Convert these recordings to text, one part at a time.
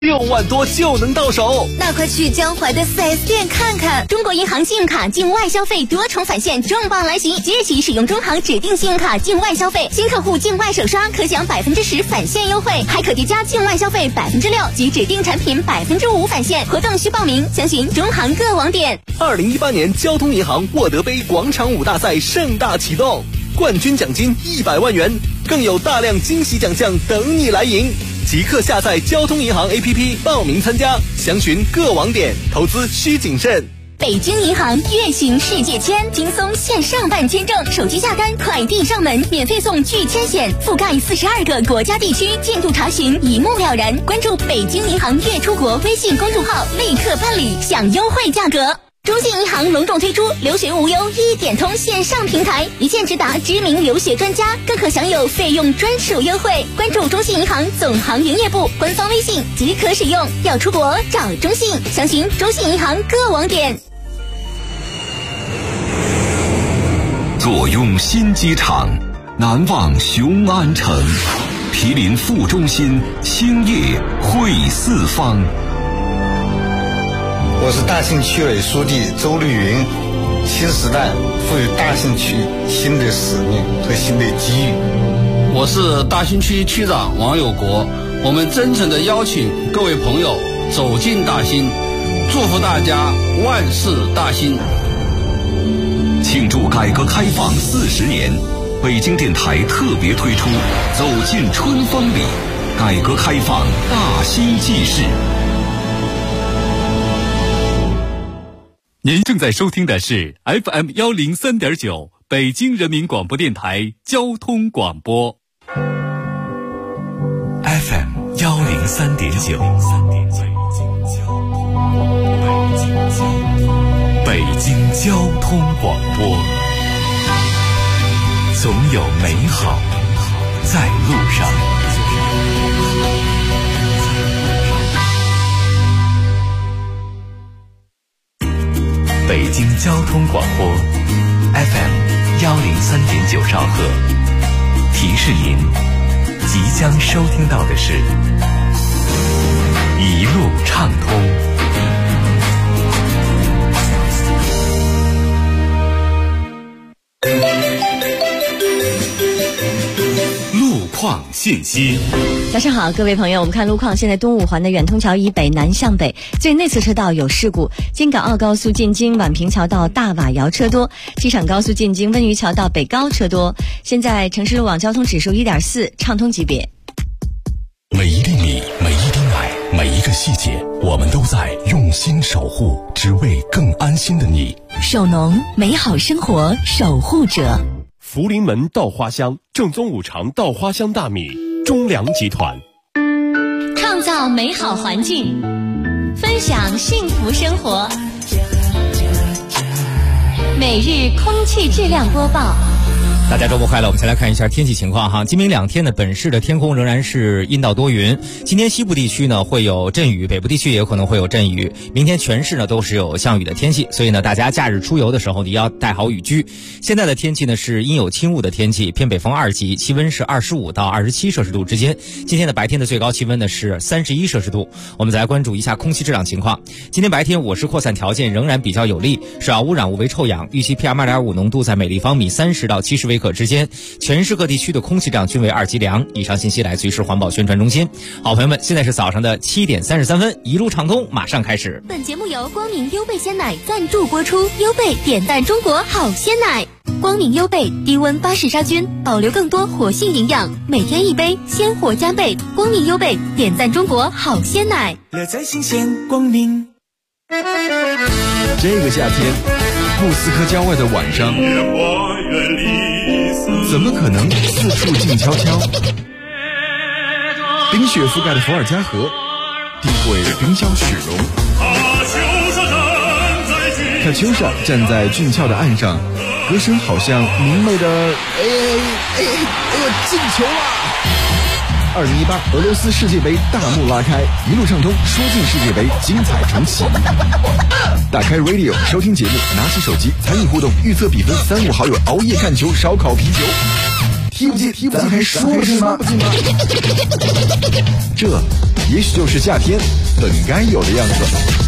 6万多就能到手， 那快去江淮的 4S 店看看。中国银行信用卡境外消费多重返现重磅来袭，即日起使用中行指定信用卡境外消费，新客户境外首刷可享10%返现优惠，还可叠加境外消费6%及指定产品5%返现。活动需报名，详询中行各网点。 2018年交通银行沃德杯广场舞大赛盛大启动，冠军奖金100万元，更有大量惊喜奖项等你来赢。即刻下载交通银行 APP 报名参加，详询各网点，投资需谨慎。 北京银行月行世界签，轻松线上办签证，手机下单，快递上门，免费送拒签险，覆盖42个国家地区，进度查询一目了然。关注北京银行月出国微信公众号，立刻办理，享优惠价格。中信银行隆重推出留学无忧1点通线上平台，一键直达知名留学专家，更可享有费用专属优惠。关注中信银行总行营业部官方微信即可使用。要出国找中信，详询中信银行各网点。 坐拥新机场，难忘雄安城，毗邻副中心，兴业汇四方。 我是大兴区委书记周绿云，新时代赋予大兴区新的使命和新的机遇。 我是大兴区区长王有国，我们真诚地邀请各位朋友走进大兴，祝福大家万事大兴。 庆祝改革开放40年，北京电台特别推出走进春风里，改革开放大兴纪事。 您正在收听的是 FM 103.9北京人民广播电台交通广播。 FM 103.9北京交通广播，总有美好在路上。北京交通广播 FM 103.9兆赫，提示您即将收听到的是一路畅通。路况信息。 早上好，各位朋友，我们看路况。现在东五环的远通桥以北南向北最内侧车道有事故，京港澳高速进京宛平桥到大瓦窑车多，机场高速进京温榆桥到北高车多。现在城市路网交通指数1.4，畅通级别。 每一粒米，每一滴奶，每一个细节，我们都在用心守护，只为更安心的你。 守农，美好生活守护者。 福临门稻花香，正宗五常稻花香大米，中粮集团。 创造美好环境，分享幸福生活。每日空气质量播报。 大家周末快乐，我们先来看一下天气情况哈。今明2天呢，本市的天空仍然是阴到多云。今天西部地区呢会有阵雨，北部地区也有可能会有阵雨。明天全市呢都是有降雨的天气，所以呢大家假日出游的时候你要带好雨具。现在的天气呢是阴有轻雾的天气，偏北风2级，气温是25到27摄氏度之间。今天的白天的最高气温呢是31摄氏度。我们再来关注一下空气质量情况。今天白天我市扩散条件仍然比较有利，首要污染物为臭氧，预期 PM2.5 浓度在每立方米30到70微克之间，全市各地区的空气质量均为2级良。以上信息来自于市环保宣传中心。好朋友们，现在是早上的7点33分，一路畅通马上开始。 本节目由光明优贝鲜奶赞助播出，优贝点赞中国好鲜奶。光明优贝低温巴氏杀菌，保留更多活性营养，每天一杯，鲜活加倍。光明优贝点赞中国好鲜奶， 乐在新鲜光明。 这个夏天，莫斯科郊外的晚上，怎么可能四处静悄悄？冰雪覆盖的伏尔加河，定会冰消雪融。卡秋莎站在俊俏的岸上，歌声好像明媚的进球了！2018俄罗斯世界杯大幕拉开，一路畅通，说进世界杯，精彩重启。打开 Radio 收听节目，拿起手机参与互动，预测比分，3、5好友熬夜看球，烧烤啤酒。踢不进，咱还说不进吗？这也许就是夏天本该有的样子。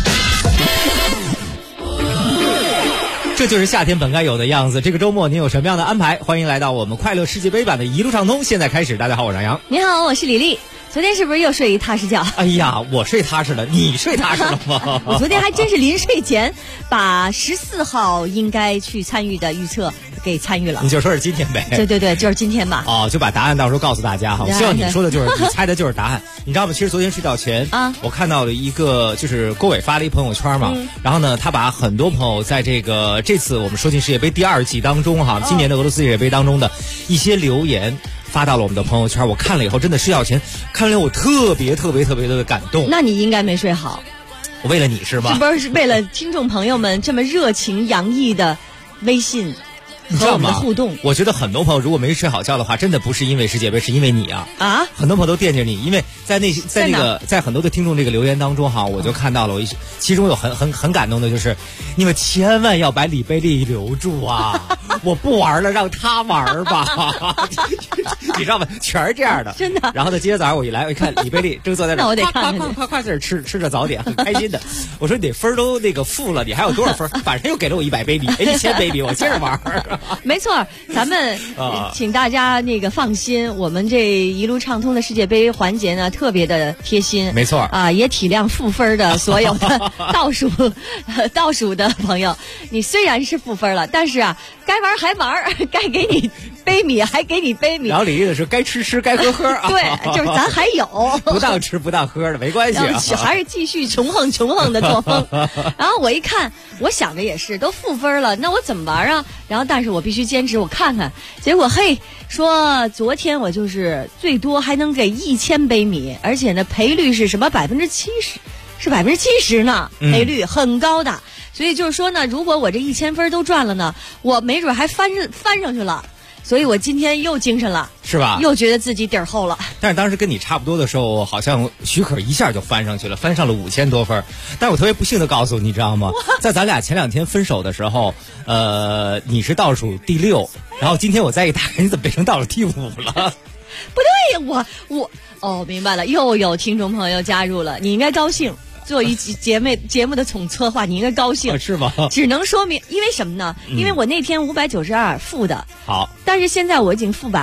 这就是夏天本该有的样子。这个周末您有什么样的安排？欢迎来到我们快乐世界杯版的一路畅通，现在开始。大家好，我是杨洋。 你好，我是李丽。昨天是不是又睡一踏实觉？ 哎呀，我睡踏实了，你睡踏实了吗？ 我昨天还真是临睡前把14号应该去参与的预测给参与了。 你就说是今天呗？ 对，就是今天吧。 哦，就把答案到时候告诉大家哈。我希望你说的就是你猜的就是答案。你知道吗？其实昨天睡觉前啊，我看到了一个，就是郭伟发了一朋友圈嘛，然后呢，他把很多朋友在这次我们说进世界杯第2季当中哈，今年的俄罗斯世界杯当中的一些留言发到了我们的朋友圈。我看了以后，真的睡觉前看了，我特别的感动。 那你应该没睡好。 我为了你是吧？ 是不是为了听众朋友们这么热情洋溢的微信和我们的互动？ 我觉得很多朋友如果没睡好觉的话，真的不是因为世界杯，是因为你啊！很多朋友都惦记你，因为在很多的听众这个留言当中哈，我就看到了其中有很感动的，就是你们千万要把李贝利留住啊！我不玩了，让他玩吧。你知道吗？全是这样的， 真的。 然后呢，今天早上我一来，我一看李贝利正坐在这， 那我得看快在这吃着早点，很开心的。我说你得分都负了，你还有多少分？反正又给了我100杯比，1000杯比，我接着玩。 没错，咱们请大家放心，我们这一路畅通的世界杯环节呢，特别的贴心。 没错啊，也体谅负分的所有的倒数的朋友。你虽然是负分了，但是啊，该玩还玩，该给你杯米还给你杯米。 然后李丽的是该吃该喝啊。 对，就是咱还有不当吃不当喝的没关系啊， 还是继续穷横的作风。然后我一看，我想着也是都负分了，那我怎么玩啊？然后但是我必须坚持，我看看。结果说昨天我就是最多还能给1000杯米，而且呢赔率是什么70%，是70%呢，赔率很高的。所以就是说呢，如果我这1000分都赚了呢，我没准还翻上去了。所以我今天又精神了， 是吧？ 又觉得自己底儿厚了。 但是当时跟你差不多的时候，好像许可一下就翻上去了，翻上了5000多分。但是我特别不幸的告诉你知道吗？在咱俩前2天分手的时候，你是倒数第6，然后今天我再一打开，你怎么变成倒数第5了？ 不对呀，我明白了，又有听众朋友加入了，你应该高兴。做一节目的总策划，你应该高兴， 是吗？ 只能说明，因为什么呢？因为我那天592负的， 好， 但是现在我已经负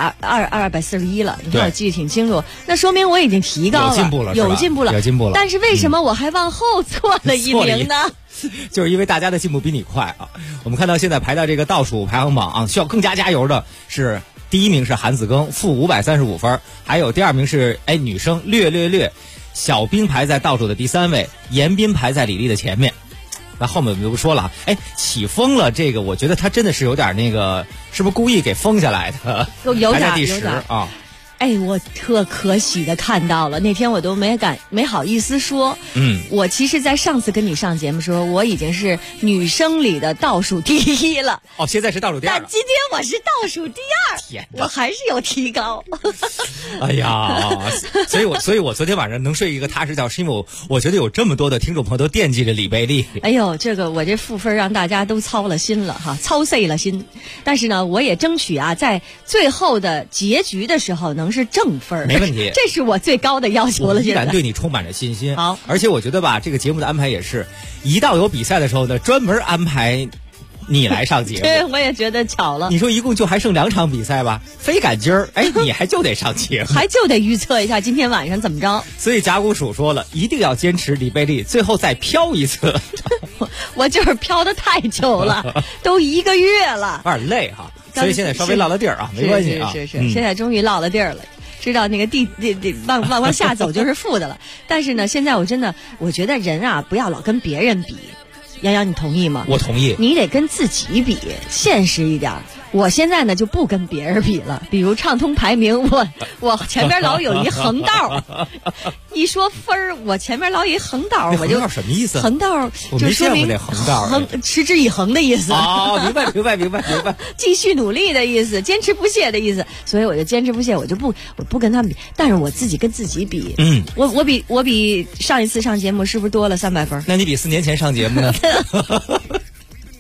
241了，你看我记得挺清楚，那说明我已经提高了，有进步了。但是为什么我还往后错了1名呢？ 就是因为大家的进步比你快啊！我们看到现在排到这个倒数排行榜啊，需要更加加油的是第1名是韩子庚，负535分，还有第2名是女生略。小兵排在倒数的第3位，严彬排在李丽的前面。那后面我们就不说了。起风了，这个我觉得他真的是有点是不是故意给封下来的？ 有点第10啊。 我特可喜的看到了，那天我都没好意思说。我其实在上次跟你上节目说，我已经是女生里的倒数第1了。 哦，现在是倒数第2了。 但今天我是倒数第2， 天哪，我还是有提高。 哎呀，所以我昨天晚上能睡一个踏实觉，是因为我觉得有这么多的听众朋友都惦记着李贝利。 哎呦，我这负分让大家都操了心了哈，操碎了心。但是呢，我也争取啊，在最后的结局的时候能是正分， 没问题， 这是我最高的要求了。 我依然对你充满着信心。 好， 而且我觉得吧，这个节目的安排也是，一到有比赛的时候呢，专门安排你来上节目。 对，我也觉得巧了。 你说一共就还剩2场比赛吧，非赶今儿，你还就得上节目， 还就得预测一下今天晚上怎么着。 所以甲骨鼠说了，一定要坚持李贝利，最后再飘一次。 我就是飘得太久了，都1个月了， 有点累哈。所以现在稍微落了地儿啊，没关系啊。 是，现在终于落了地儿了，知道那个地往下走就是负的了。但是呢，现在我觉得人啊，不要老跟别人比。杨洋，你同意吗？ 我同意。 你得跟自己比，现实一点。我现在呢就不跟别人比了，比如畅通排名，我前边老有一横道，一说分儿，我前面老有一横道，我就横道什么意思？ 横道就说明横道持之以恒的意思。 哦，明白， 继续努力的意思，坚持不懈的意思。所以我就坚持不懈，我不跟他们比，但是我自己跟自己比。我比上一次上节目是不是多了300分？ 那你比4年前上节目呢？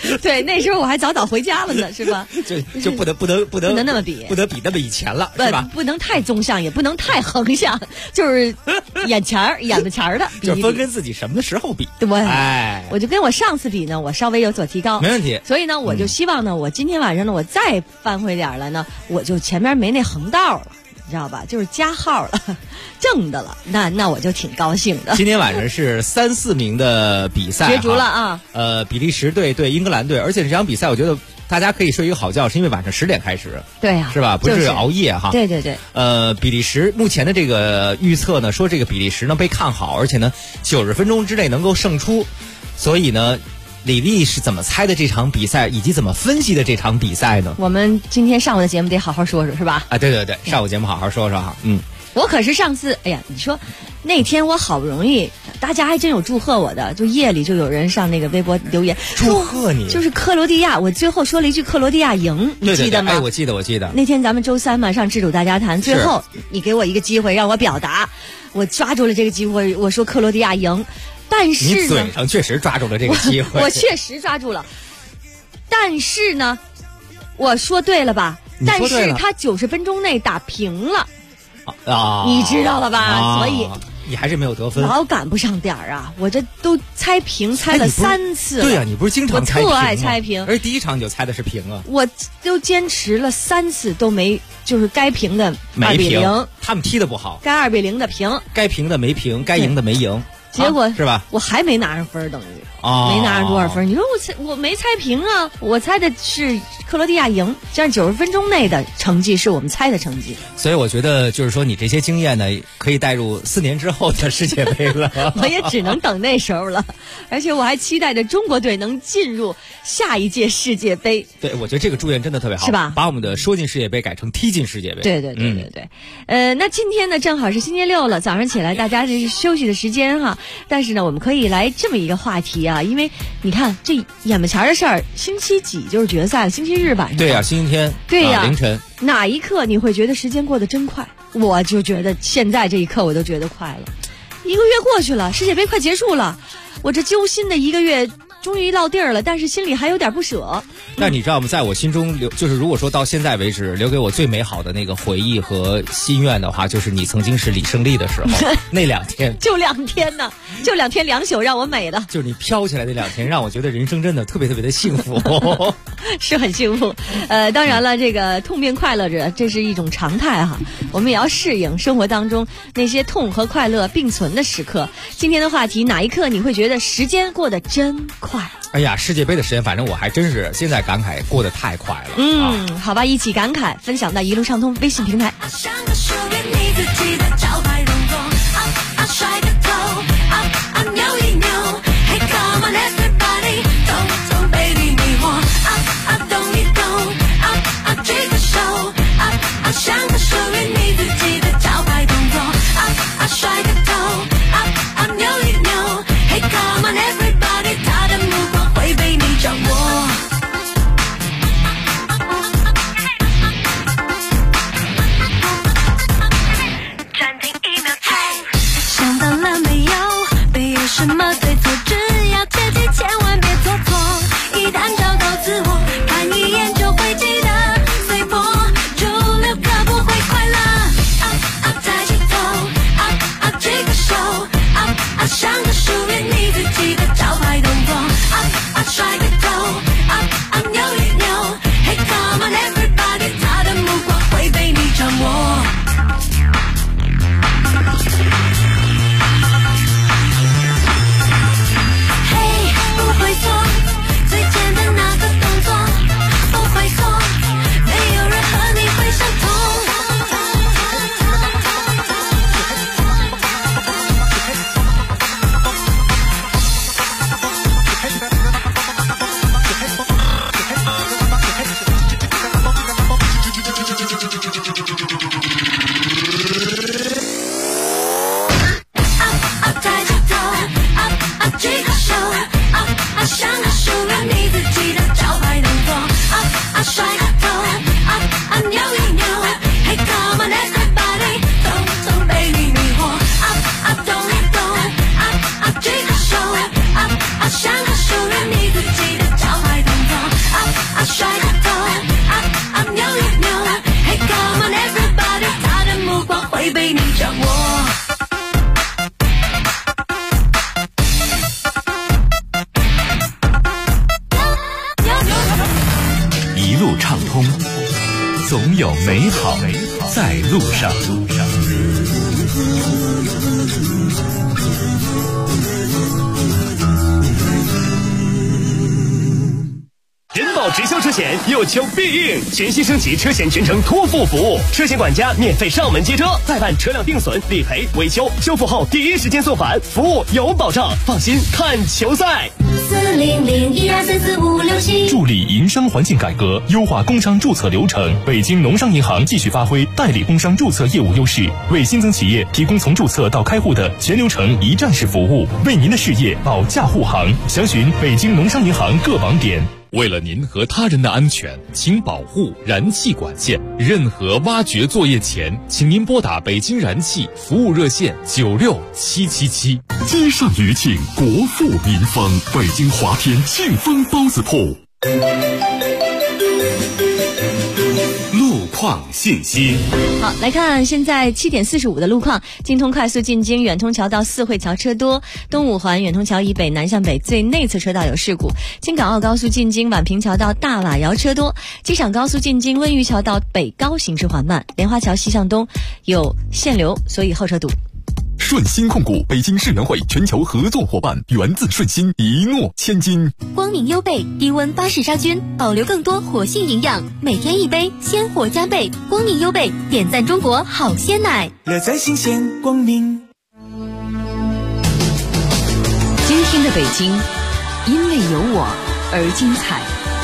对，那时候我还早回家了呢，是吧？ 就不能那么比， 不得比那么以前了，是吧？ 不能太纵向，也不能太横向，就是眼子前儿的比， 就是分跟自己什么时候比。 对， 哎， 我就跟我上次比呢，我稍微有所提高， 没问题。 所以呢，我就希望呢，我今天晚上呢，我再翻回点来呢，我就前面没那横道了。你知道吧？就是加号了，正的了，那我就挺高兴的。 今天晚上是3、4名的比赛角逐了啊！ 比利时队对英格兰队，而且这场比赛我觉得大家可以睡一个好觉，是因为晚上10点开始。 对呀， 是吧？不是熬夜哈。 对对对。 比利时目前的这个预测呢，说这个比利时呢被看好，而且呢90分钟之内能够胜出，所以呢。李丽是怎么猜的这场比赛，以及怎么分析的这场比赛呢？ 我们今天上午的节目得好好说说，是吧？ 啊，对对对，上午节目好好说说哈。 我可是上次，哎呀，你说那天我好不容易，大家还真有祝贺我的，就夜里就有人上那个微博留言祝贺你， 就是克罗地亚，我最后说了一句克罗地亚赢，你记得吗？ 哎，我记得。 那天咱们周3嘛上智主大家谈，最后你给我一个机会让我表达，我抓住了这个机会，我说克罗地亚赢。但是你嘴上确实抓住了这个机会， 我确实抓住了。但是呢，我说对了吧？但是他90分钟内打平了啊， 你知道了吧？所以你还是没有得分， 老赶不上点儿啊！我这都猜平猜了3次了。 对呀，你不是经常猜平吗？ 我特爱猜平， 而第一场你就猜的是平啊。 我都坚持了3次都没，就是该平的2比0， 他们踢的不好， 该2比0的平， 该平的没平，该赢的没赢。 结果是吧？ 我还没拿上分，等于没拿上多少分。你说我没猜平啊？我猜的是克罗地亚赢，这样90分钟内的成绩是我们猜的成绩。 所以我觉得就是说，你这些经验呢，可以带入4年之后的世界杯了。 我也只能等那时候了，而且我还期待着中国队能进入下一届世界杯。 对，我觉得这个祝愿真的特别好， 是吧？ 把我们的说进世界杯改成踢进世界杯。 对。那今天呢，正好是星期6了，早上起来大家这休息的时间哈。但是呢，我们可以来这么一个话题啊，因为你看这眼巴前的事儿，星期几就是决赛了，星期日晚上。 对呀，星期天。 对呀， 凌晨。 哪一刻你会觉得时间过得真快？我就觉得现在这一刻我都觉得快了，1个月过去了，世界杯快结束了，我这揪心的1个月终于落地儿了，但是心里还有点不舍。 那你知道吗？在我心中就是如果说到现在为止留给我最美好的那个回忆和心愿的话，就是你曾经是李胜利的时候那2天， 就2天呢，就2天2宿让我美的， 就是你飘起来那2天，让我觉得人生真的特别特别的幸福， 是很幸福。当然了，这个痛并快乐着，这是一种常态哈，我们也要适应生活当中那些痛和快乐并存的时刻。今天的话题，哪一刻你会觉得时间过得真快？ 哎呀，世界杯的时间，反正我还真是现在感慨过得太快了。 好吧，一起感慨，分享到一路畅通微信平台。 想到了总有美好在路上。 人保直销车险有求必应，全新升级车险全程托付服务，车险管家免费上门接车，再办车辆定损、理赔、维修，修复后第一时间送返，服务有保障，放心看球赛。 400-1234-567， 助力营商环境改革，优化工商注册流程。北京农商银行继续发挥代理工商注册业务优势，为新增企业提供从注册到开户的全流程一站式服务，为您的事业保驾护航。详询北京农商银行各网点。 为了您和他人的安全，请保护燃气管线。任何挖掘作业前，请您拨打北京燃气服务热线96777。 积善余庆，国富民丰。北京华天庆丰包子铺。 路况信息。 好，来看现在7点45的路况。京通快速进京远通桥到四惠桥车多，东五环远通桥以北南向北最内侧车道有事故。京港澳高速进京宛平桥到大瓦窑车多，机场高速进京温榆桥到北高行驶缓慢，莲花桥西向东有限流，所以后车堵。 顺鑫控股，北京世园会全球合作伙伴，源自顺鑫，一诺千金。 光明优贝低温巴氏杀菌，保留更多活性营养，每天一杯，鲜活加倍。光明优贝点赞中国好鲜奶， 乐在新鲜，光明。 今天的北京，因为有我而精彩。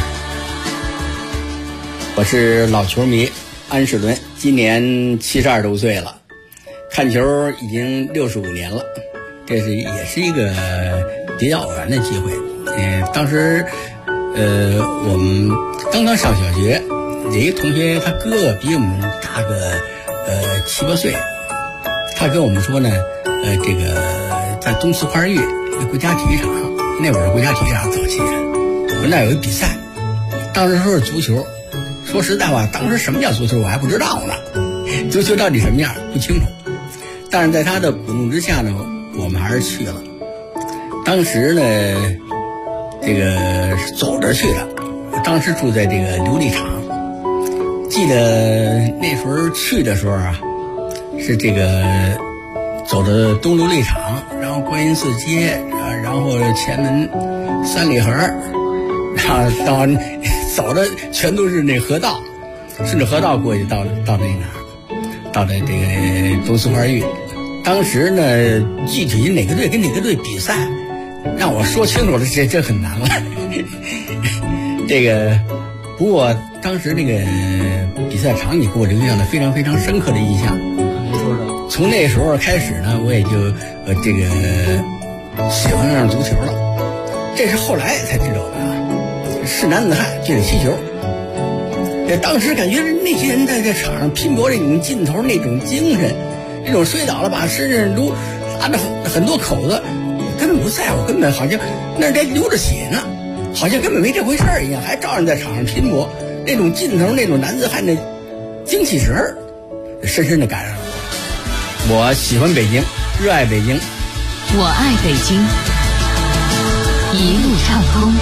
我是老球迷安世伦，今年72多岁了。看球已经65年了，这也是一个比较偶然的机会。当时我们刚刚上小学，有一个同学他哥哥比我们大个7、8岁，他跟我们说呢，这个在东四花峪国家体育场，那会儿国家体育场早期，我们那有一比赛，当时说是足球。说实在话，当时什么叫足球我还不知道呢，足球到底什么样不清楚。但是在他的鼓动之下呢，我们还是去了。当时呢，这个是走着去的。当时住在这个琉璃厂，记得那时候去的时候啊，是这个走着东琉璃厂，然后观音寺街，然后前门三里河，然后到走的全都是那河道，顺着河道过去到那哪儿，到这个东四花峪。当时呢，具体哪个队跟哪个队比赛，让我说清楚了，这很难了。这个，不过当时那个比赛场景给我留下了非常非常深刻的印象。从那时候开始呢，我也就这个喜欢上足球了。这是后来才知道的啊，是男子汉就得踢球。当时感觉那些人在这场上拼搏这种劲头，那种精神。这种摔倒了把身上都拉着很多口子，根本不在乎，根本好像那在流着血呢，好像根本没这回事一样，还照样在场上拼搏。那种劲头，那种男子汉的精气神儿，深深的感染了我。我喜欢北京，热爱北京， 我爱北京，一路畅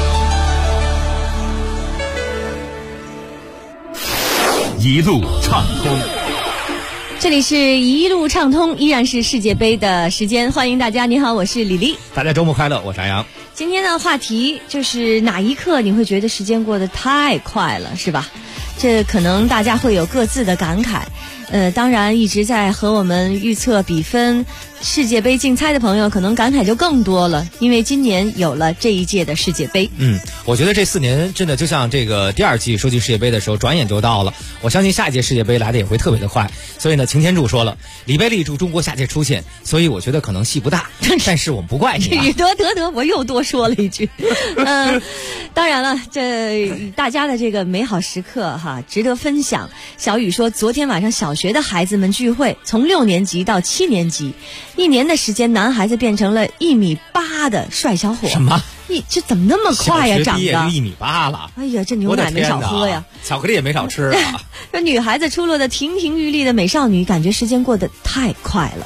通，一路畅通。 这里是一路畅通，依然是世界杯的时间，欢迎大家。你好，我是李丽。 大家周末快乐，我是安阳。 今天的话题就是哪一刻你会觉得时间过得太快了，是吧？这可能大家会有各自的感慨。当然一直在和我们预测比分世界杯竞猜的朋友可能感慨就更多了，因为今年有了这一届的世界杯。 我觉得这4年真的就像这个第2季收集世界杯的时候转眼就到了，我相信下一届世界杯来的也会特别的快。所以呢，擎天柱说了，李贝利祝中国下届出线，所以我觉得可能戏不大，但是我们不怪你啊。 得，我又多说了一句。当然了，这大家的这个美好时刻哈，值得分享。小雨说，昨天晚上小学的孩子们聚会，从6年级到7年级，1年的时间，男孩子变成了1.8米的帅小伙。 什么？ 这怎么那么快呀？长得 1.8米了。 哎呀，这牛奶没少喝呀， 巧克力也没少吃啊。 这女孩子出落的亭亭玉立的美少女，感觉时间过得太快了。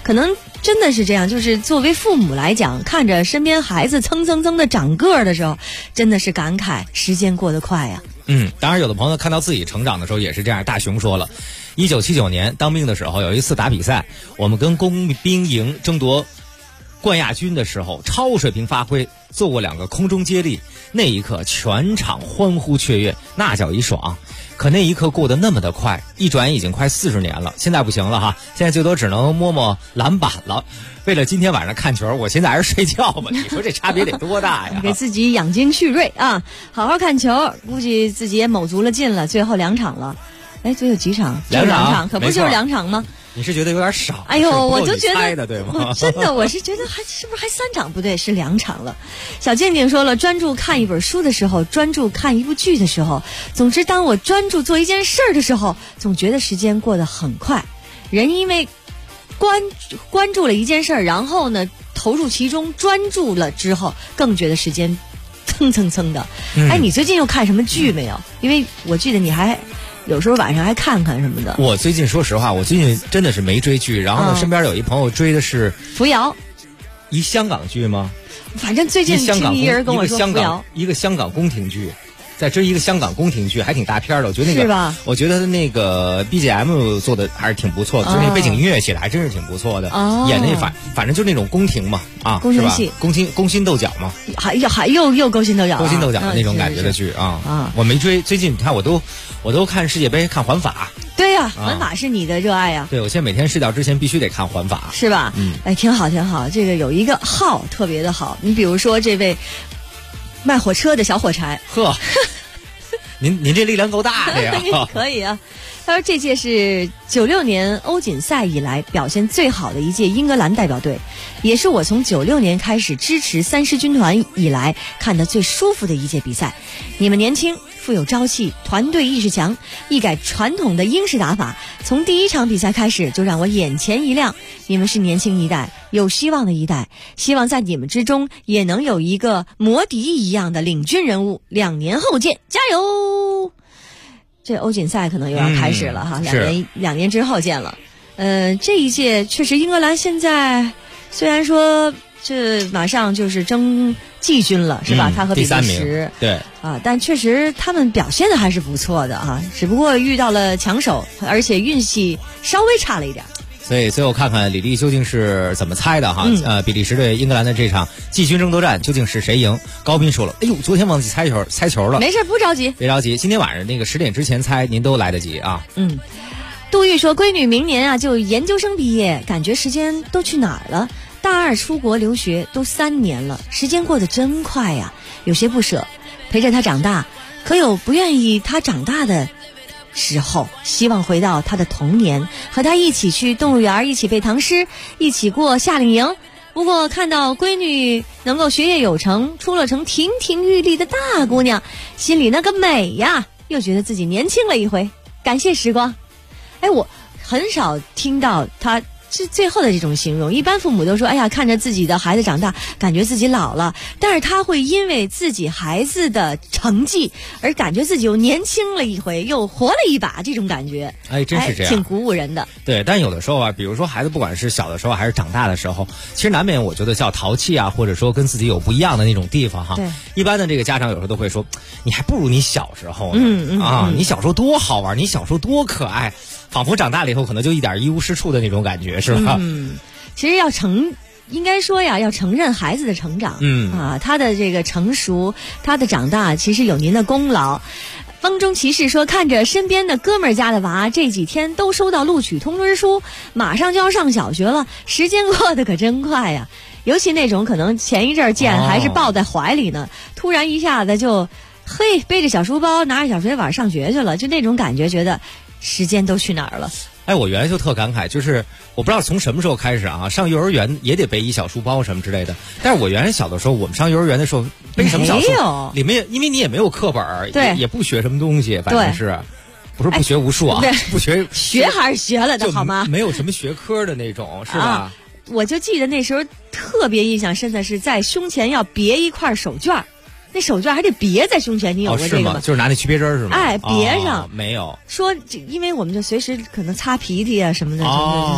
可能真的是这样，就是作为父母来讲，看着身边孩子蹭蹭蹭的长个儿的时候，真的是感慨时间过得快呀。 当然有的朋友看到自己成长的时候也是这样。大雄说了，1979年当兵的时候，有一次打比赛，我们跟工兵营争夺冠亚军的时候，超水平发挥，做过2个空中接力，那一刻全场欢呼雀跃，那叫一爽。可那一刻过得那么的快，一转已经快40年了。现在不行了哈，现在最多只能摸摸篮板了。为了今天晚上看球，我现在还是睡觉吧。你说这差别得多大呀？ 给自己养精蓄锐啊，好好看球。估计自己也卯足了劲了，最后2场了。最后几场？2场，可不就是2场吗？ 你是觉得有点少？ 哎呦，我就觉得对吗？ 我真的我是觉得是不是还3场？不对，是2场了。小静静说了，专注看一本书的时候，专注看一部剧的时候，总之当我专注做一件事儿的时候，总觉得时间过得很快。人因为关注了一件事儿，然后呢投入其中，专注了之后，更觉得时间蹭蹭蹭的。你最近又看什么剧没有？因为我记得你还有时候晚上还看看什么的。 我最近说实话，我最近真的是没追剧。然后呢，身边有一朋友追的是扶摇， 一香港剧吗？ 反正最近听一人跟我说扶摇， 一个香港宫廷剧，在追一个香港宫廷剧，还挺大片的。我觉得那个是吧？ 我觉得那个 BGM 做的还是挺不错的，就是那背景音乐写的还真是挺不错的。演那反正就那种宫廷嘛， 宫廷戏， 勾心斗角嘛， 还又勾心斗角， 勾心斗角的那种感觉的剧啊。我没追，最近你看我都看世界杯，看环法。 对呀，环法是你的热爱呀。 对，我现在每天睡觉之前必须得看环法， 是吧？挺好挺好。这个有一个号特别的好，你比如说这位卖火车的小火柴， 呵，您这力量够大的呀。 可以啊。他说这届是96年欧锦赛以来表现最好的一届英格兰代表队，也是我从96年开始支持3狮军团以来看得最舒服的一届比赛。你们年轻，富有朝气，团队意识强，一改传统的英式打法，从第一场比赛开始就让我眼前一亮。你们是年轻一代，有希望的一代，希望在你们之中也能有一个魔笛一样的领军人物。2年后见，加油！这欧锦赛可能又要开始了哈，2年之后见了。这一届确实英格兰现在虽然说这马上就是争季军了，是吧？他和比利时， 对但确实他们表现的还是不错的啊，只不过遇到了强手，而且运气稍微差了一点。 所以最后看看李丽究竟是怎么猜的哈。比利时对英格兰的这场季军争夺战究竟是谁赢？高斌说了，哎呦，昨天忘记猜球了。 没事，不着急， 别着急，今天晚上那个10点之前猜，您都来得及啊。 杜玉说，闺女明年就研究生毕业，感觉时间都去哪儿了？大2出国留学都3年了，时间过得真快呀，有些不舍，陪着她长大，可有不愿意她长大的时候，希望回到他的童年，和他一起去动物园，一起背唐诗，一起过夏令营。不过看到闺女能够学业有成，出了城亭亭玉立的大姑娘，心里那个美呀，又觉得自己年轻了一回。感谢时光。我很少听到他是最后的这种形容，一般父母都说，哎呀，看着自己的孩子长大，感觉自己老了，但是他会因为自己孩子的成绩而感觉自己又年轻了一回，又活了一把，这种感觉真是这样， 挺鼓舞人的。 对，但有的时候啊，比如说孩子不管是小的时候还是长大的时候，其实难免我觉得叫淘气啊，或者说跟自己有不一样的那种地方哈。 对， 一般的这个家长有时候都会说，你还不如你小时候呢。你小时候多好玩，你小时候多可爱，仿佛长大了以后可能就一点一无是处的那种感觉，是吧？ 其实应该说呀，要承认孩子的成长，他的这个成熟，他的长大，其实有您的功劳。风中骑士说，看着身边的哥们儿家的娃这几天都收到录取通知书，马上就要上小学了，时间过得可真快呀。尤其那种可能前一阵见还是抱在怀里呢，突然一下子就背着小书包拿着小水碗上学去了，就那种感觉，觉得时间都去哪儿了。 我原来就特感慨，就是我不知道从什么时候开始啊，上幼儿园也得背一小书包什么之类的。但是我原来小的时候，我们上幼儿园的时候背什么小书？里面因为你也没有课本，也不学什么东西，反正是不是不学无术啊？不学还是学了的好吗？ 没有什么学科的那种，是吧？ 我就记得那时候特别印象深的是在胸前要别一块手绢。那手绢还得别在胸前，你有过这个吗？ 就是拿那曲别针是吗？ 别上， 没有。 说因为我们就随时可能擦鼻涕啊什么的。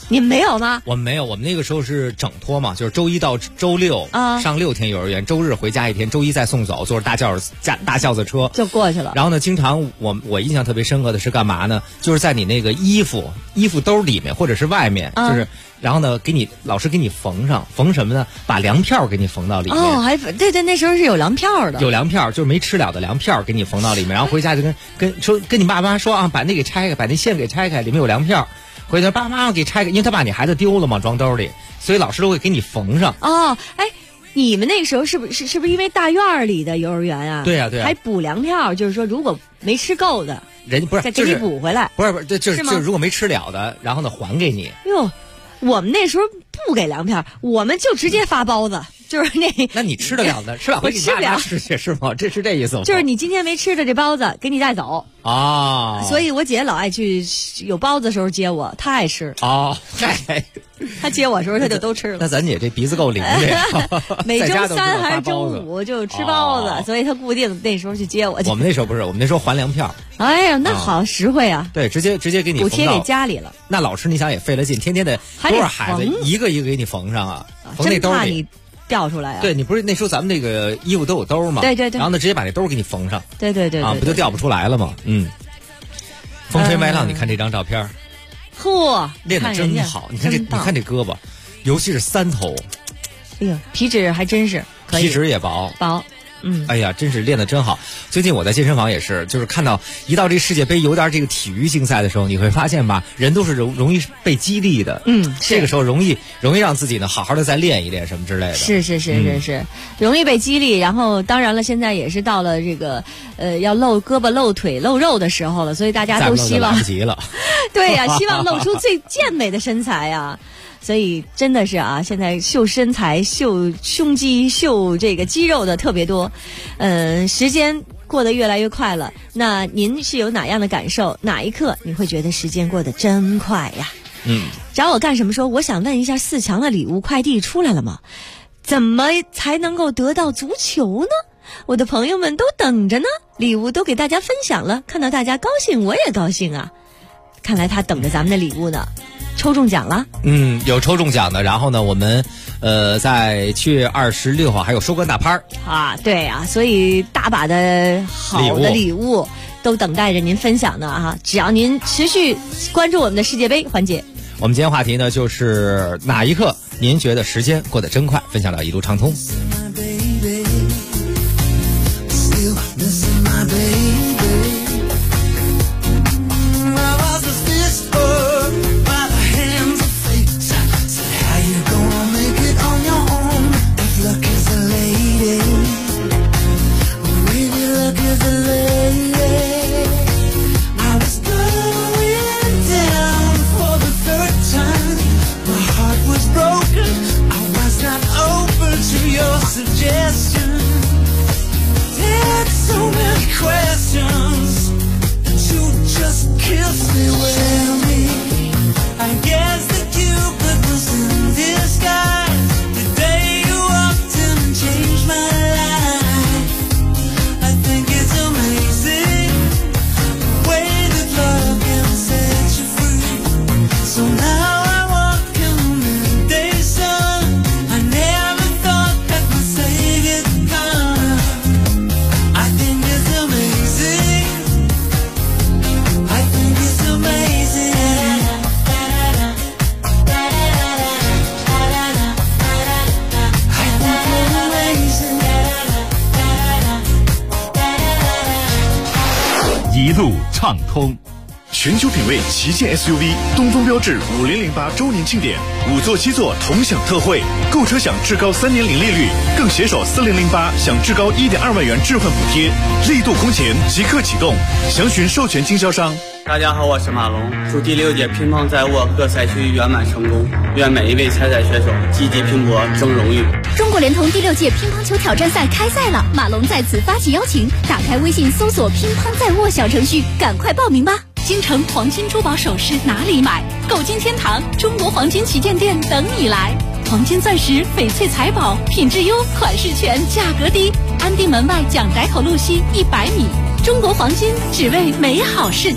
你们没有吗？ 我们没有，我们那个时候是整托嘛，就是周一到周六上6天幼儿园，周日回家1天，周一再送走，坐着大轿子车就过去了。 然后呢，经常我印象特别深刻的是干嘛呢？就是在你那个衣服兜里面或者是外面，就是然后呢老师给你缝上，缝什么呢？把粮票给你缝到里面。 哦，对，那时候是有粮票的， 有粮票，就是没吃了的粮票给你缝到里面，然后回家就跟你爸妈说啊，把那给拆开，把那线给拆开，里面有粮票。回头爸妈给拆开，因为他把你孩子丢了嘛，装兜里，所以老师都会给你缝上。 哦，哎，你们那个时候是不是因为大院里的幼儿园啊？ 对啊， 还补粮票，就是说如果没吃够的， 人家不是再给你补回来。 不是，就是如果没吃了的，然后呢还给你。 哟，我们那时候不给粮票，我们就直接发包子。就是那你吃得了的，吃了我吃不了， 吃去是吗？这是这意思吗？ 就是你今天没吃的这包子，给你带走啊。 所以我姐老爱去有包子的时候接我，她爱吃哦。 她接我的时候，她就都吃了。 那咱姐这鼻子够灵的呀！ 每周3还是周5就吃包子，所以她固定那时候去接我去。 我们那时候不是，我们那时候还粮票。 哎呀，那好实惠啊！ 对，直接给你补贴给家里了。 那老师你想也费了劲，天天得多少孩子一个一个给你缝上啊，缝那兜里。 掉出来啊！ 对，你不是那时候咱们那个衣服都有兜吗？ 对。 然后呢，直接把那兜给你缝上。 对， 不就掉不出来了吗？风吹麦浪，你看这张照片， 嚯， 练得真好。你看这胳膊，尤其是3头。 哎呀，皮脂还真是可以， 皮脂也薄。哎呀，真是练得真好。最近我在健身房也是，就是看到一到这世界杯有点这个体育竞赛的时候，你会发现吧，人都是容易被激励的。这个时候容易让自己呢好好的再练一练什么之类的。 是，容易被激励。然后当然了，现在也是到了这个要露胳膊、露腿、露肉的时候了，所以大家都希望来不及了。 对呀，希望露出最健美的身材呀。所以真的是啊，现在秀身材、秀胸肌、秀这个肌肉的特别多。时间过得越来越快了，那您是有哪样的感受？哪一刻你会觉得时间过得真快呀？找我干什么？说我想问一下4强的礼物快递出来了吗？怎么才能够得到足球呢？我的朋友们都等着呢，礼物都给大家分享了，看到大家高兴我也高兴啊。看来他等着咱们的礼物呢。抽中奖了？ 有抽中奖的。然后呢，我们在7月26号还有收官大拍啊，对啊，所以大把的好的礼物都等待着您分享呢啊！只要您持续关注我们的世界杯环节。 我们今天话题呢，就是哪一刻您觉得时间过得真快？分享到一路畅通。 一路畅通，全球品味旗舰 SUV 东风标致5008周年庆典，5座7座同享特惠，购车享至高3年零利率，更携手4008享至高1.2万元置换补贴，力度空前即刻启动，详询授权经销商。 大家好，我是马龙，祝第6届乒乓在握各赛区圆满成功，愿每一位参赛选手积极拼搏争荣誉。 中国联通第6届乒乓球挑战赛开赛了，马龙在此发起邀请，打开微信搜索乒乓在握小程序，赶快报名吧。京城黄金珠宝首饰哪里买？购金天堂中国黄金旗舰店等你来。黄金钻石翡翠财宝，品质优，款式全，价格低。安定门外蒋宅口路西100米，中国黄金只为美好世界。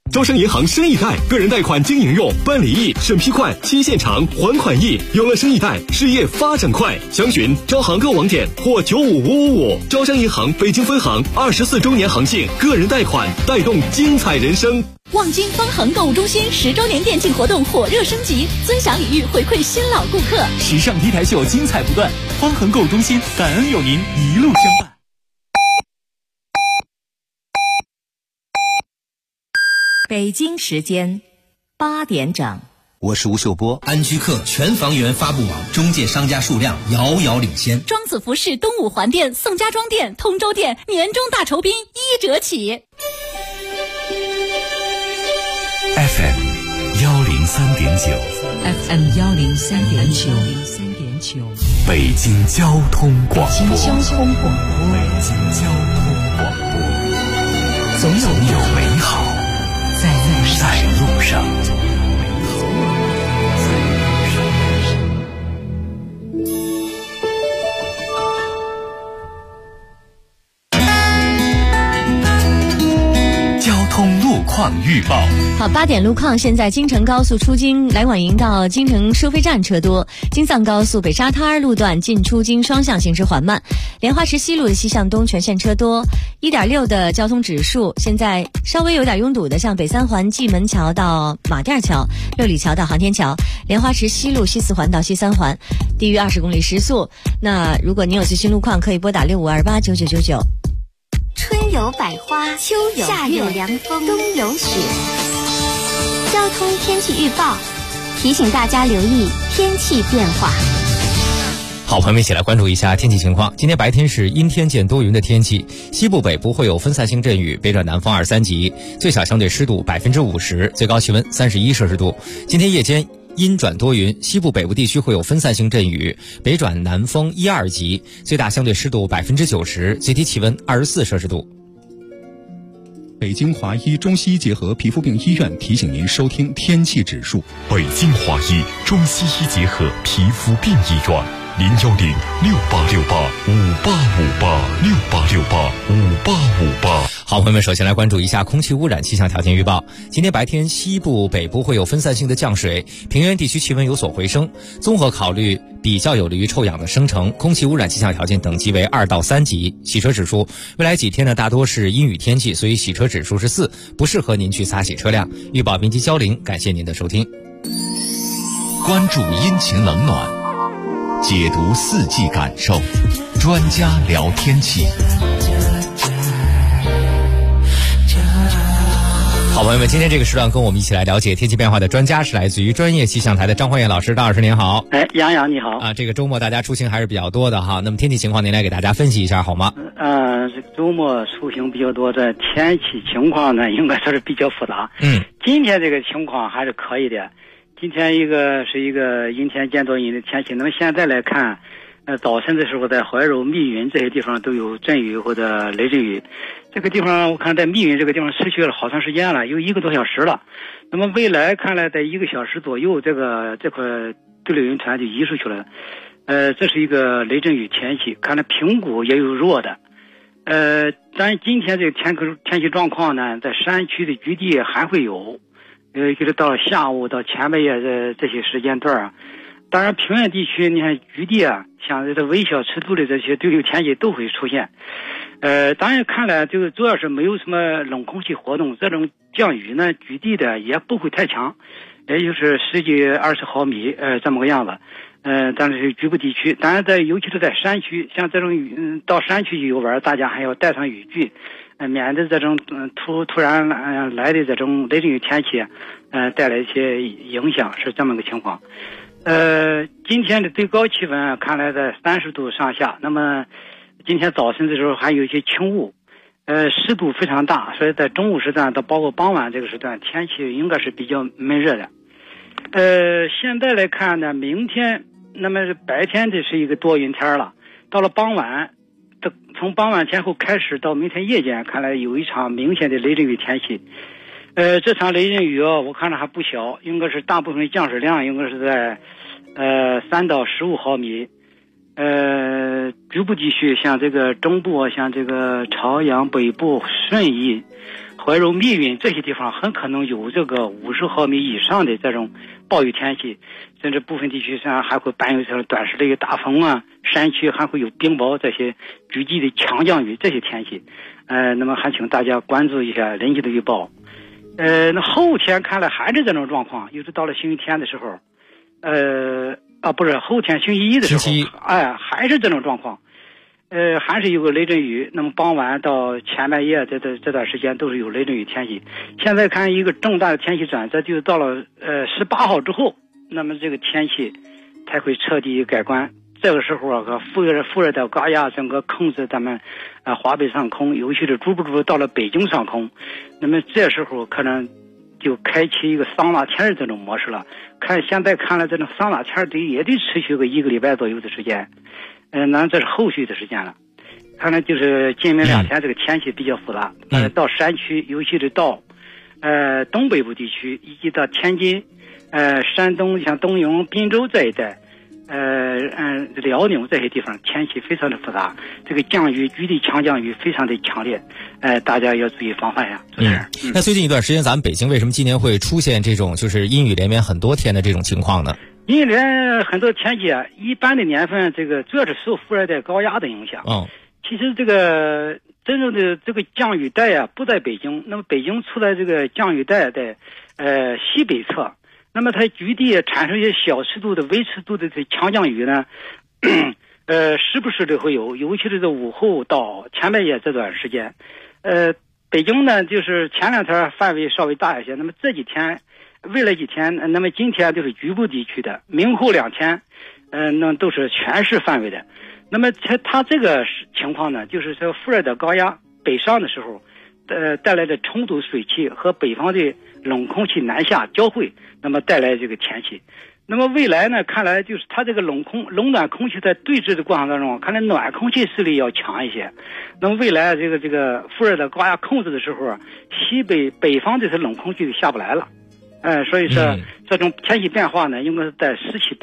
招商银行生意贷个人贷款经营用，办理易，审批快，期限长，还款易。有了生意贷，事业发展快。详询招行购网点或95555。招商银行北京分行24周年行庆，个人贷款带动精彩人生。 望京方恒购物中心10周年店庆活动火热升级，尊享礼遇回馈新老顾客， 时尚 T 台秀精彩不断。方恒购物中心感恩有您一路相伴。 北京时间8点整， 我是吴秀波。安居客全房源发布网中介商家数量遥遥领先， 庄子服饰东五环店、宋家庄店、通州店年终大酬宾1折起。 FM 103.9 FM 103.9 北京交通广播。 北京交通广播，总有美好在路上。 交通路况预报。 好，8点路况。现在京承高速出京来广营到京承收费站车多，京藏高速北沙滩路段进出京双向行驶缓慢，莲花池西路的西向东全线车多。1.6的交通指数，现在稍微有点拥堵的，像北三环蓟门桥到马甸桥、六里桥到航天桥、莲花池西路西4环到西3环，低于20公里时速。那如果您有最新路况，可以拨打65289999。 春有百花，秋有夏有凉风，冬有雪。交通天气预报提醒大家留意天气变化。 好，朋友们一起来关注一下天气情况。今天白天是阴天见多云的天气，西部北部会有分散性阵雨，北转南风2、3级，最小相对湿度50%，最高气温31摄氏度。今天夜间阴转多云，西部北部地区会有分散性阵雨，北转南风1、2级，最大相对湿度90%，最低气温24摄氏度。 北京华医中西医结合皮肤病医院提醒您收听天气指数。 北京华医中西医结合皮肤病医院，0106868585858，68685858。 好，朋友们，首先来关注一下空气污染气象条件预报。今天白天西部北部会有分散性的降水，平原地区气温有所回升。综合考虑比较有利于臭氧的生成，空气污染气象条件等级为2到3级。洗车指数，未来几天呢大多是阴雨天气，所以洗车指数是4，不适合您去擦洗车辆。预报编辑焦玲，感谢您的收听。 关注阴晴冷暖，解读四季感受，专家聊天气。 好，朋友们，今天这个时段跟我们一起来了解天气变化的专家是来自于专业气象台的张焕业老师。张老师您好。 杨洋你好啊，这个周末大家出行还是比较多的哈，那么天气情况您来给大家分析一下好吗？ 这个周末出行比较多，这天气情况呢应该说是比较复杂。今天这个情况还是可以的。今天是一个阴天见多云的天气，那么现在来看，早晨的时候在怀柔、密云这些地方都有阵雨或者雷阵雨。这个地方我看在密云这个地方持续了好长时间了，有1个多小时了。那么未来看来在1个小时左右，这块对流云团就移出去了。这是一个雷阵雨天气，看来平谷也有弱的。但是今天这个天气状况呢，在山区的雨地还会有，一直到下午到前半夜这些时间段啊。当然平原地区你看雨地啊，像这微小尺度的这些对流天气都会出现。当然看来就主要是没有什么冷空气活动，这种降雨呢雨地的也不会太强，也就是10几20毫米这么个样子。但是局部地区，当然尤其是在山区，像这种到山区去游玩，大家还要带上雨具，免得这种突然来的这种雷阵雨天气带来一些影响，是这么个情况。今天的最高气温看来在30度上下，那么今天早晨的时候还有一些轻雾，湿度非常大，所以在中午时段到包括傍晚这个时段，天气应该是比较闷热的。现在来看呢，明天那么白天这是一个多云天了，到了傍晚，从傍晚前后开始到明天夜间，看来有一场明显的雷阵雨天气。这场雷阵雨我看着还不小，应该是大部分降水量应该是在3到15毫米。局部地区像这个中部，像这个朝阳北部、顺义、 怀柔、密云这些地方很可能有这个50毫米以上的这种暴雨天气，甚至部分地区上还会伴有这种短时的大风啊，山区还会有冰雹这些局地的强降雨这些天气。那么还请大家关注一下人气的预报。那后天看来还是这种状况，又是到了星期天的时候，不是后天星期一的时候，还是这种状况。还是有个雷阵雨，那么傍晚到前半夜这段时间都是有雷阵雨天气。现在看一个重大的天气转折，就到了18号之后，那么这个天气才会彻底改观。这个时候啊，副热带高压整个控制咱们华北上空，尤其是逐步到了北京上空，那么这时候可能就开启一个桑拿天这种模式了。现在看来这种桑拿天也得持续个1个礼拜左右的时间。那这是后续的时间了。看来就是今明2天这个天气比较复杂，到山区，尤其是到东北部地区以及到天津、山东像东营、滨州这一带，辽宁这些地方天气非常的复杂，这个降雨局地强降雨非常的强烈，大家要注意防范呀。 那最近一段时间咱们北京为什么今年会出现这种就是阴雨连绵很多天的这种情况呢？ 阴雨连很多天气啊，一般的年份这个主要是受副热带高压的影响。其实这个真正的这个降雨带啊不在北京，那么北京处在这个降雨带的西北侧，那么它局地产生一些小尺度的微尺度的这强降雨呢，时不时的会有，尤其是在午后到前半夜这段时间。北京呢就是前2天范围稍微大一些，那么这几天未来几天，那么今天就是局部地区的，明后2天那都是全市范围的。那么它这个情况呢，就是说副热带高压北上的时候带来的冲突水汽和北方的冷空气南下交汇，那么带来这个天气。那么未来呢，看来就是它这个冷暖空气在对峙的过程当中，看来暖空气势力要强一些。那么未来这个副热带高压控制的时候，北方这些冷空气就下不来了。所以说这种天气变化呢，应该是在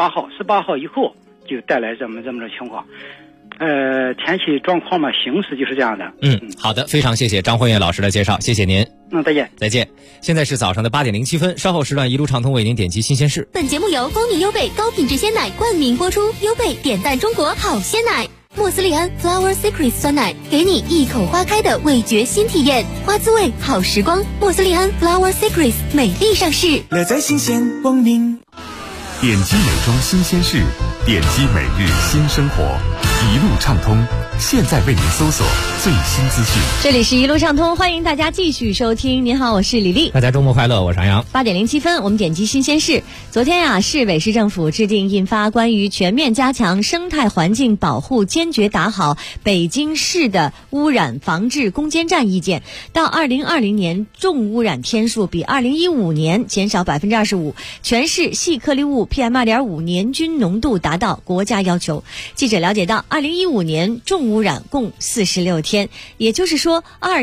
18号以后就带来这么的情况。天气状况嘛，形势就是这样的。 好的，非常谢谢张慧燕老师的介绍，谢谢您。 再见。 再见。现在是早上的8点07分，稍后时段一路畅通为您点击新鲜事。 本节目由蜂蜜优贝高品质鲜奶冠名播出，优贝点赞中国好鲜奶。莫斯利安 Flower Secrets 酸奶，给你一口花开的味觉新体验，花滋味好时光。莫斯利安 Flower Secrets 美丽上市， 乐在新鲜光明。 点击美妆新鲜事，点击每日新生活，一路畅通。现在为您搜索最新资讯。 这里是一路畅通，欢迎大家继续收听。您好，我是李丽。 大家周末快乐，我是杨洋。 8点07分，我们点击新鲜事。昨天啊，市委市政府制定印发关于全面加强生态环境保护，坚决打好北京市的污染防治攻坚战意见，到2020年重污染天数比2015年减少25%，全市细颗粒物 PM2.5 年均浓度达到国家要求。记者了解到，2015年重污染共46天，也就是说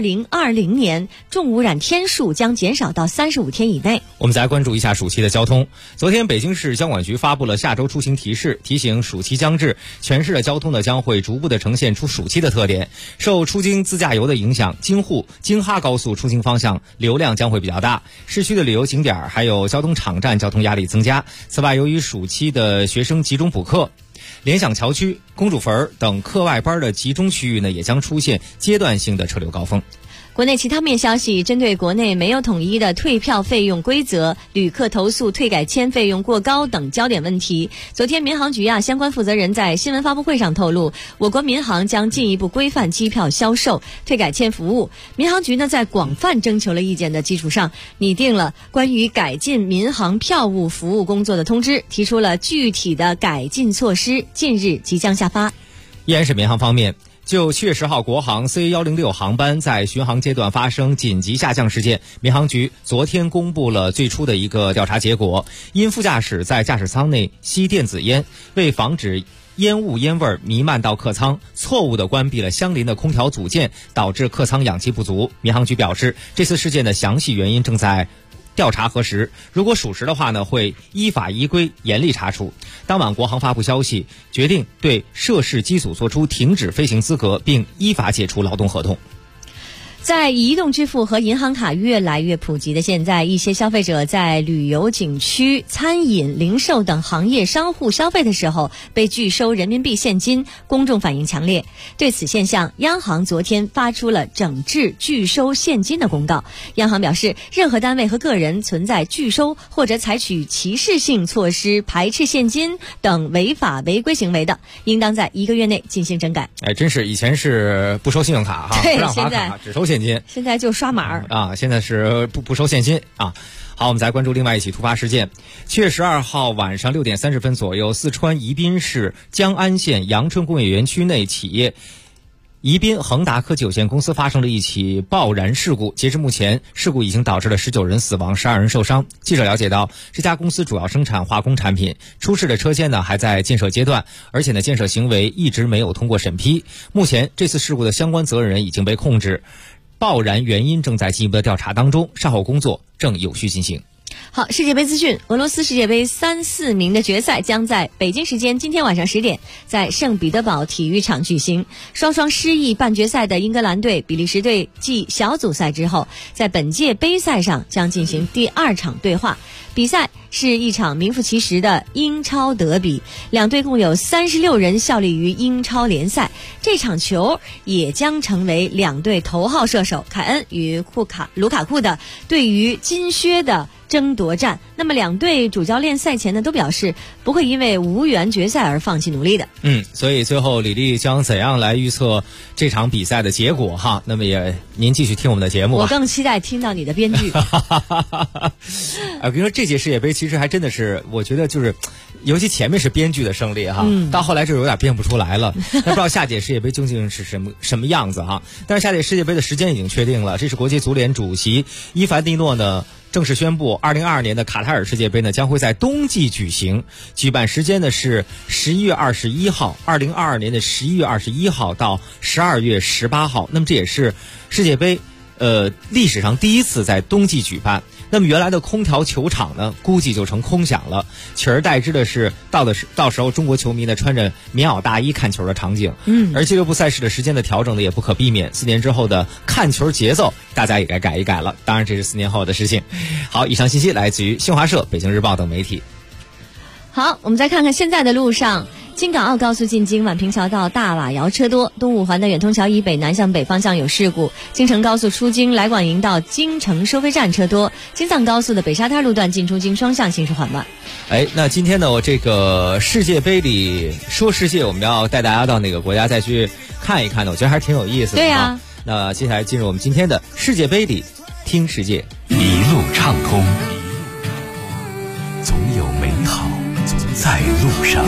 2020年重污染天数将减少到35天以内。 我们再来关注一下暑期的交通。昨天北京市交管局发布了下周出行提示，提醒暑期将至，全市的交通呢将会逐步的呈现出暑期的特点。受出京自驾游的影响，京沪京哈高速出行方向流量将会比较大，市区的旅游景点还有交通场站交通压力增加。此外，由于暑期的学生集中补课，联想桥区、公主坟等课外班的集中区域呢，也将出现阶段性的车流高峰。 国内其他面消息，针对国内没有统一的退票费用规则、旅客投诉退改签费用过高等焦点问题，昨天民航局相关负责人在新闻发布会上透露，我国民航将进一步规范机票销售、退改签服务。民航局呢，在广泛征求了意见的基础上，拟定了关于改进民航票务服务工作的通知，提出了具体的改进措施，近日即将下发。 依然是民航方面，就7月10号国航 C106 航班在巡航阶段发生紧急下降事件，民航局昨天公布了最初的一个调查结果。因副驾驶在驾驶舱内吸电子烟，为防止烟雾烟味弥漫到客舱，错误地关闭了相邻的空调组件，导致客舱氧气不足。民航局表示，这次事件的详细原因正在调查核实，如果属实的话呢，会依法依规严厉查处。当晚国航发布消息，决定对涉事机组作出停止飞行资格，并依法解除劳动合同。 在移动支付和银行卡越来越普及的现在，一些消费者在旅游景区、餐饮、零售等行业商户消费的时候被拒收人民币现金，公众反应强烈。对此现象，央行昨天发出了整治拒收现金的公告。央行表示，任何单位和个人存在拒收或者采取歧视性措施、排斥现金等违法违规行为的，应当在1个月内进行整改。 真是以前是不收信用卡哈， 对， 不让发卡，只收现金。 现在就刷码啊，现在是不收现金啊。好，我们再关注另外一起突发事件。7月12号晚上6点30分左右，四川宜宾市江安县阳春工业园区内企业宜宾恒达科技有限公司发生了一起爆燃事故，截至目前，事故已经导致了19人死亡，12人受伤。记者了解到，这家公司主要生产化工产品，出事的车间呢还在建设阶段，而且呢建设行为一直没有通过审批。目前这次事故的相关责任人已经被控制，爆燃原因正在进一步的调查当中，善后工作正有序进行。 好，世界杯资讯，俄罗斯世界杯3、4名的决赛将在北京时间今天晚上10点在圣彼得堡体育场举行。双双失意半决赛的英格兰队、比利时队继小组赛之后，在本届杯赛上将进行第2场对话。比赛是一场名副其实的英超德比，两队共有36人效力于英超联赛。这场球也将成为两队头号射手凯恩与卢卡库的对于金靴的争夺战。那么两队主教练赛前呢都表示不会因为无缘决赛而放弃努力的。 所以最后李丽将怎样来预测这场比赛的结果哈？那么也您继续听我们的节目吧。 我更期待听到你的编剧。 我跟你说，这届世界杯其实还真的是，我觉得就是，尤其前面是编剧的胜利哈，到后来就有点编不出来了。那不知道下届世界杯究竟是什么样子哈？但是下届世界杯的时间已经确定了，这是国际足联主席伊凡蒂诺呢正式宣布，2022年的卡塔尔世界杯呢将会在冬季举行，举办时间呢是11月21号，2022年的11月21号到12月18号。那么这也是世界杯历史上第一次在冬季举办。那么原来的空调球场呢，估计就成空想了，取而代之的是到时候中国球迷呢穿着棉袄大衣看球的场景。而俱乐部赛事的时间的调整呢也不可避免，4年之后的看球节奏大家也该改一改了，当然这是4年后的事情。好，以上信息来自于新华社、北京日报等媒体。 好，我们再看看现在的路上。京港澳高速进京宛平桥到大瓦窑车多，东五环的远通桥以北南向北方向有事故，京承高速出京来广营到京承收费站车多，京藏高速的北沙滩路段进出京双向行驶缓慢。 那今天呢，我这个世界杯里说世界，我们要带大家到哪个国家再去看一看呢？我觉得还是挺有意思的。 对呀。 那接下来进入我们今天的世界杯里听世界， 一路畅通，总有美好在路上，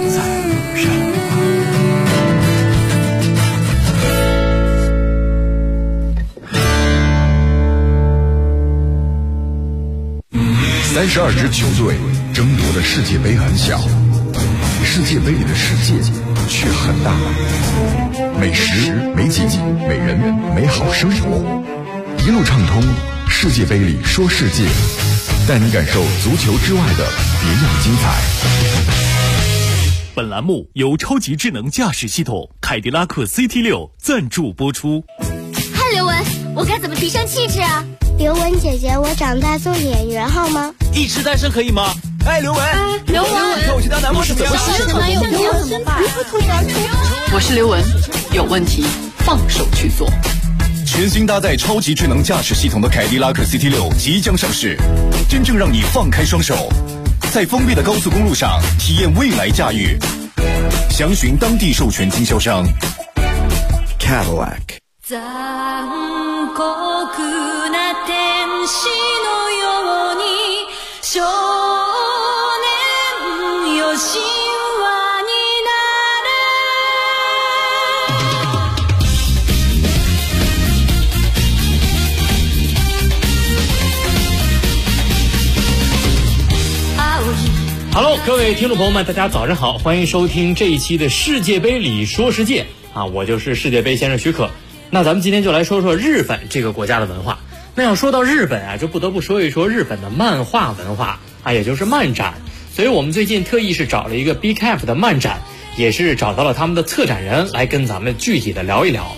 32支球队争夺的世界杯很小，世界杯里的世界却很大。美食、美景、美人、美好生活，一路畅通。世界杯里说世界，带你感受足球之外的别样精彩。 本栏目由超级智能驾驶系统凯迪拉克 CT6 赞助播出。 嗨，刘雯，我该怎么提升气质啊？ 刘雯姐姐，我长大做演员好吗？ 一直单身可以吗？刘雯， 刘雯， 看我去当男模是怎么实现男友没有怎么办？ 我是刘雯，有问题放手去做。 全新搭载超级智能驾驶系统的凯迪拉克 CT6 即将上市，真正让你放开双手，在封闭的高速公路上体验未来驾驭。详询当地授权经销商 Cadillac。 残酷な天使のように少年よ神話になれ。Hello， 各位听众朋友们，大家早上好，欢迎收听这一期的世界杯里说世界啊，我就是世界杯先生许可。那咱们今天就来说说日本这个国家的文化。那要说到日本啊，就不得不说一说日本的漫画文化啊，也就是漫展。所以我们最近特意是找了一个 BCAF 的漫展，也是找到了他们的策展人来跟咱们具体的聊一聊。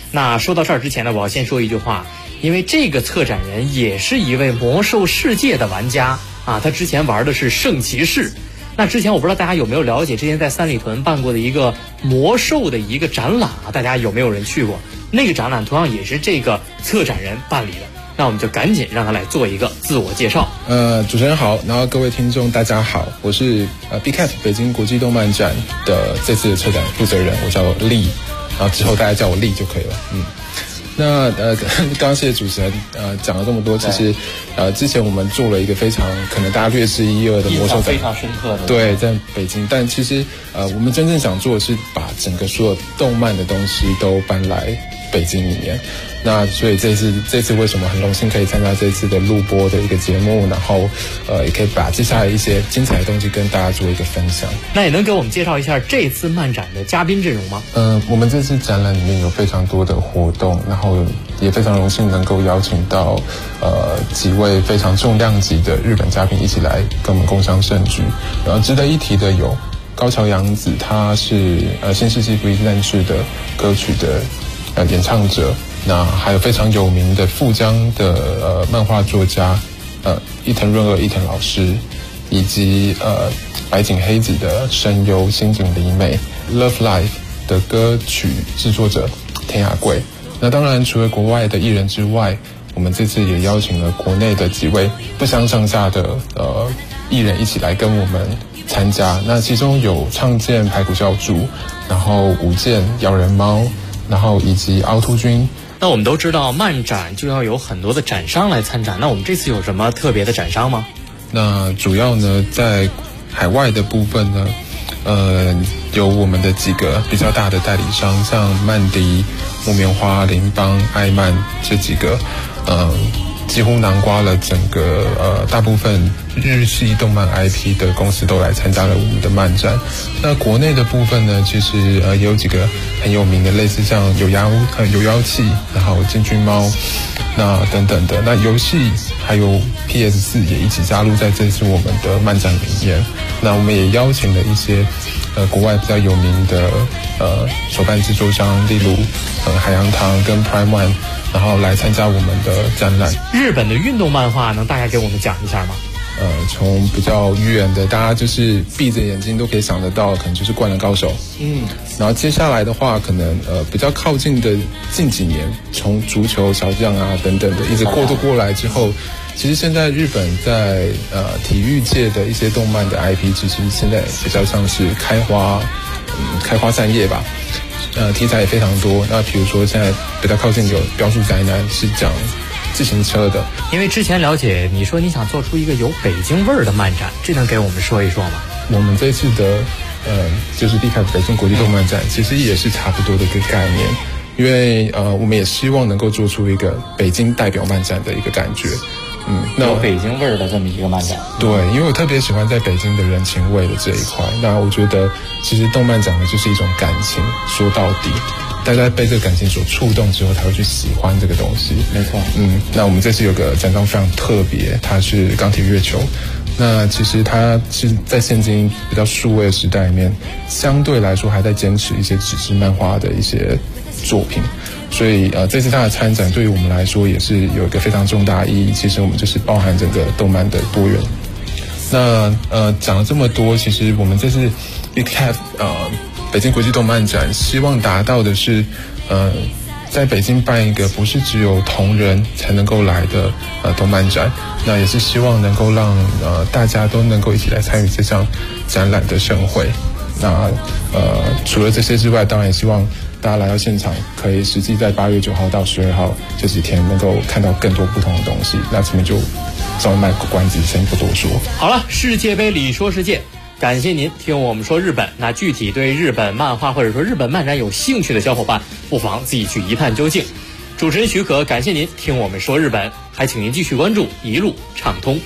那说到这儿之前呢，我要先说一句话，因为这个策展人也是一位魔兽世界的玩家啊，他之前玩的是圣骑士。那之前我不知道大家有没有了解，之前在三里屯办过的一个魔兽的一个展览啊，大家有没有人去过？那个展览同样也是这个策展人办理的。那我们就赶紧让他来做一个自我介绍。 主持人好，然后各位听众大家好，我是BCAF 北京国际动漫展的这次的策展负责人，我叫力，然后之后大家叫我力就可以了。那刚刚谢谢主持人讲了这么多，其实之前我们做了一个非常可能大家略知一二的魔兽展， 非常深刻的， 对，在北京。但其实我们真正想做的是把整个所有动漫的东西都搬来北京里面。那所以这次为什么很荣幸可以参加这次的录播的一个节目，然后也可以把接下来一些精彩的东西跟大家做一个分享。 那也能给我们介绍一下这次漫展的嘉宾阵容吗？ 我们这次展览里面有非常多的活动，然后也非常荣幸能够邀请到几位非常重量级的日本嘉宾一起来跟我们共襄盛举。然后值得一提的有高桥洋子，她是新世纪福音战士的歌曲的演唱者。那还有非常有名的富江的漫画作家伊藤润二伊藤老师，以及白井黑子的声优新井里美 Love Life 的歌曲制作者田雅贵。那当然除了国外的艺人之外，我们这次也邀请了国内的几位不相上下的艺人一起来跟我们参加。那其中有唱见排骨教主，然后舞剑咬人猫，然后以及凹凸君。 那我们都知道漫展就要有很多的展商来参展，那我们这次有什么特别的展商吗？ 那主要呢在海外的部分呢有我们的几个比较大的代理商，像曼迪、木棉花、羚邦、艾曼这几个几乎囊括了整个大部分日系动漫 IP 的公司都来参加了我们的漫展。那国内的部分呢，其实也有几个很有名的，类似像有妖气，然后金君猫，那等等的。那游戏还有 PS4 也一起加入在这次我们的漫展里面。那我们也邀请了一些国外比较有名的手办制作商，例如海洋堂跟 Prime One， 然后来参加我们的展览。 日本的运动漫画能大概给我们讲一下吗？ 从比较远的，大家就是闭着眼睛都可以想得到，可能就是《灌篮高手》。然后接下来的话，可能比较靠近的近几年，从足球小将啊等等的，一直过渡过来之后，其实现在日本在体育界的一些动漫的 IP， 其实现在比较像是开花散叶吧。题材也非常多。那比如说现在比较靠近有标速宅男，是讲自行车的。 因为之前了解你说你想做出一个有北京味儿的漫展，这能给我们说一说吗？ 我们这次的就是BCAF北京国际动漫展，其实也是差不多的一个概念。因为我们也希望能够做出一个北京代表漫展的一个感觉。 有北京味儿的这么一个漫展。 对，因为我特别喜欢在北京的人情味的这一块。那我觉得其实动漫展呢就是一种感情，说到底大家被这个感情所触动之后才会去喜欢这个东西。 没错。 那我们这次有个展商非常特别，它是钢铁月球。那其实它是在现今比较数位的时代里面，相对来说还在坚持一些纸质漫画的一些作品。所以这次它的参展对于我们来说也是有一个非常重大的意义。其实我们就是包含整个动漫的多元。那讲了这么多，其实我们这次 BCAF 北京国际动漫展希望达到的是在北京办一个不是只有同人才能够来的动漫展。那也是希望能够让大家都能够一起来参与这项展览的盛会。那除了这些之外，当然也希望大家来到现场，可以实际在8月9号到12号这几天能够看到更多不同的东西。那这边就稍微卖个关子，先不多说。 好了，世界杯里说世界，感谢您听我们说日本。那具体对日本漫画或者说日本漫展有兴趣的小伙伴，不妨自己去一探究竟。主持人许可，感谢您听我们说日本，还请您继续关注一路畅通。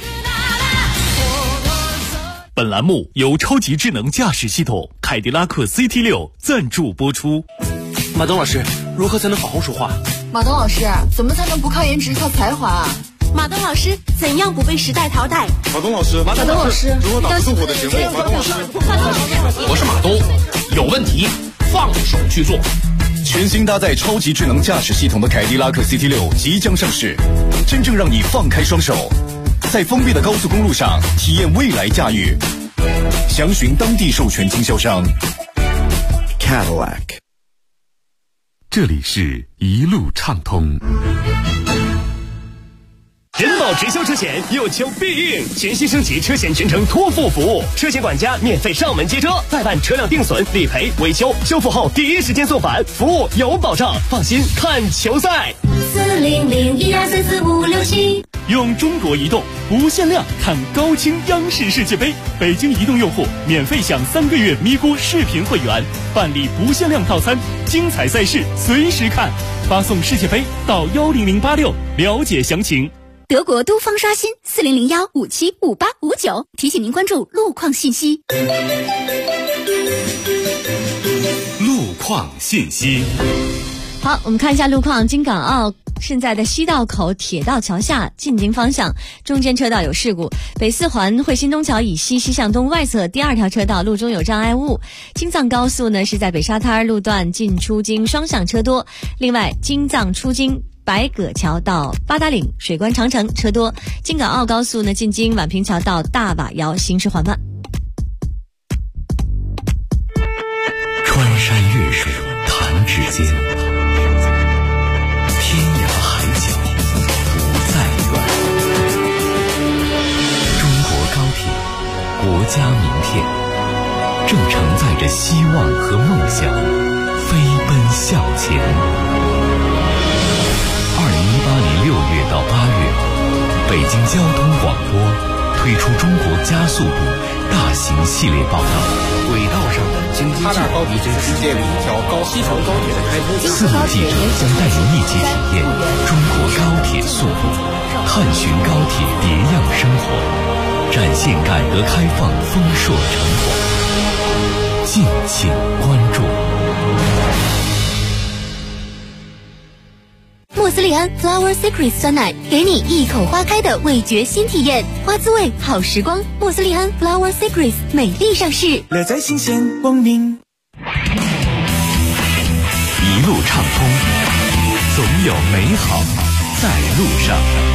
本栏目由超级智能驾驶系统凯迪拉克 CT6 赞助播出。 马东老师，如何才能好好说话？ 马东老师，怎么才能不靠颜值靠才华啊？ 马东老师，怎样不被时代淘汰？ 马东老师，如何打不动我的节目？马东老师， 我是马东，有问题放手去做。 全新搭载超级智能驾驶系统的凯迪拉克 CT6 即将上市，真正让你放开双手，在封闭的高速公路上体验未来驾驭。详询当地授权经销商。 Cadillac。 这里是一路畅通。 人保直销车险有求必应，全新升级车险全程托付服务，车险管家免费上门接车，代办车辆定损、理赔、维修，修复后第一时间送返，服务有保障，放心看球赛。 40012344567。 用中国移动无限量看高清央视世界杯，北京移动用户免费享3个月咪咕视频会员，办理不限量套餐，精彩赛事随时看，发送世界杯到10086了解详情。 德国都方刷新4001575859，提醒您关注路况信息。 路况信息。 好，我们看一下路况。京港澳现在的西道口铁道桥下进京方向中间车道有事故，北四环汇新东桥以西西向东外侧第2条车道路中有障碍物。京藏高速呢是在北沙滩路段进出京双向车多，另外京藏出京白葛桥到八达岭水关长城车多。京港澳高速呢进京宛平桥到大瓦窑行驶缓慢。 穿山越水弹指间，天涯海角不再远。中国高铁，国家名片，正承载着希望和梦想，飞奔向前。2018年6月到8月，北京交通广播推出中国加速度大型系列报道，轨道上的京津冀已经实现了一条西长高铁的开通。4路记者将带您一起体验中国高铁速度，探寻高铁别样生活，展现改革开放丰硕成果。敬请关注。 莫斯利安 Flower Secrets 酸奶，给你一口花开的味觉新体验，花滋味好时光。莫斯利安 Flower Secrets 美丽上市， 乐在新鲜，光明。 一路畅通，总有美好在路上。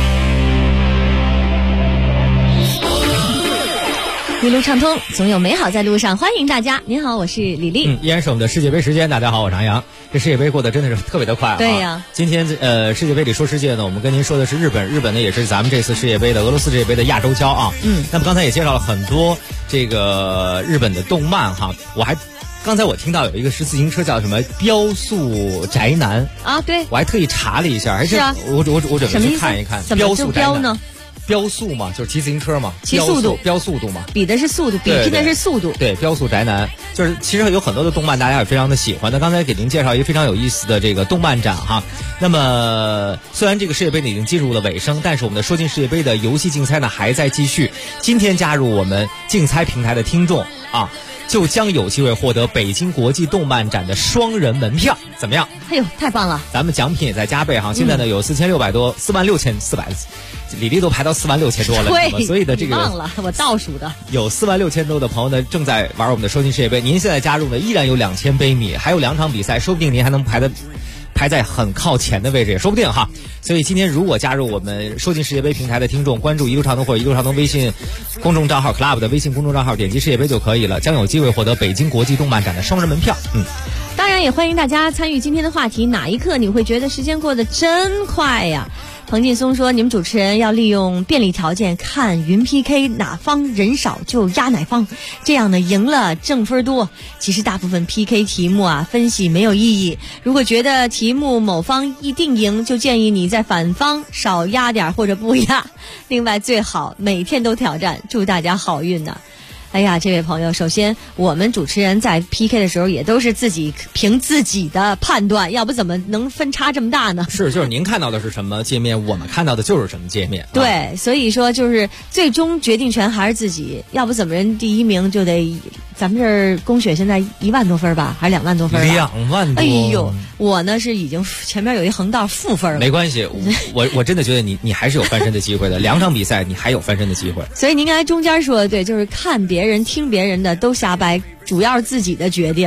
一路畅通，总有美好在路上。欢迎大家，您好，我是李丽。 依然是我们的世界杯时间。大家好，我是杨洋。这世界杯过得真的是特别的快啊！ 对呀， 今天世界杯里说世界呢，我们跟您说的是日本，日本呢也是咱们这次世界杯的俄罗斯世界杯的亚洲骄傲。那么刚才也介绍了很多这个日本的动漫哈，刚才我听到有一个是自行车叫什么标速宅男啊，对， 我还特意查了一下，还是我准备去看一看标速宅男呢。 标速嘛，就是骑自行车嘛， 骑速度， 标速度嘛， 比的是速度，比拼的是速度。 对，标速宅男就是其实有很多的动漫大家也非常的喜欢的。刚才给您介绍一个非常有意思的这个动漫展哈。那么虽然这个世界杯呢已经进入了尾声，但是我们的说进世界杯的游戏竞猜呢还在继续。今天加入我们竞猜平台的听众啊，就将有机会获得北京国际动漫展的双人门票，怎么样？ 哎呦，太棒了！ 咱们奖品也在加倍哈，现在呢有4600多，46400，李丽都排到46000多了，所以的这个忘了我倒数的有46000多的朋友呢正在玩我们的收听世界杯。您现在加入呢依然有2000杯米，还有2场比赛，说不定您还能排在很靠前的位置，也说不定哈。所以今天如果加入我们收进世界杯平台的听众，关注一路畅通或者一路畅通微信公众账号 Club 的微信公众账号，点击世界杯就可以了，将有机会获得北京国际动漫展的双人门票。 当然也欢迎大家参与今天的话题，哪一刻你会觉得时间过得真快呀？彭劲松说，你们主持人要利用便利条件看云 PK， 哪方人少就压哪方，这样呢赢了正分多。其实大部分 PK 题目啊分析没有意义，如果觉得题目某方一定赢，就建议你在反方少压点或者不压。另外最好每天都挑战，祝大家好运呢。哎呀，这位朋友，首先我们主持人在 PK 的时候也都是自己凭自己的判断，要不怎么能分差这么大呢？ 就是您看到的是什么界面，我们看到的就是什么界面。 对，所以说就是最终决定权还是自己，要不怎么人第一名就得，咱们这儿公雪现在1万多分吧，还是2万多分 ？2万多。 哎呦，我呢是已经前面有一横道负分了。 没关系，我真的觉得你还是有翻身的机会的，2场比赛你还有翻身的机会。 所以您刚才中间说的对，就是看别人听别人的都瞎掰，主要是自己的决定。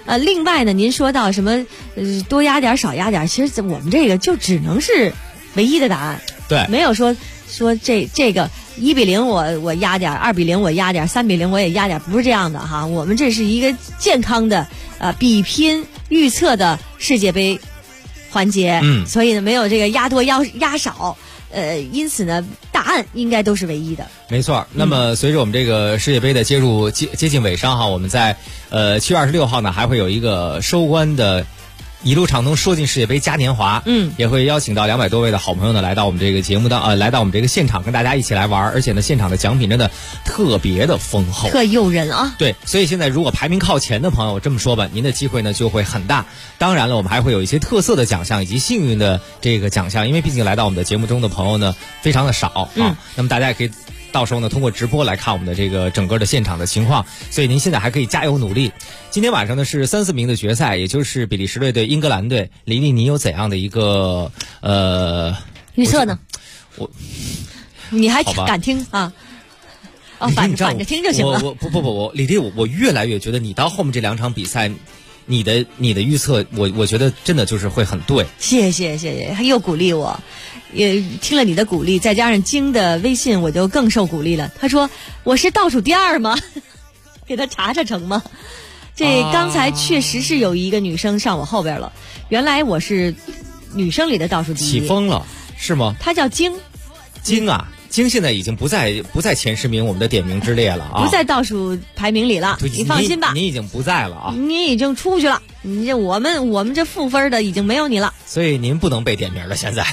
另外呢，您说到什么多压点少压点，其实我们这个就只能是唯一的答案， 对， 没有说这个1-0我压点，2-0我压点，3-0我也压点，不是这样的哈。我们这是一个健康的比拼预测的世界杯环节，所以呢没有这个压多压少，因此呢答案应该都是唯一的。 没错。那么随着我们这个世界杯的接近尾声哈，我们在7月26号呢还会有一个收官的一路畅通说进世界杯嘉年华，也会邀请到200多位的好朋友呢来到我们这个节目来到我们这个现场跟大家一起来玩，而且呢现场的奖品真的特别的丰厚， 特诱人啊。 对，所以现在如果排名靠前的朋友，这么说吧，您的机会呢就会很大。当然了，我们还会有一些特色的奖项以及幸运的这个奖项，因为毕竟来到我们的节目中的朋友呢非常的少啊。那么大家也可以到时候呢通过直播来看我们的这个整个的现场的情况，所以您现在还可以加油努力。今天晚上呢是3-4名的决赛，也就是比利时队对英格兰队。李丽，你有怎样的一个预测呢？你还敢听啊？反着听就行了。 我李丽，我越来越觉得你到后面这2场比赛，你的预测，我觉得真的就是会很对。 谢谢，又鼓励我。也听了你的鼓励，再加上晶的微信，我就更受鼓励了。他说我是倒数第2吗？给他查成吗？这刚才确实是有一个女生上我后边了，原来我是女生里的倒数第1。 起风了是吗？ 她叫晶啊，晶现在已经不在前10名我们的点名之列了啊， 不在倒数排名里了。你放心吧， 你已经不在了啊， 你已经出去了。你这我们这负分的已经没有你了， 所以您不能被点名了。现在，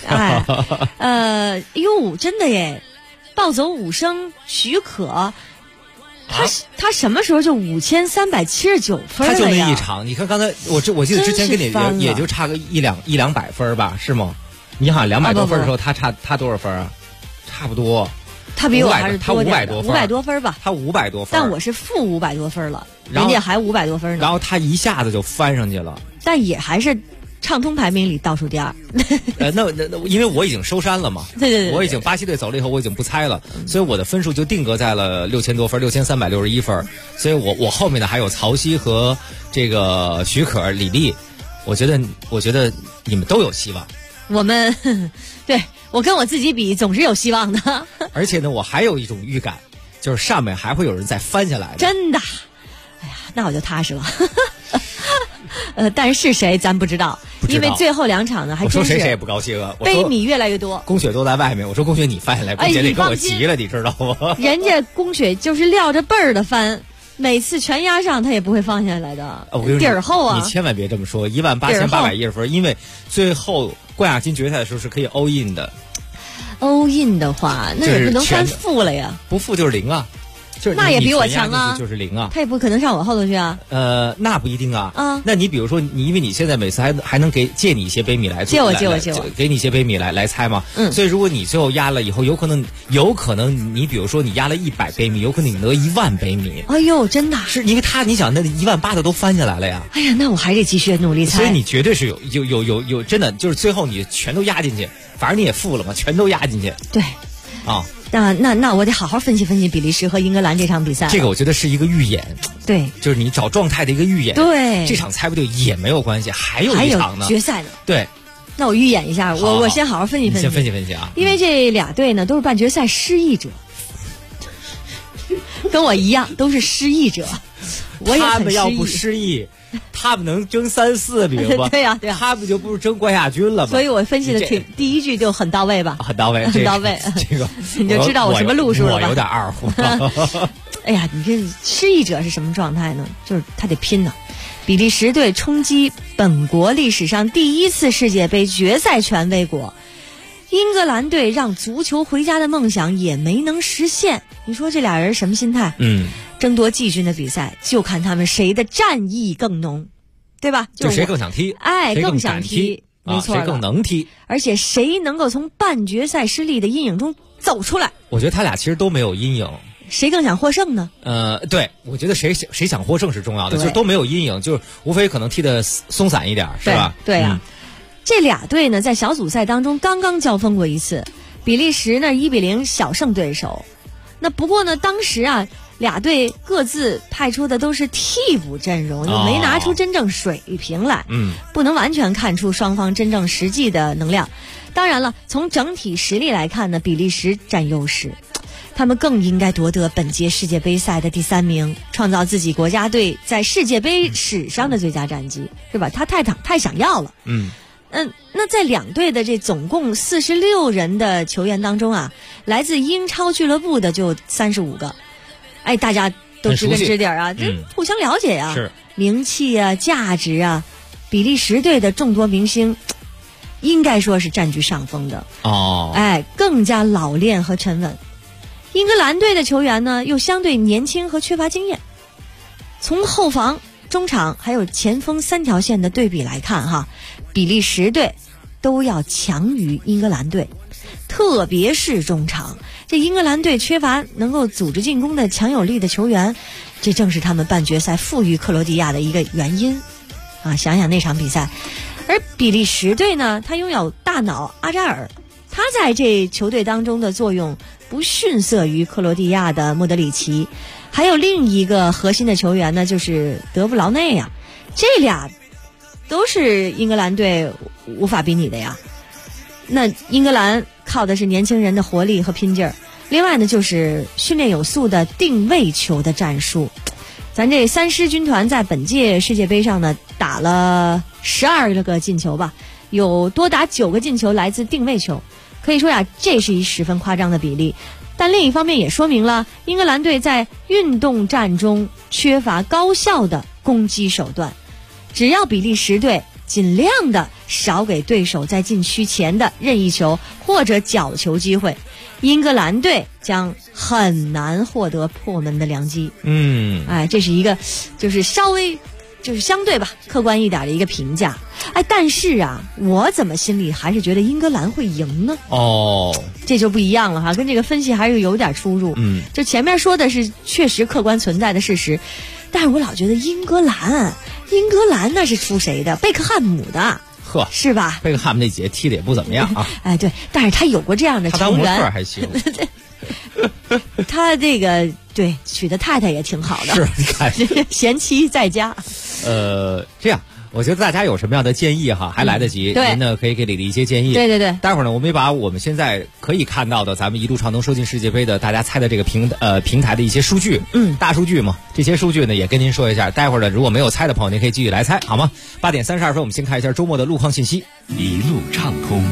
哟，真的耶，暴走5声许可。他什么时候就5379分了呀？ 他就那一场，你看刚才我记得之前跟你也就差个100-200分吧，是吗？你好像200多分的时候，他多少分啊？差不多。 他比我还是多点 ，500 多分吧。 他500多分， 但我是负500多分了，人家还500多分呢。 然后他一下子就翻上去了， 但也还是畅通排名里倒数第2。 那因为我已经收山了嘛， 对， 我已经巴西队走了以后，我已经不猜了，所以我的分数就定格在了6000多分，6361分。所以我后面的还有曹曦和这个许可、李丽，我觉得你们都有希望。 我们对我跟我自己比，总是有希望的。 而且呢，我还有一种预感，就是上面还会有人再翻下来的。 真的，哎呀，那我就踏实了。但是谁咱不知道，因为最后2场呢，还真是我说谁也不高兴啊。 杯米越来越多， 宫雪都在外面。我说宫雪你翻下来，宫雪得跟我急了，你知道吗？ 人家宫雪就是撂着背儿的翻，每次全压上他也不会放下来的。底儿厚啊！ 你千万别这么说，18810分，因为最后冠亚军决赛的时候是可以 all in 的。 all in 的话，那也不能翻负了呀。 不负就是0啊。就是那也比我强啊， 就是0啊， 他也不可能上我后头去啊。 那不一定啊。那你比如说，因为你现在每次还能借你一些杯米来借我， 给你一些杯米来猜嘛。所以如果你最后压了以后，有可能你比如说你压了100杯米，有可能你得10000杯米。 哎呦，真的是因为你想那18000的都翻下来了呀。 哎呀，那我还得继续努力猜。 所以你绝对是有真的就是最后你全都压进去，反正你也负了嘛，全都压进去。 对， 啊。 那我得好好分析分析比利时和英格兰这场比赛。 这个我觉得是一个预演， 对， 就是你找状态的一个预演。 对， 这场猜不对也没有关系，还有一场呢， 决赛呢。 对， 那我预演一下，我先好好分析分析。 先分析分析啊， 因为这俩队呢都是半决赛失意者，跟我一样都是失意者。我也他们要不失意，他们能争3-4名吗？ 对呀， 他们就不是争冠亚军了吗？ 所以我分析的第一句就很到位吧？ 很到位， 很到位。 这个你就知道我什么路数了吧？ 我有点二胡。 哎呀，你这失意者是什么状态呢？就是他得拼呢。比利时队冲击本国历史上第1次世界杯决赛权威国，英格兰队让足球回家的梦想也没能实现。你说这俩人什么心态？争夺季军的比赛就看他们谁的战意更浓，对吧？ 就谁更想踢， 更想踢，没错， 谁更能踢， 而且谁能够从半决赛失利的阴影中走出来。 我觉得他俩其实都没有阴影。 谁更想获胜呢？ 对，我觉得谁想获胜是重要的，就是都没有阴影，就是无非可能踢得松散一点，是吧？ 对啊。这俩队呢，在小组赛当中刚刚交锋过一次，比利时呢1-0小胜对手。那不过呢，当时啊， 俩队各自派出的都是替补阵容，就没拿出真正水平来，不能完全看出双方真正实际的能量。当然了，从整体实力来看呢，比利时占优势，他们更应该夺得本届世界杯赛的第3名，创造自己国家队在世界杯史上的最佳战绩，是吧？他太想要了。那在两队的这总共46人的球员当中啊，来自英超俱乐部的就35个，哎，大家都知根知底啊，这互相了解啊， 是名气啊、价值啊，比利时队的众多明星应该说是占据上风的哦， 哎，更加老练和沉稳。英格兰队的球员呢，又相对年轻和缺乏经验。从后防、中场还有前锋3条线的对比来看哈，比利时队都要强于英格兰队，特别是中场。这英格兰队缺乏能够组织进攻的强有力的球员，这正是他们半决赛负于克罗地亚的一个原因啊！想想那场比赛，而比利时队呢，他拥有大脑阿扎尔，他在这球队当中的作用不逊色于克罗地亚的莫德里奇，还有另一个核心的球员呢，就是德布劳内呀，这俩都是英格兰队无法比拟的呀。那英格兰靠的是年轻人的活力和拼劲儿，另外呢就是训练有素的定位球的战术。咱这3狮军团在本届世界杯上呢打了12个进球吧，有多达9个进球来自定位球，可以说呀，这是一十分夸张的比例。但另一方面也说明了英格兰队在运动战中缺乏高效的攻击手段。只要比利时队尽量的少给对手在禁区前的任意球或者角球机会，英格兰队将很难获得破门的良机。哎，这是一个就是稍微就是相对吧客观一点的一个评价。哎，但是啊，我怎么心里还是觉得英格兰会赢呢？ 哦，这就不一样了哈，跟这个分析还是有点出入。就前面说的是确实客观存在的事实，但是我老觉得英格兰那是出谁的？贝克汉姆的。 呵， 是吧？ 贝克汉姆那节踢的也不怎么样啊。 哎，对，但是他有过这样的球员， 他当模特还行。 他这个对娶的太太也挺好的， 是你看贤妻在家。 这样，我觉得大家有什么样的建议哈，还来得及。您呢可以给李丽一些建议。 对。 待会儿呢，我们也把我们现在可以看到的咱们一路畅通收进世界杯的大家猜的这个平台的一些数据，大数据嘛，这些数据呢也跟您说一下。待会儿呢，如果没有猜的朋友，您可以继续来猜，好吗？8点32分，我们先看一下周末的路况信息。 一路畅通，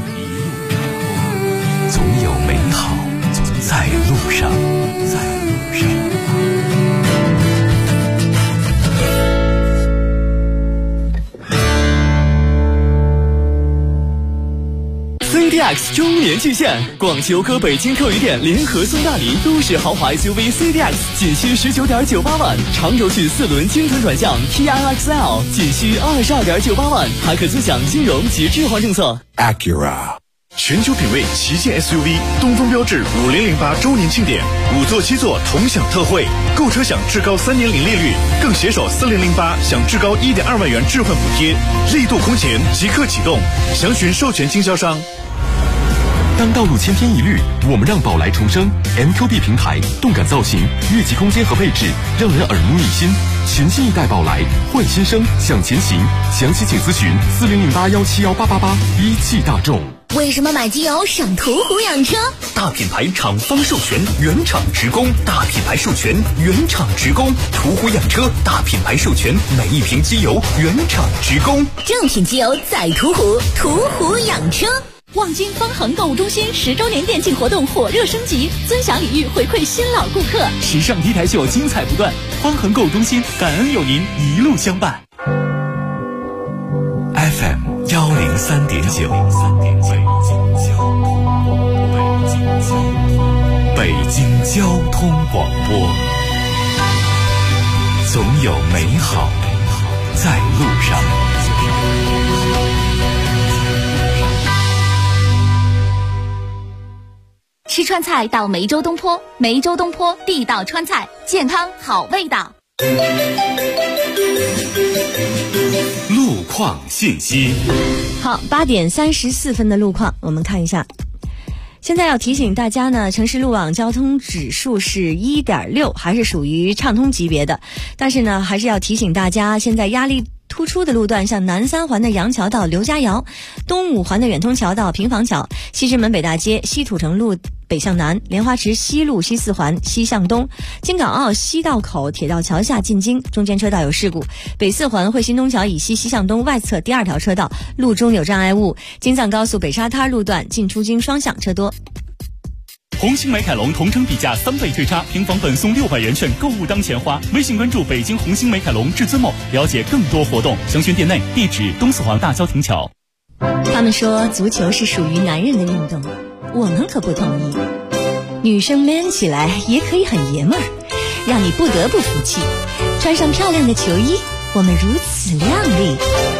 总有美好在路上。 CDX 周年巨献，广汽讴歌北京客运店联合送大礼，都市豪华 SUV CDX 仅需19.98万，长轴距4轮精准转向 TIXL 仅需22.98万，还可尊享金融及置换政策。 Acura 全球品味旗舰 SUV 东风标致5008周年庆典，5座7座同享特惠，购车享至高3年零利率，更携手4008享至高1.2万元置换补贴，力度空前即刻启动，详询授权经销商。 当道路千篇一律，我们让宝来重生。MQB 平台，动感造型，越级空间和配置让人耳目一新。全新一代宝来，换新生向前行。详细请咨询4008171888。一汽大众。 为什么买机油省途虎养车？ 大品牌厂方授权，原厂直供。大品牌授权，原厂直供。途虎养车，大品牌授权，每一瓶机油原厂直供。 正品机油在途虎，途虎养车。 望京方恒购物中心10周年店庆活动火热升级，尊享礼遇回馈新老顾客， 时尚 T 台秀精彩不断。方恒购物中心感恩有您一路相伴。 FM 103.9，北京交通广播，总有美好在路上。 吃川菜到梅州东坡，梅州东坡地道川菜，健康好味道。 路况信息。 好，8点34分的路况，我们看一下。 现在要提醒大家呢，城市路网交通指数是 1.6， 还是属于畅通级别的。但是呢，还是要提醒大家，现在压力突出的路段，像南三环的杨桥到刘家窑，东五环的远通桥到平房桥，西直门北大街西土城路北向南，莲花池西路西四环西向东，京港澳西道口铁道桥下进京中间车道有事故，北四环汇新东桥以西西向东外侧第2条车道路中有障碍物，京藏高速北沙滩路段进出京双向车多。 红星美凯龙同城比价3倍退差，平房本送600元券，购物当钱花。微信关注北京红星美凯龙至尊某，了解更多活动。详询店内，地址东四环大郊亭桥。 他们说足球是属于男人的运动，我们可不同意。女生 man 起来也可以很爷们儿，让你不得不服气。穿上漂亮的球衣，我们如此靓丽。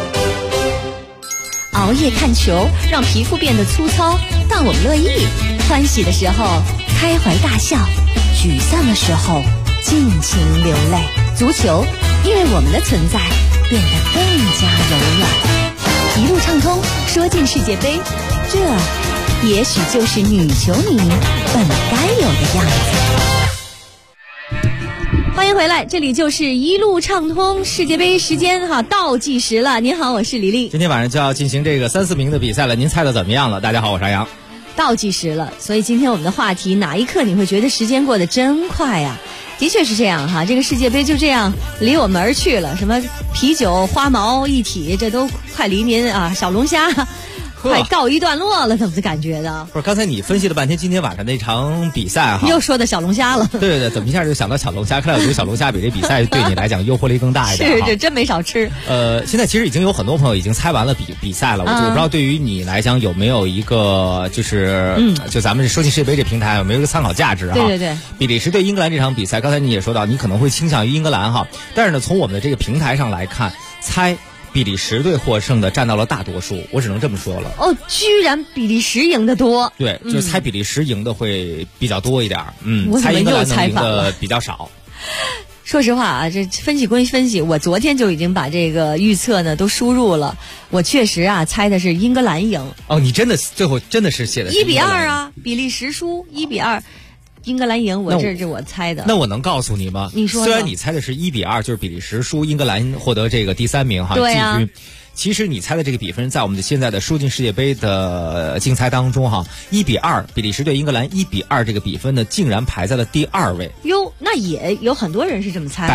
熬夜看球，让皮肤变得粗糙，但我们乐意。欢喜的时候开怀大笑，沮丧的时候尽情流泪。足球因为我们的存在变得更加柔软。一路畅通，说进世界杯，这也许就是女球迷本该有的样子。欢迎回来，这里就是一路畅通世界杯时间哈，倒计时了。您好，我是李丽。 今天晚上就要进行这个3、4名的比赛了，您猜的怎么样了？大家好，我是阿阳。 倒计时了，所以今天我们的话题，哪一刻你会觉得时间过得真快呀？的确是这样哈，这个世界杯就这样离我们而去了。什么啤酒、花毛一体，这都快离您啊，小龙虾快告一段落了，怎么感觉的？ 不是，刚才你分析了半天今天晚上那场比赛哈， 又说到小龙虾了。 对对对，怎么一下就想到小龙虾？看来我觉得小龙虾比这比赛对你来讲诱惑力更大一点。 是，这真没少吃。 现在其实已经有很多朋友已经猜完了比赛了，我不知道对于你来讲有没有一个就是就咱们说进世界杯这平台有没有一个参考价值哈？ 对对对。 比利时对英格兰这场比赛，刚才你也说到，你可能会倾向于英格兰哈，但是呢，从我们的这个平台上来看，猜比利时队获胜的占到了大多数，我只能这么说了。 哦，居然比利时赢得多。 对，就是猜比利时赢的会比较多一点， 猜英格兰能赢的比较少。 说实话啊，这分析归分析，我昨天就已经把这个预测呢都输入了。我确实啊猜的是英格兰赢。 哦，你真的最后真的是写的1-2 啊，比利时输1-2。英格兰赢，这是我猜的。 那我能告诉你吗？ 你说， 虽然你猜的是1-2，就是比利时输，英格兰获得这个第3名哈， 对啊， 季军。其实你猜的这个比分，在我们的现在的输进世界杯的竞猜当中哈，1-2，比利时对英格兰1-2这个比分呢，竟然排在了第2位。 哟，那也有很多人是这么猜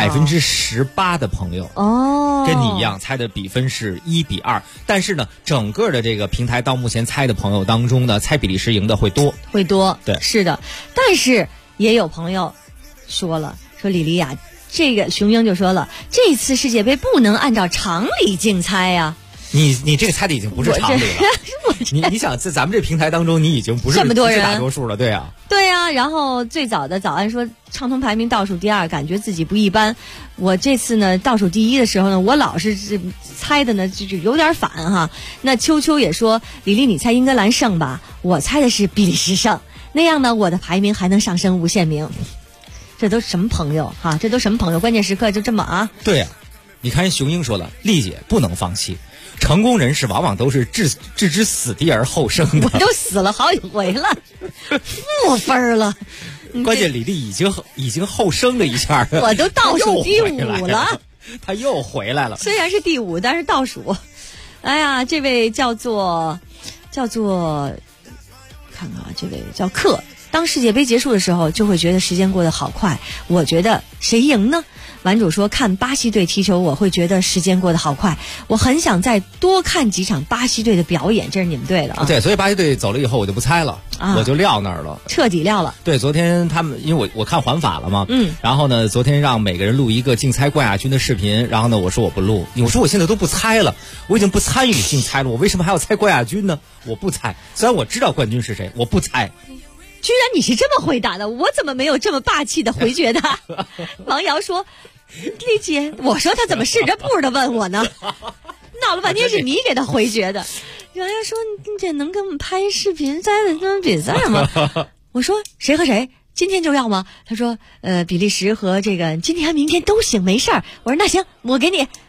，18%的朋友跟你一样猜的比分是1-2，但是呢，整个的这个平台到目前猜的朋友当中呢，猜比利时赢的会多。对， 是的，但是也有朋友说李丽呀。这个熊英就说了，这次世界杯不能按照常理竞猜呀。 你这个猜的已经不是常理了。你想在咱们这平台当中，你已经不是大多数了，对啊。 对啊，然后最早的早安说畅通排名倒数第2，感觉自己不一般。我这次呢倒数第1的时候呢，我老是猜的呢就有点反哈。那秋秋也说，李丽你猜英格兰胜吧，我猜的是比利时胜，那样呢我的排名还能上升无限名。这都什么朋友哈？这都什么朋友？关键时刻就这么啊？ 对呀，你看熊英说了，丽姐不能放弃，成功人士往往都是置之死地而后生的。 我都死了好几回了，负分了。 关键李丽已经后生了一下， 我都倒数第5了， 他又回来了。 虽然是第5，但是倒数。哎呀，这位叫做，看看啊，这位叫克。当世界杯结束的时候，就会觉得时间过得好快。我觉得谁赢呢？玩主说看巴西队踢球，我会觉得时间过得好快。我很想再多看几场巴西队的表演，这是你们队的啊。 对，所以巴西队走了以后，我就不猜了，我就撂那儿了， 彻底撂了。 对，昨天他们因为我看环法了嘛，然后呢，昨天让每个人录一个竞猜冠亚军的视频，然后呢，我说我不录，我说我现在都不猜了，我已经不参与竞猜了，我为什么还要猜冠亚军呢？我不猜，虽然我知道冠军是谁，我不猜。 居然你是这么回答的，我怎么没有这么霸气的回绝他？王瑶说：“丽姐，我说他怎么是着步的问我呢？闹了半天是你给他回绝的。”王瑶说：“丽姐能给我们拍视频在这场比赛吗？”我说：“谁和谁？今天就要吗？”他说：“比利时和这个今天明天都行，没事儿。”我说：“那行，我给你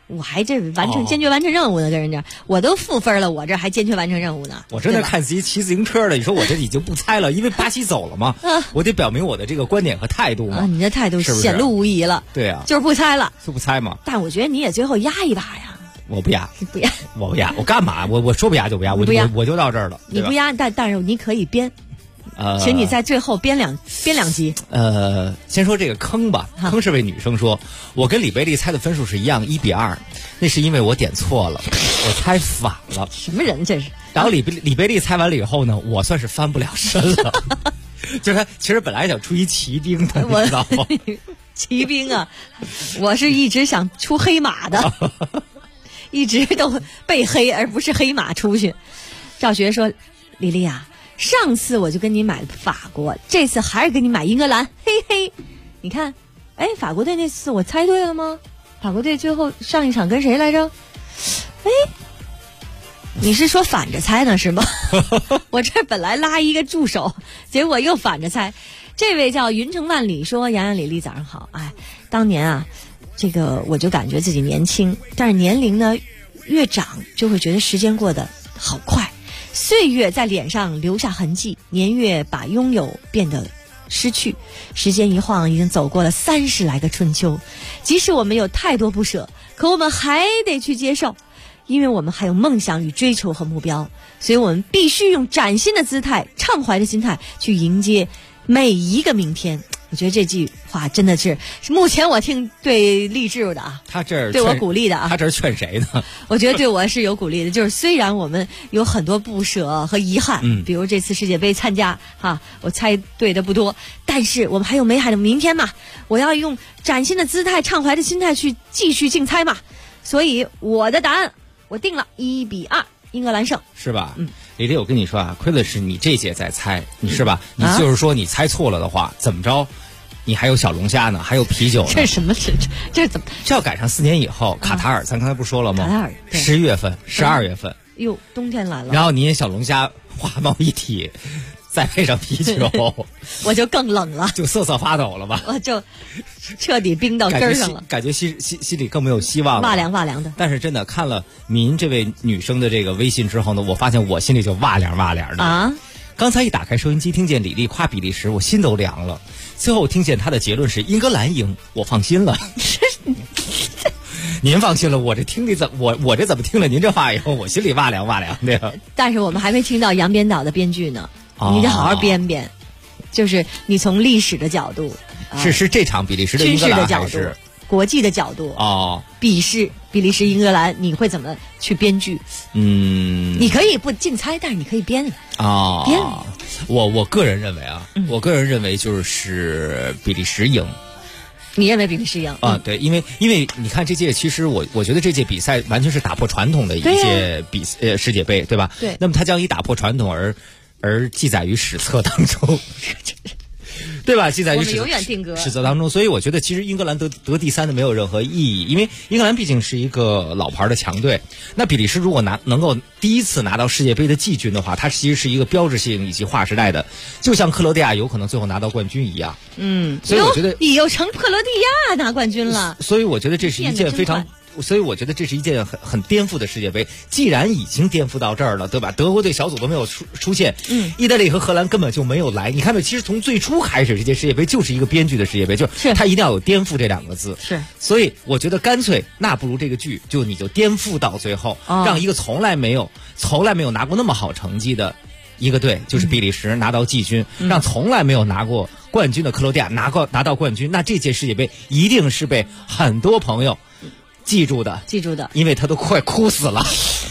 我还这坚决完成任务呢，跟人家我都负分了，我这还坚决完成任务呢。 我正在看自己骑自行车了，你说我这已经不猜了，因为巴西走了嘛，我得表明我的这个观点和态度嘛。 你的态度显露无遗了。 对啊， 就是不猜了， 就不猜嘛。 但我觉得你也最后压一把呀。 我不压， 不压， 我不压，我干嘛？我说不压就不压，我就到这儿了。 你不压，但是你可以编。请你在最后编两集。 先说这个坑吧。坑是位女生说，我跟李贝丽猜的分数是一样1-2，那是因为我点错了，我猜反了。 什么人这是？ 然后李贝丽猜完了以后呢，我算是翻不了身了。就是他其实本来想出一骑兵的，你知道吗？ 骑兵啊，我是一直想出黑马的，一直都被黑，而不是黑马出去。赵学说：“李丽啊。”上次我就跟你买法国，这次还是给你买英格兰，嘿嘿。你看，哎，法国队那次我猜对了吗？法国队最后上一场跟谁来着？哎，你是说反着猜呢是吗？我这本来拉一个助手，结果又反着猜。这位叫云城万里说：“洋洋李丽早上好。哎，当年啊，这个我就感觉自己年轻，但是年龄呢越长就会觉得时间过得好快。”岁月在脸上留下痕迹，年月把拥有变得失去。时间一晃，已经走过了30来个春秋。即使我们有太多不舍，可我们还得去接受，因为我们还有梦想与追求和目标。所以我们必须用崭新的姿态、畅怀的心态去迎接每一个明天。我觉得这句话真的是目前我听对励志的啊， 他这儿对我鼓励的啊。 他这儿劝谁呢？ 我觉得对我是有鼓励的，就是虽然我们有很多不舍和遗憾，比如这次世界杯参加哈，我猜对的不多，但是我们还有美好的明天嘛，我要用崭新的姿态、畅怀的心态去继续竞猜嘛。所以我的答案我定了1-2，英格兰胜， 是吧？李丽，我跟你说啊，亏的是你这届在猜，你是吧？你就是说你猜错了的话，怎么着？你还有小龙虾呢，还有啤酒呢。 这什么？这怎么？ 这要赶上4年以后，卡塔尔，咱刚才不是说了吗？ 卡塔尔 11月份、12月份。 哟，冬天来了。 然后你小龙虾花贸一体，再配上啤酒， 我就更冷了， 就瑟瑟发抖了吧？ 我就彻底冰到根上了， 感觉心里更没有希望了， 哇凉的。 但是真的看了您这位女生的这个微信之后呢，我发现我心里就哇凉的啊！刚才一打开收音机，听见李丽夸比利时，我心都凉了。最后听见她的结论是英格兰赢，我放心了。您放心了，我这听的我这怎么听了您这话以后，我心里哇凉的。 但是我们还没听到杨编导的编剧呢，你得好好编编。就是你从历史的角度， 是这场比利时的英格兰还是国际的角度比利时英格兰，你会怎么去编剧？你可以不竞猜，但是你可以编。 我个人认为啊，我个人认为就是比利时赢。 你认为比利时赢啊？对，因为你看这届，其实我觉得这届比赛完全是打破传统的一届世界杯，对吧？ 对。 那么它将以打破传统而记载于史册当中。对吧？记载于史册当中，所以我觉得其实英格兰得第3的没有任何意义，因为英格兰毕竟是一个老牌的强队。那比利时如果能够第一次拿到世界杯的季军的话，它其实是一个标志性以及划时代的，就像克罗地亚有可能最后拿到冠军一样。所以我觉得你又成克罗地亚拿冠军了。 所以我觉得这是一件非常。所以我觉得这是一件很颠覆的世界杯。既然已经颠覆到这儿了，对吧？德国队小组都没有出现，意大利和荷兰根本就没有来。你看没？其实从最初开始，这届世界杯就是一个编剧的世界杯，就是它一定要有颠覆这2个字。 是， 所以我觉得干脆那不如这个剧，你就颠覆到最后，让一个从来没有拿过那么好成绩的一个队，就是比利时拿到季军，让从来没有拿过冠军的克罗地亚拿到冠军。那这届世界杯一定是被很多朋友记住的，因为他都快哭死了，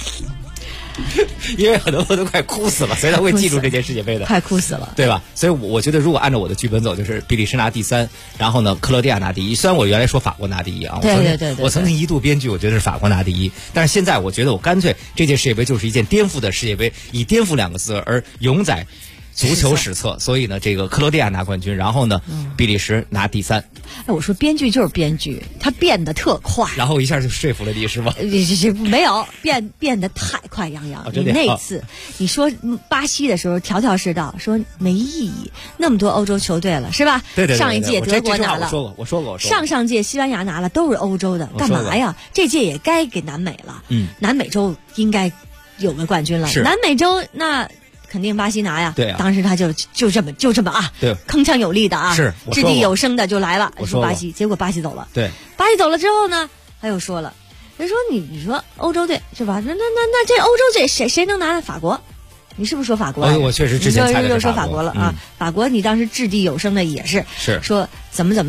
因为很多人都快哭死了，所以他会记住这届世界杯的， 快哭死了， 对吧？所以我觉得，如果按照我的剧本走，就是比利时拿第3，然后呢，克罗地亚拿第1。虽然我原来说法国拿第1啊， 对， 我曾经一度编剧，我觉得是法国拿第1，但是现在我觉得我干脆这届世界杯就是一件颠覆的世界杯，以颠覆2个字而永载足球史册，所以呢，这个克罗地亚拿冠军，然后呢，比利时拿第3。 我说编剧就是编剧，他变得特快， 然后一下就说服了你是吗？ 没有变得太快，杨洋，你那次你说巴西的时候条条是道，说没意义，那么多欧洲球队了是吧？ 对， 上一届德国拿了， 我说过， 上届西班牙拿了，都是欧洲的，干嘛呀？这届也该给南美了，南美洲应该有个冠军了，南美洲那。肯定巴西拿呀， 对啊， 当时他就这么啊， 对， 铿锵有力的啊， 是掷地有声的就来了， 说巴西，结果巴西走了， 对， 巴西走了之后呢，他又说了，人说你说欧洲队是吧？那这欧洲队谁能拿法国？你是不是说法国？ 我确实之前猜的是说法国了啊，法国你当时掷地有声的也是说怎么着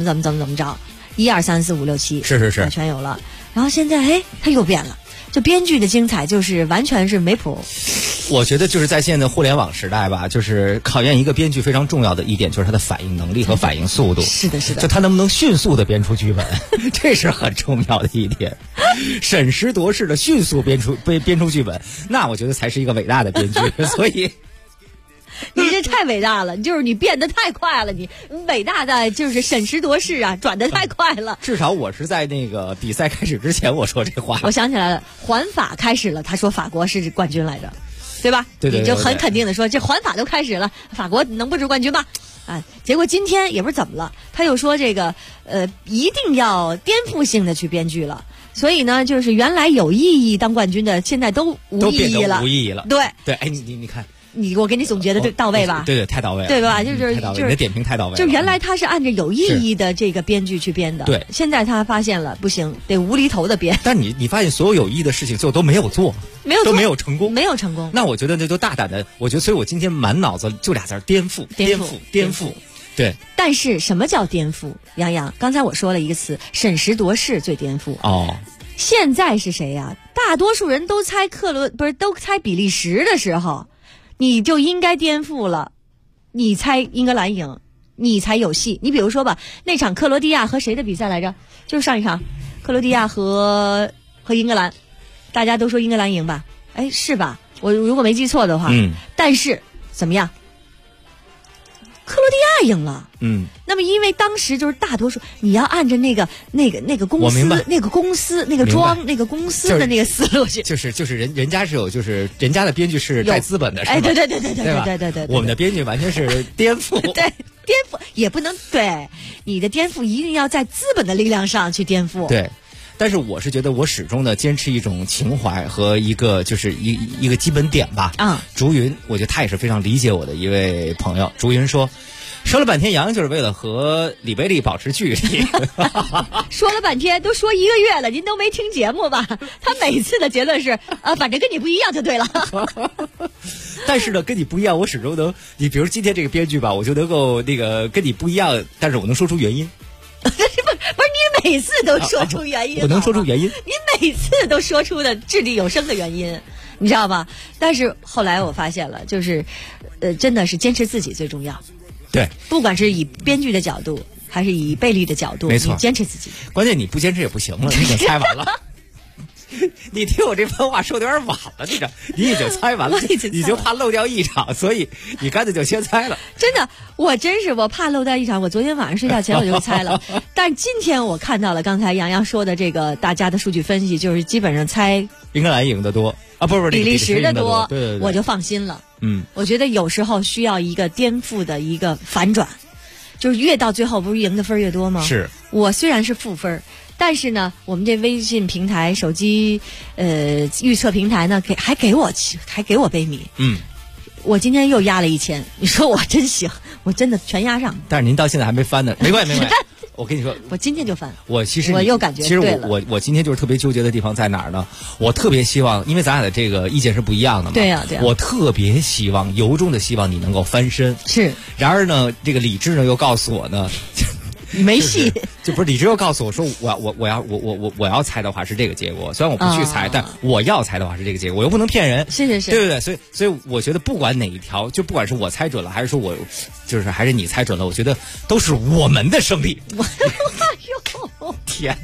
，1、2、3、4、5、6、7， 是全有了，然后现在他又变了。就编剧的精彩就是完全是没谱。 我觉得就是在现在的互联网时代吧，就是考验一个编剧非常重要的一点，就是他的反应能力和反应速度。 是的， 就他能不能迅速的编出剧本，这是很重要的一点。审时度势的迅速编出剧本，那我觉得才是一个伟大的编剧。所以。 你这太伟大了，就是你变得太快了，你伟大的就是审时度势啊，转得太快了。 至少我是在那个比赛开始之前我说这话。 我想起来了，环法开始了，他说法国是冠军来着，对吧？ 对， 你就很肯定的说，这环法都开始了，法国能不是冠军吗？啊，结果今天也不知怎么了，他又说这个一定要颠覆性的去编剧了。所以呢，就是原来有意义当冠军的，现在都无意义了。 无意义了。 对， 哎，你看。 我给你总结的到位吧？ 对，太到位了， 对吧？就是你的点评太到位了。 就原来他是按照有意义的这个编剧去编的， 对。 现在他发现了不行，得无厘头的编。 但你发现所有有意义的事情最后都没有做，都没有成功， 没有成功。 那我觉得这就大胆的，我觉得，所以我今天满脑子就俩字：颠覆。对。 但是什么叫颠覆？杨洋，刚才我说了一个词，审时度势最颠覆。 哦。 现在是谁呀？大多数人都猜都猜比利时的时候。你就应该颠覆了，你猜英格兰赢，你才有戏。你比如说吧，那场克罗地亚和谁的比赛来着？就是上一场，克罗地亚和英格兰，大家都说英格兰赢吧？哎，是吧？我如果没记错的话，但是怎么样？克罗地亚赢了，那么因为当时就是大多数，你要按照那个公司、那个公司、那个庄、那个公司的那个思路去， 就是人家是有，就是人家的编剧是带资本的，是吧？ 哎，对， 我们的编剧完全是颠覆， 对，颠覆也不能对，你的颠覆一定要在资本的力量上去颠覆， 对。但是我是觉得我始终呢坚持一种情怀和一个就是一个基本点吧。竹云，我觉得他也是非常理解我的一位朋友。竹云说了半天杨就是为了和李贝利保持距离。 说了半天都说1个月了，您都没听节目吧？他每次的结论是反正跟你不一样就对了。 但是呢跟你不一样，我始终能，你比如今天这个编剧吧，我就能够那个跟你不一样，但是我能说出原因。 不是你每次都说出原因， 我能说出原因。 你每次都说出的掷地有声的原因，你知道吧？但是后来我发现了，就是真的是坚持自己最重要。 对， 不管是以编剧的角度还是以贝利的角度， 没错， 你坚持自己。 关键你不坚持也不行了，你已经猜完了。你听我这番话说的有点晚了，你已经猜完了，你就怕漏掉一场，所以你干脆就先猜了。 真的，我怕漏掉一场。我昨天晚上睡觉前我就猜了，但今天我看到了刚才杨洋说的这个大家的数据分析，就是基本上猜英格兰赢得多啊，不是比利时的多， 对， 我就放心了。我觉得有时候需要一个颠覆的一个反转，就是越到最后不是赢的分越多吗？ 是我虽然是负分。但是呢，我们这微信平台、手机预测平台呢，还给我杯米。我今天又压了1000，你说我真行，我真的全压上。 但是您到现在还没翻呢，没关系。我跟你说， 我今天就翻。 我又感觉其实我今天就是特别纠结的地方在哪儿呢？我特别希望，因为咱俩的这个意见是不一样的嘛。 对呀。 我特别希望，由衷的希望你能够翻身。 是。 然而呢，这个理智呢又告诉我呢。 没戏， 就不是理智又告诉我说我要猜的话是这个结果，虽然我不去猜，但我要猜的话是这个结果，我又不能骗人， 是， 对，所以我觉得不管哪一条，就不管是我猜准了，还是说我就是还是你猜准了，我觉得都是我们的胜利。 哎呦， 天哪！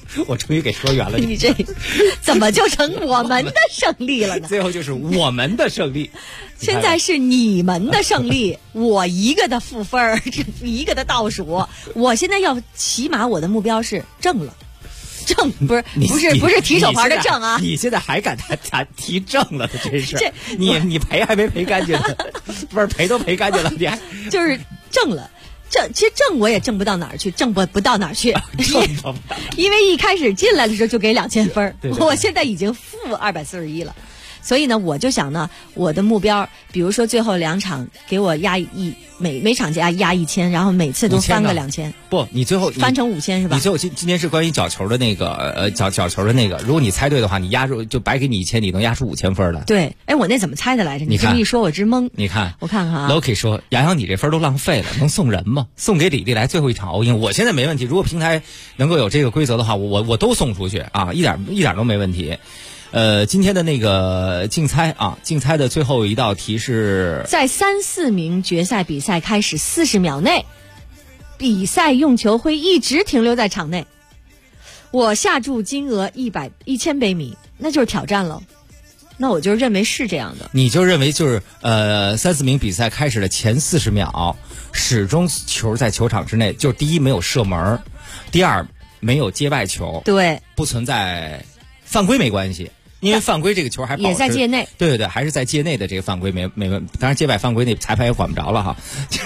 我终于给说圆了。 你这怎么就成我们的胜利了呢？ 最后就是我们的胜利。 现在是你们的胜利，我一个的负分，一个的倒数。我现在要起码我的目标是正了。正不是提手牌的正啊！ 你现在还敢提正了的，真是你赔还没赔干净呢，不是赔都赔干净了，你还就是正了。其实正我也正不到哪儿去，正不到哪儿去，因为一开始进来的时候就给2000分，我现在已经负241了。所以呢，我就想呢，我的目标，比如说最后2场给我压每场压1000，然后每次都翻个2000。 不，你最后翻成5000是吧？ 你最后今天是关于角球的那个角球的那个，如果你猜对的话，你压出就白给你1000，你能压出5000分来。 对，哎，我那怎么猜的来着？你这么一说，我直懵。 你看， 我看看啊。 Loki 说：“洋洋，你这分都浪费了，能送人吗？送给李丽来最后一场 all in。我现在没问题，如果平台能够有这个规则的话，我都送出去啊，一点都没问题。”今天的那个竞猜的最后一道题是在3、4名决赛比赛开始40秒内，比赛用球会一直停留在场内。我下注金额1000杯米，那就是挑战了。那我就认为是这样的。 你就认为就是3、4名比赛开始的前40秒，始终球在球场之内，就第一没有射门，第二没有界外球， 对， 不存在犯规没关系。因为犯规这个球还也在界内， 对，还是在界内的这个犯规没问题。当然界外犯规那裁判也管不着了哈。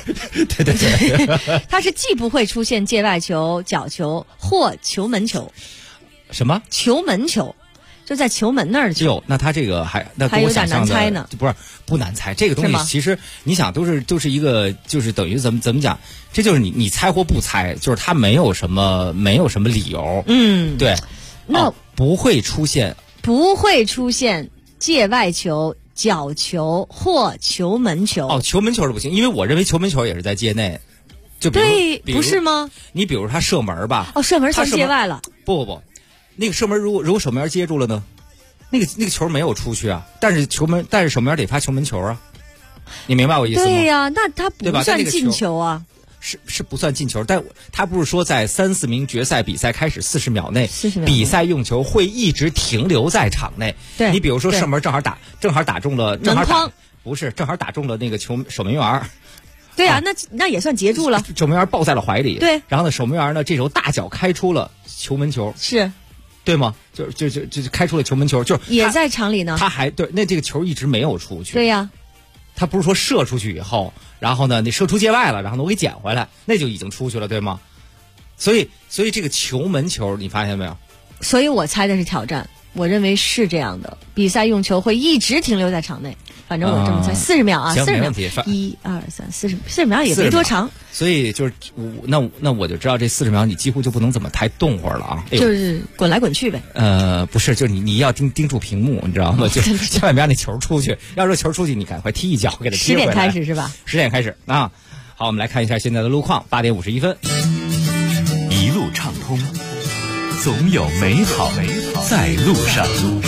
对， 它是既不会出现界外球、角球或球门球。 什么？ 球门球，就在球门那儿球。 那他这个还有点难猜呢。 不难猜，这个东西其实你想都是一个，就是等于怎么讲，这就是你猜或不猜，就是它没有什么理由。对， 那不会出现界外球、角球或球门球。 球门球是不行，因为我认为球门球也是在界内。就对，不是吗？ 你比如他射门吧。 射门算界外了。 不，那个射门如果守门员接住了呢，那个球没有出去啊，但是守门员得发球门球啊。你明白我意思吗？ 对呀，那他不算进球啊。 是不算进球，但他不是说在3、4名决赛比赛开始40秒内，比赛用球会一直停留在场内。 对， 你比如说射门正好打中了，正好打中了那个守门员。 对啊，那也算截住了。 守门员抱在了怀里。 对， 然后呢，守门员呢这时候大脚开出了球门球。 是。 对吗？就开出了球门球，就是也在场里呢。 他还对，那这个球一直没有出去。 对呀。 他不是说射出去以后，然后呢，你射出界外了，然后呢我给捡回来，那就已经出去了，对吗？所以这个球门球，你发现没有？ 所以我猜的是挑战，我认为是这样的，比赛用球会一直停留在场内。反正我这么猜，40秒啊，40秒，1、2、3、40秒也没多长。 所以就是那我就知道这40秒你几乎就不能怎么太动会儿了啊， 就是滚来滚去呗。 不是，就是你要盯住屏幕，你知道吗？就千万别让那球出去，要是球出去，你赶快踢一脚给他踢回来。 10点开始是吧 ？10点开始啊。好，我们来看一下现在的路况，8点51分。 一路畅通，总有美好在路上。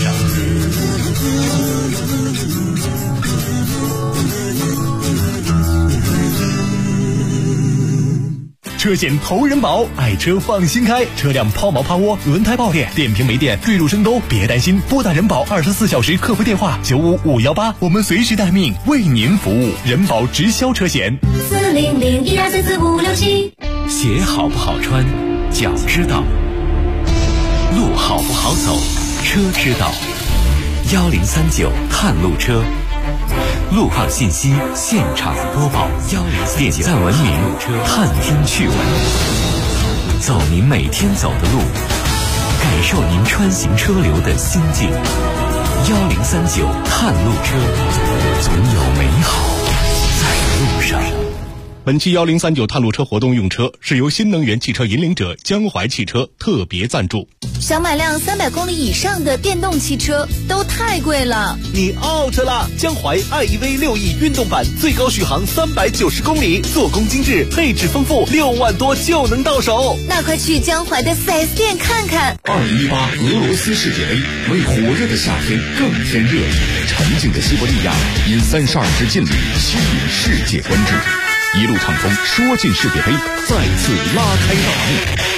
车险头人保，爱车放心开，车辆抛锚趴窝、轮胎爆裂、电瓶没电、坠入深沟，别担心，拨打人保24小时客服电话95518，我们随时待命，为您服务。人保直销车险 40012344567。鞋好不好穿，脚知道；路好不好走，车知道。1039探路车。路况信息现场播报，1039点赞文明探听趣闻，走您每天走的路，感受您穿行车流的心境。1039探路车，总有美好在路上。 本期1039探路车活动用车是由新能源汽车引领者江淮汽车特别赞助。 想买辆300公里以上的电动汽车都太贵了， 你 out 了！江淮 iEV 6E 运动版最高续航390公里，做工精致，配置丰富，6万多就能到手。 那快去江淮的 4S 店看看。 2018俄罗斯世界杯为火热的夏天更添热，沉静的西伯利亚因32支劲旅吸引世界关注。一路畅通，说进世界杯再次拉开大幕。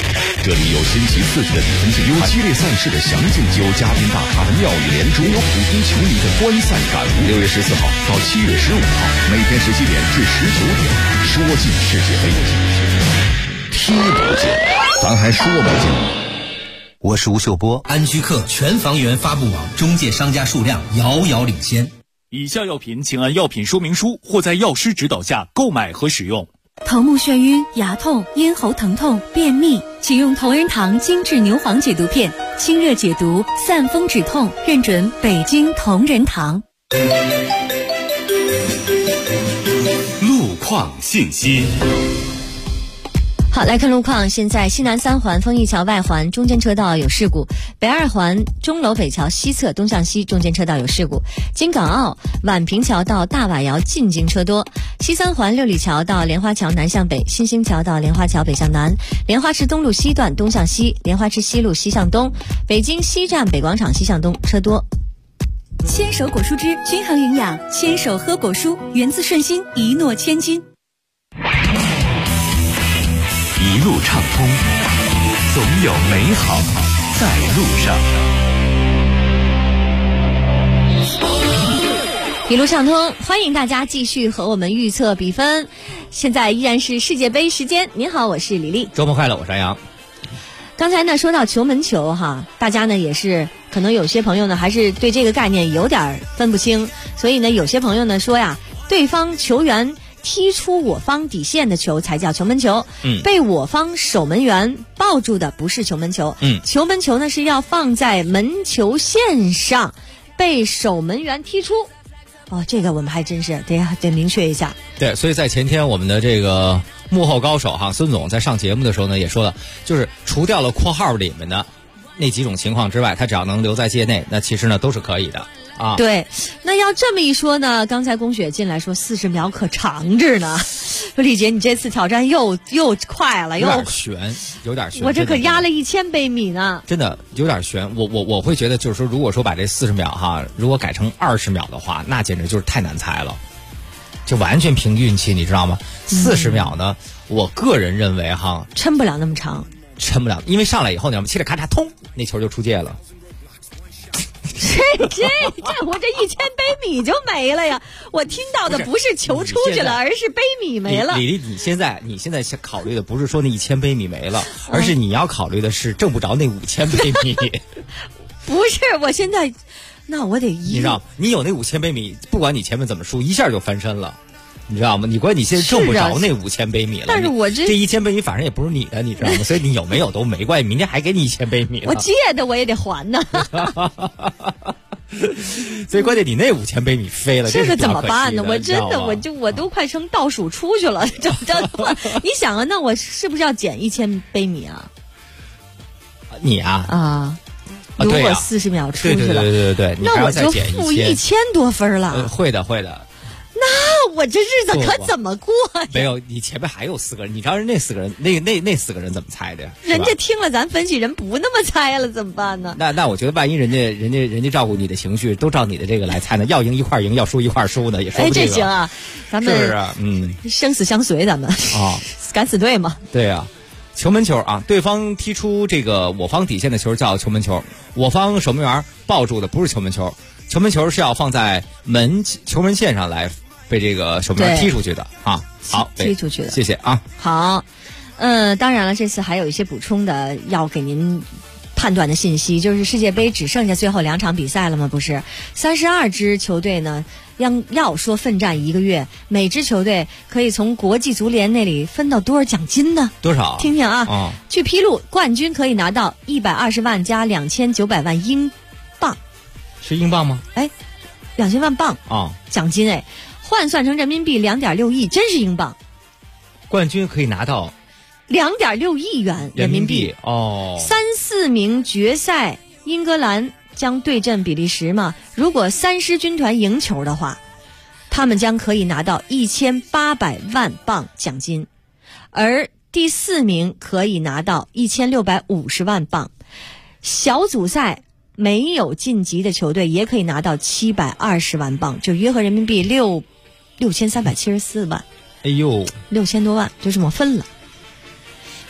这里有星期4的比分解，有激烈赛事的详尽，有嘉宾大咖的妙语连珠，有普通球迷的观赛感悟。6月14号到7月15号，每天17点至19点，说尽世界杯，踢不进，咱还说不进。 我是吴秀波，安居客全房源发布网中介商家数量遥遥领先。 以下药品请按药品说明书或在药师指导下购买和使用。 头目眩晕、牙痛、咽喉疼痛、便秘，请用同仁堂精致牛黄解毒片，清热解毒，散风止痛，认准北京同仁堂。 路况信息。 好，来看路况。现在西南3环丰益桥外环中间车道有事故，北2环钟楼北桥西侧东向西中间车道有事故，京港澳宛平桥到大瓦窑进京车多，西3环六里桥到莲花桥南向北，新兴桥到莲花桥北向南，莲花池东路西段东向西，莲花池西路西向东，北京西站北广场西向东车多。 牵手果蔬汁均衡营养，牵手喝果蔬，源自顺心，一诺千金。 一路畅通，总有美好在路上。 一路畅通，欢迎大家继续和我们预测比分。现在依然是世界杯时间。您好，我是李丽。 周末快乐，我是安阳。 刚才呢说到球门球哈，大家呢也是可能有些朋友呢还是对这个概念有点分不清，所以呢有些朋友呢说呀，对方球员踢出我方底线的球才叫球门球，被我方守门员抱住的不是球门球，球门球呢是要放在门球线上，被守门员踢出。哦，这个我们还真是得明确一下。 对，所以在前天我们的这个幕后高手哈孙总在上节目的时候呢也说了，就是除掉了括号里面的那几种情况之外，他只要能留在界内，那其实呢都是可以的。啊， 对，那要这么一说呢，刚才龚雪进来说40秒可长着呢。说丽姐，你这次挑战又快了， 有点悬。 我这可压了1000杯米呢。 真的有点悬。我会觉得就是说，如果说把这40秒哈，如果改成20秒的话，那简直就是太难猜了，就完全凭运气，你知道吗？40秒呢，我个人认为哈， 撑不了那么长， 撑不了，因为上来以后呢，嘁哩咔嚓通，那球就出界了。 我这1000杯米就没了呀！我听到的不是球出去了，而是杯米没了。 李丽，你现在考虑的不是说那1000杯米没了，而是你要考虑的是挣不着那5000杯米。 不是，我现在，那我得你知道，你有那5000杯米，不管你前面怎么输，一下就翻身了。你知道吗？你关键你现在挣不着那5000杯米了， 但是我这 1000杯米反正也不是你的，你知道吗？所以你有没有都没关系，明天还给你1000杯米了。 我借的我也得还呢。 所以关键你那5000杯米飞了， 这个怎么办呢？我真的我都快成倒数出去了，你想啊，那我是不是要减1000杯米啊？ 你啊？ 如果40秒出去了， 对， 那我就负1000多分了。 会的。 那我这日子可怎么过呀？ 没有，你前面还有4个人，你知道那4个人那4个人怎么猜的呀？ 人家听了咱分析，人不那么猜了，怎么办呢？ 那我觉得万一人家照顾你的情绪，都照你的这个来猜呢，要赢一块赢，要输一块输呢，也说不定。 这行啊，咱们是生死相随，咱们啊，敢死队嘛。 对啊，球门球啊，对方踢出这个我方底线的球叫球门球，我方守门员抱住的不是球门球，球门球是要放在球门线上来。被这个守门员踢出去的啊，好， 踢出去的， 谢谢啊。 好，当然了，这次还有一些补充的要给您判断的信息，就是世界杯只剩下最后2场比赛了吗？不是，32支球队呢，要说奋战1个月，每支球队可以从国际足联那里分到多少奖金呢？ 多少？ 听听啊，据披露，冠军可以拿到120万加2900万英镑， 是英镑吗 ？2000万镑啊， 奖金换算成人民币2.6亿，真是英镑。 冠军可以拿到 2.6亿元人民币哦。 3、4名决赛，英格兰将对阵比利时嘛。如果3狮军团赢球的话，他们将可以拿到1800万镑奖金，而第4名可以拿到1650万镑。小组赛没有晋级的球队也可以拿到720万镑，就约合人民币6374万。 哎呦， 6000多万就这么分了。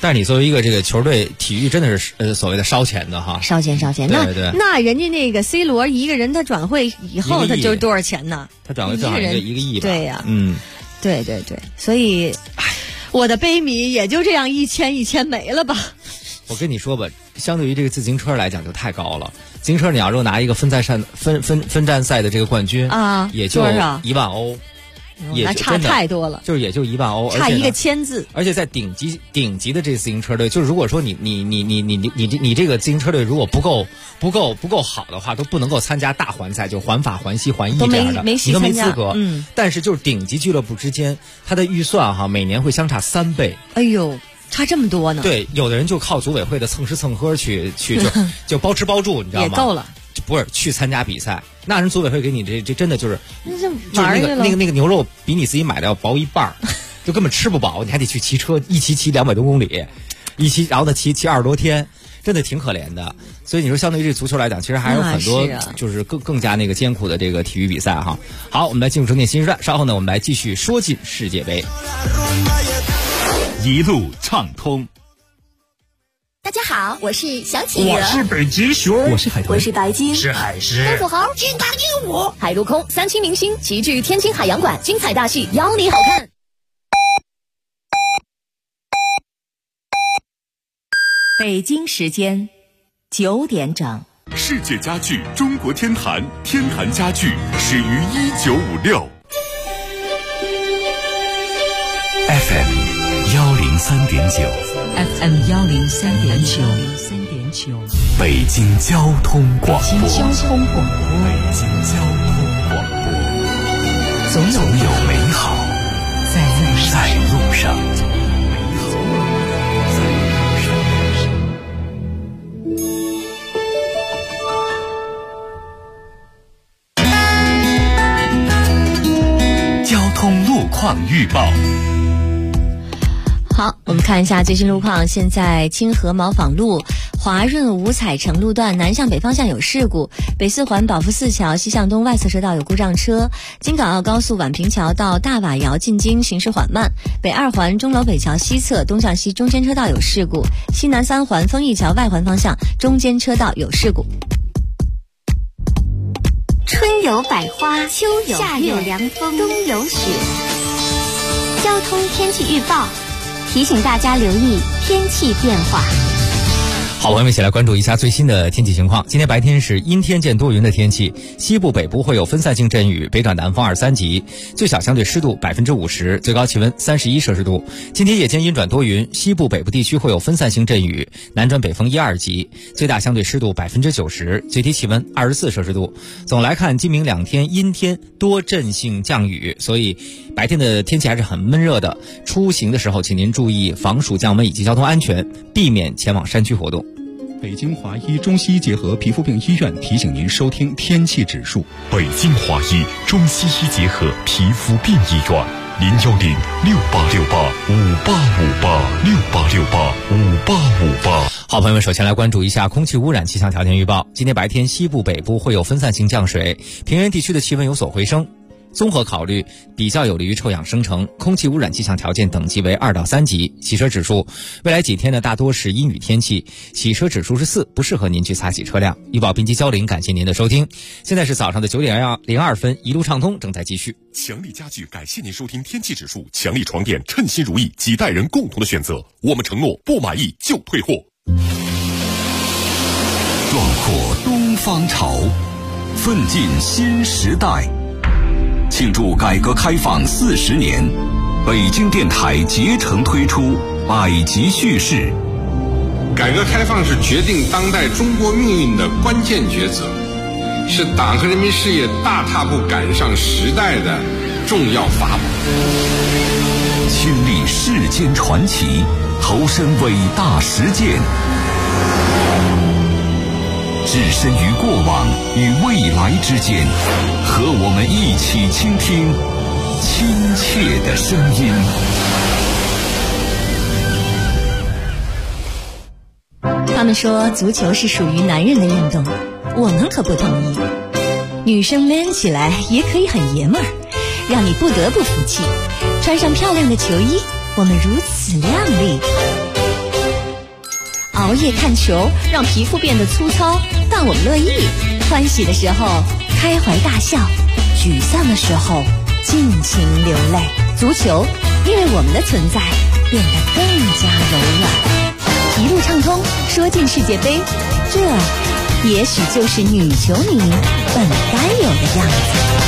但是你作为一个这个球队，体育真的是所谓的烧钱的哈， 烧钱。 对那人家那个 C 罗一个人他转会以后他就是多少钱呢？ 他转会最好1个亿吧？ 对呀，对，所以，我的悲悯也就这样1000没了吧。 我跟你说吧，相对于这个自行车来讲就太高了。自行车你要如果拿一个分站赛的这个冠军啊， 也就1万欧。 那差太多了， 就是也就1万欧， 差1个签字。 而且在顶级的这个自行车队，就是如果说你这个自行车队如果不够好的话，都不能够参加大环赛，就环法、环西、环意这样的，你都没资格。但是就是顶级俱乐部之间，它的预算哈，每年会相差3倍。 哎呦，差这么多呢？ 对，有的人就靠组委会的蹭吃蹭喝去就包吃包住，你知道吗？ 也够了。 不是去参加比赛，那人组委会给你这真的就是那个牛肉比你自己买的要薄1半，就根本吃不饱，你还得去骑车，一骑200多公里，然后呢骑20多天，真的挺可怜的。所以你说相对于这足球来讲，其实还有很多就是更加那个艰苦的这个体育比赛哈。好，我们来进入中电新时段，稍后呢我们来继续说进世界杯， 一路畅通。 大家好，我是小企鹅， 我是北极熊， 我是海豚， 我是白鲸， 是海狮， 东土豪，金刚鹦鹉，海陆空3栖明星齐聚天津海洋馆，精彩大戏邀你好看。 北京时间9点整。 世界家具中国天坛，天坛家具始于1956。 FM 103.9 FM 103.9， 北京交通广播， 北京交通广播，总有美好在路上。 交通路况预报。 好，我们看一下最新路况。现在清河毛坊路华润五彩城路段南向北方向有事故，北四环保福寺桥西向东外侧车道有故障车，京港澳高速宛平桥到大瓦窑进京行驶缓慢，北二环钟楼北桥西侧东向西中间车道有事故，西南三环丰益桥外环方向中间车道有事故。 春有百花，秋有夏有凉风，冬有雪。交通天气预报提醒大家留意天气变化。 好，朋友们一起来关注一下最新的天气情况。今天白天是阴天见多云的天气，西部北部会有分散性阵雨，北转南风2、3级，最小相对湿度50%，最高气温31摄氏度。今天夜间阴转多云，西部北部地区会有分散性阵雨，南转北风1、2级，最大相对湿度90%，最低气温24摄氏度。总来看，今明2天阴天多阵性降雨，所以白天的天气还是很闷热的。出行的时候，请您注意防暑降温以及交通安全，避免前往山区活动。 北京华医中西医结合皮肤病医院提醒您收听天气指数。 北京华医中西医结合皮肤病医院，010-6868-5858，6858-5858。 好，朋友们，首先来关注一下空气污染气象条件预报。今天白天西部北部会有分散性降水，平原地区的气温有所回升。综合考虑，比较有利于臭氧生成，空气污染气象条件等级为2到3级。洗车指数，未来几天呢大多是阴雨天气，洗车指数是4，不适合您去擦洗车辆。预报编辑焦玲，感谢您的收听。现在是早上的9点02分，一路畅通正在继续。 强力家具感谢您收听天气指数，强力床垫称心如意，几代人共同的选择。我们承诺不满意就退货。 壮阔东方潮，奋进新时代。庆祝改革开放40年，北京电台竭诚推出百集叙事。 改革开放是决定当代中国命运的关键抉择，是党和人民事业大踏步赶上时代的重要法宝。 亲历世间传奇，投身伟大实践，置身于过往与未来之间，和我们一起倾听亲切的声音。 他们说足球是属于男人的运动，我们可不同意。女生 man 起来也可以很爷们儿，让你不得不服气。穿上漂亮的球衣，我们如此靓丽。 熬夜看球，让皮肤变得粗糙，但我们乐意。欢喜的时候开怀大笑，沮丧的时候尽情流泪。足球，因为我们的存在变得更加柔软。一路畅通，说进世界杯，这也许就是女球迷本该有的样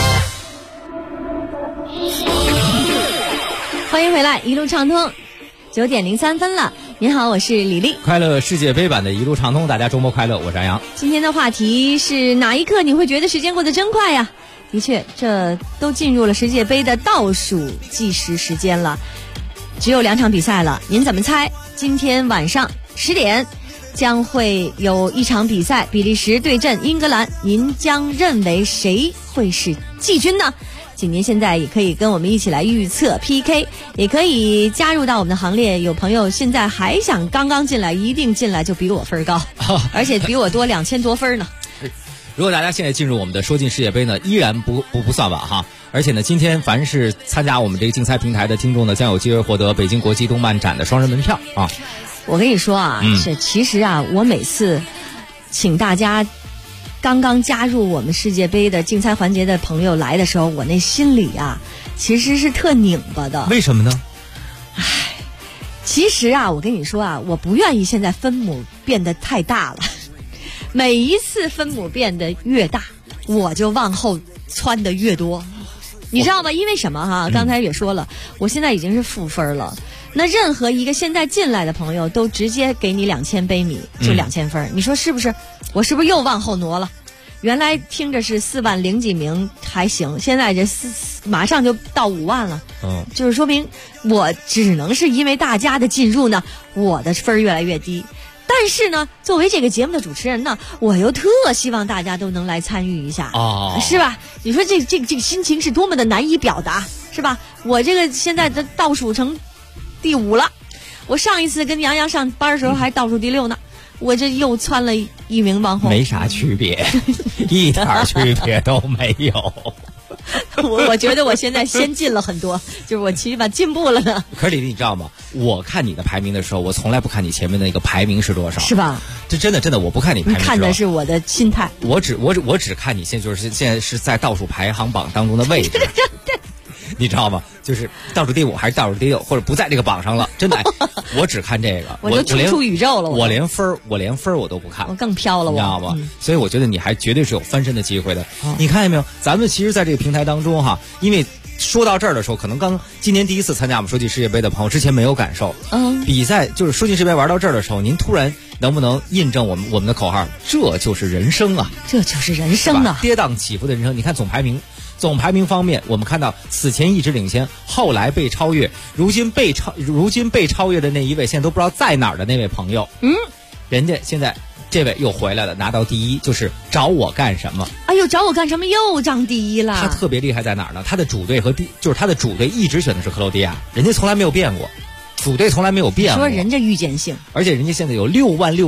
子。欢迎回来，一路畅通，9点03分了。您好，我是李丽。 快乐世界杯版的一路畅通，大家周末快乐，我是安阳。 今天的话题是哪一刻你会觉得时间过得真快呀？的确，这都进入了世界杯的倒数计时时间了，只有2场比赛了。您怎么猜？今天晚上10点将会有一场比赛，比利时对阵英格兰，您将认为谁会是季军呢？请您现在也可以跟我们一起来预测 PK， 也可以加入到我们的行列。有朋友现在还想刚刚进来，一定进来就比我分高，而且比我多2000多分呢。 如果大家现在进入我们的说进世界杯呢，依然不算晚哈。而且呢，今天凡是参加我们这个竞猜平台的听众呢，将有机会获得北京国际动漫展的双人门票啊。 我跟你说啊，其实啊，我每次请大家刚刚加入我们世界杯的竞猜环节的朋友来的时候，我那心里啊其实是特拧巴的。 为什么呢？ 其实啊，我跟你说啊，我不愿意现在分母变得太大了。每一次分母变得越大，我就往后窜得越多，你知道吗？因为什么哈？刚才也说了，我现在已经是负分了。那任何一个现在进来的朋友都直接给你2000杯米，就2000分，你说是不是？我是不是又往后挪了？原来听着是4万0几名还行，现在这马上就到5万了。就是说明我只能是因为大家的进入呢，我的分越来越低。但是呢，作为这个节目的主持人呢，我又特希望大家都能来参与一下，是吧？你说这个心情是多么的难以表达，是吧？我这个现在的倒数成第5了，我上一次跟杨洋上班的时候还倒数第6呢，我这又窜了1名往后， 没啥区别，一点区别都没有。 我觉得我现在先进了很多，就是我起码进步了呢。 可是李丽，你知道吗？我看你的排名的时候，我从来不看你前面的那个排名是多少， 是吧？ 这真的，我不看你排名， 你看的是我的心态。 我只看你现在是在倒数排行榜当中的位置。你知道吗？就是倒数第5还是倒数第6，或者不在这个榜上了，真的，我只看这个。 我就冲出宇宙了。 我连分我都不看， 我更飘了， 你知道吗？所以我觉得你还绝对是有翻身的机会的。你看见没有？咱们其实在这个平台当中哈，因为说到这儿的时候，可能今年第一次参加我们说进世界杯的朋友之前没有感受。比赛就是说进世界杯玩到这儿的时候，您突然能不能印证我们的口号？这就是人生啊！这就是人生啊！跌宕起伏的人生。你看总排名方面，我们看到此前一直领先，后来被超越，如今被超越的那一位，现在都不知道在哪儿的那位朋友，人家现在这位又回来了，拿到第1，就是找我干什么？哎呦，找我干什么又涨第1了？他特别厉害在哪儿呢？他的主队他的主队一直选的是克罗地亚，人家从来没有变过，主队从来没有变过。说人家预见性，而且人家现在有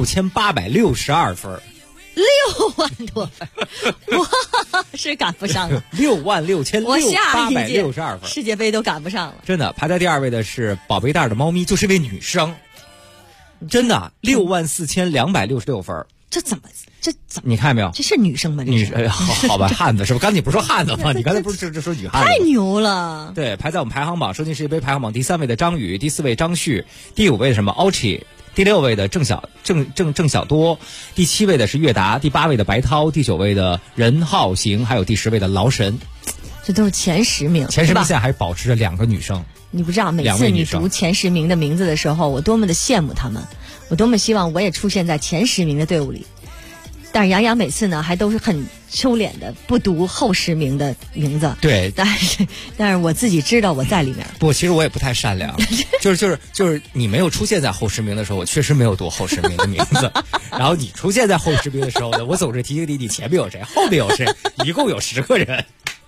66862分。6万多分，我是赶不上了。66862分， 世界杯都赶不上了。 真的，排在第2位的是宝贝蛋的猫咪，就是位女生。真的，64266分。这怎么？你看没有？这是女生吗？好吧，汉子是不是？刚才你不是说汉子吗？你刚才不是就说女汉子？太牛了！对，排在我们排行榜说进世界杯排行榜第3位的张宇，第4位张旭，第5位的什么奥奇。第6位的郑小多，第7位的是悦达，第8位的白涛，第9位的任浩行，还有第10位的劳神，这都是前10名。前10名现在还保持着2个女生。你不知道，每次你读前10名的名字的时候，我多么的羡慕他们，我多么希望我也出现在前10名的队伍里。但是杨洋每次呢，还都是很收敛的，不读后10名的名字。对，但是我自己知道我在里面。不，其实我也不太善良，就是你没有出现在后10名的时候，我确实没有读后10名的名字。然后你出现在后10名的时候呢，我总是提醒你前面有谁，后面有谁，一共有10个人。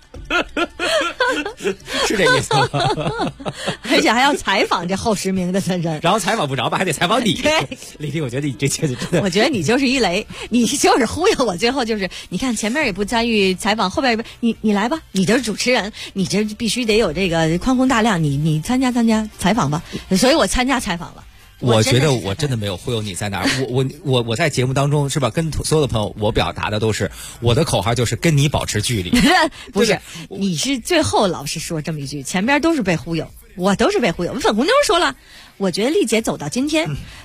是这意思吗？而且还要采访这后10名的人，然后采访不着吧，还得采访你。李丽，我觉得你这确实真的，我觉得你就是一雷，你就是忽悠我。最后就是，你看前面也不参与采访，后边也不你来吧，你就是主持人，你这必须得有这个宽宏大量，你参加采访吧。所以我参加采访了。 我觉得我真的没有忽悠你在哪儿。我在节目当中是吧，跟所有的朋友我表达的都是我的口号就是跟你保持距离。 不是，你是最后老是说这么一句，前边都是被忽悠，我都是被忽悠。粉红妞说了，我觉得丽姐走到今天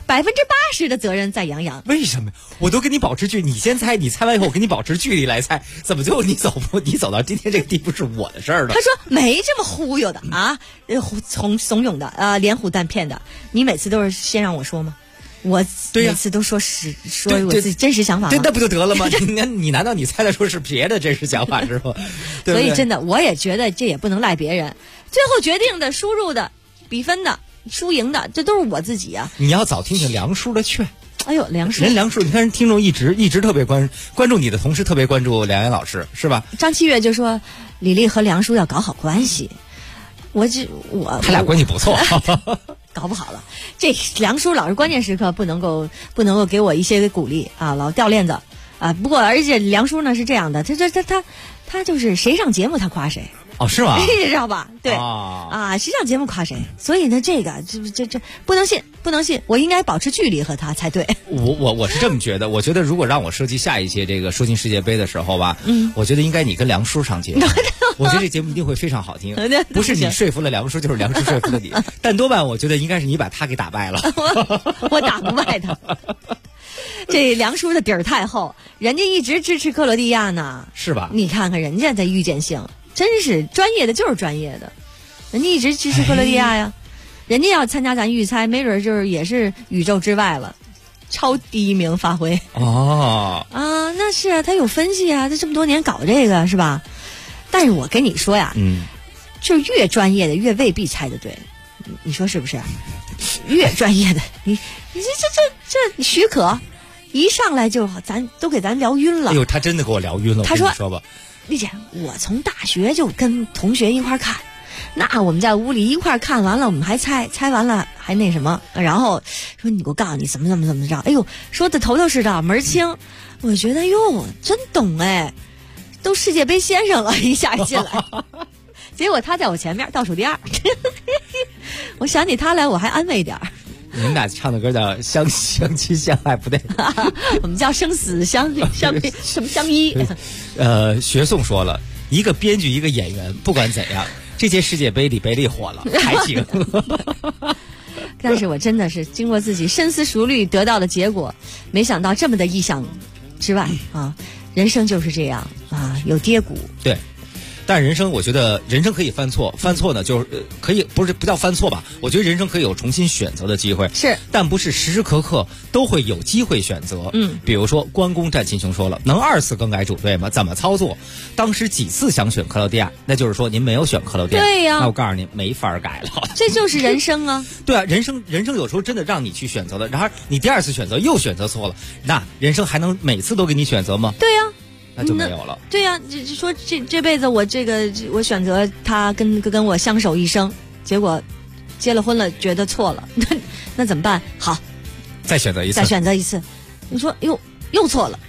，80%的责任在杨洋。 为什么？我都跟你保持距离，你先猜，你猜完以后我跟你保持距离来猜，怎么就你走到今天这个地步是我的事儿呢？ 他说没这么忽悠的啊，怂恿的，连唬带骗的。你每次都是先让我说吗？我每次都说我自己真实想法吗？ 那不就得了吗？你难道你猜的说是别的真实想法是吗？对所以真的，我也觉得这也不能赖别人。最后决定的、输入的、比分的、输赢的，这都是我自己啊！ 你要早听听梁叔的劝。 哎呦，梁叔， 你看人听众一直特别关注你的同时，特别关注梁岩老师，是吧？ 张七月就说李丽和梁叔要搞好关系， 他俩关系不错。 搞不好了，这梁叔老是关键时刻不能够给我一些鼓励啊，老掉链子啊。不过而且梁叔呢是这样的，他就是谁上节目他夸谁。 哦，是吗？ 知道吧？对谁上节目夸谁，所以呢，这不能信，我应该保持距离和他才对。 我是这么觉得，我觉得如果让我设计下一届这个说进世界杯的时候吧，我觉得应该你跟梁叔上节目，我觉得这节目一定会非常好听。不是你说服了梁叔，就是梁叔说服了你，但多半我觉得应该是你把他给打败了。 我打不败他。这梁叔的底儿太厚，人家一直支持克罗地亚呢， 是吧？ 你看看人家的预见性。真是专业的就是专业的，人家一直支持克罗地亚呀，人家要参加咱预猜，没准就是也是宇宙之外了，超第一名发挥。那是啊，他有分析啊，他这么多年搞这个是吧？但是我跟你说呀，就是越专业的越未必猜得对，你说是不是？越专业的，你这许可一上来就都给咱聊晕了。 哎呦，他真的给我聊晕了。 他说吧。 丽姐，我从大学就跟同学一块看，那我们在屋里一块看完了，我们还猜完了还那什么，然后说我告诉你怎么着，哎呦，说的头头是道，门清，我觉得哟真懂哎，都世界杯先生了，一下进来，结果他在我前面倒数第二，我想起他来我还安慰点儿。 你们俩唱的歌叫相亲相爱，不对， 我们叫生死相依。 学颂说了，一个编剧一个演员，不管怎样，这届世界杯里贝利火了，还行。 但是我真的是经过自己深思熟虑得到的结果，没想到这么的意想之外啊！人生就是这样啊，有跌谷。 对。但人生，我觉得人生可以犯错，犯错呢就是可以不叫犯错吧？我觉得人生可以有重新选择的机会， 是， 但不是时时刻刻都会有机会选择。比如说关公战秦琼说了，能2次更改主队吗？怎么操作？当时几次想选克罗地亚，那就是说您没有选克罗地亚。 对呀， 那我告诉您，没法改了。 这就是人生啊。 对啊，人生有时候真的让你去选择的，然而你第2次选择又选择错了，那人生还能每次都给你选择吗？ 对呀。 那就没有了。 对呀，说这辈子我选择他跟我相守一生，结果结了婚了觉得错了，那怎么办？好， 再选择一次。 你说又错了，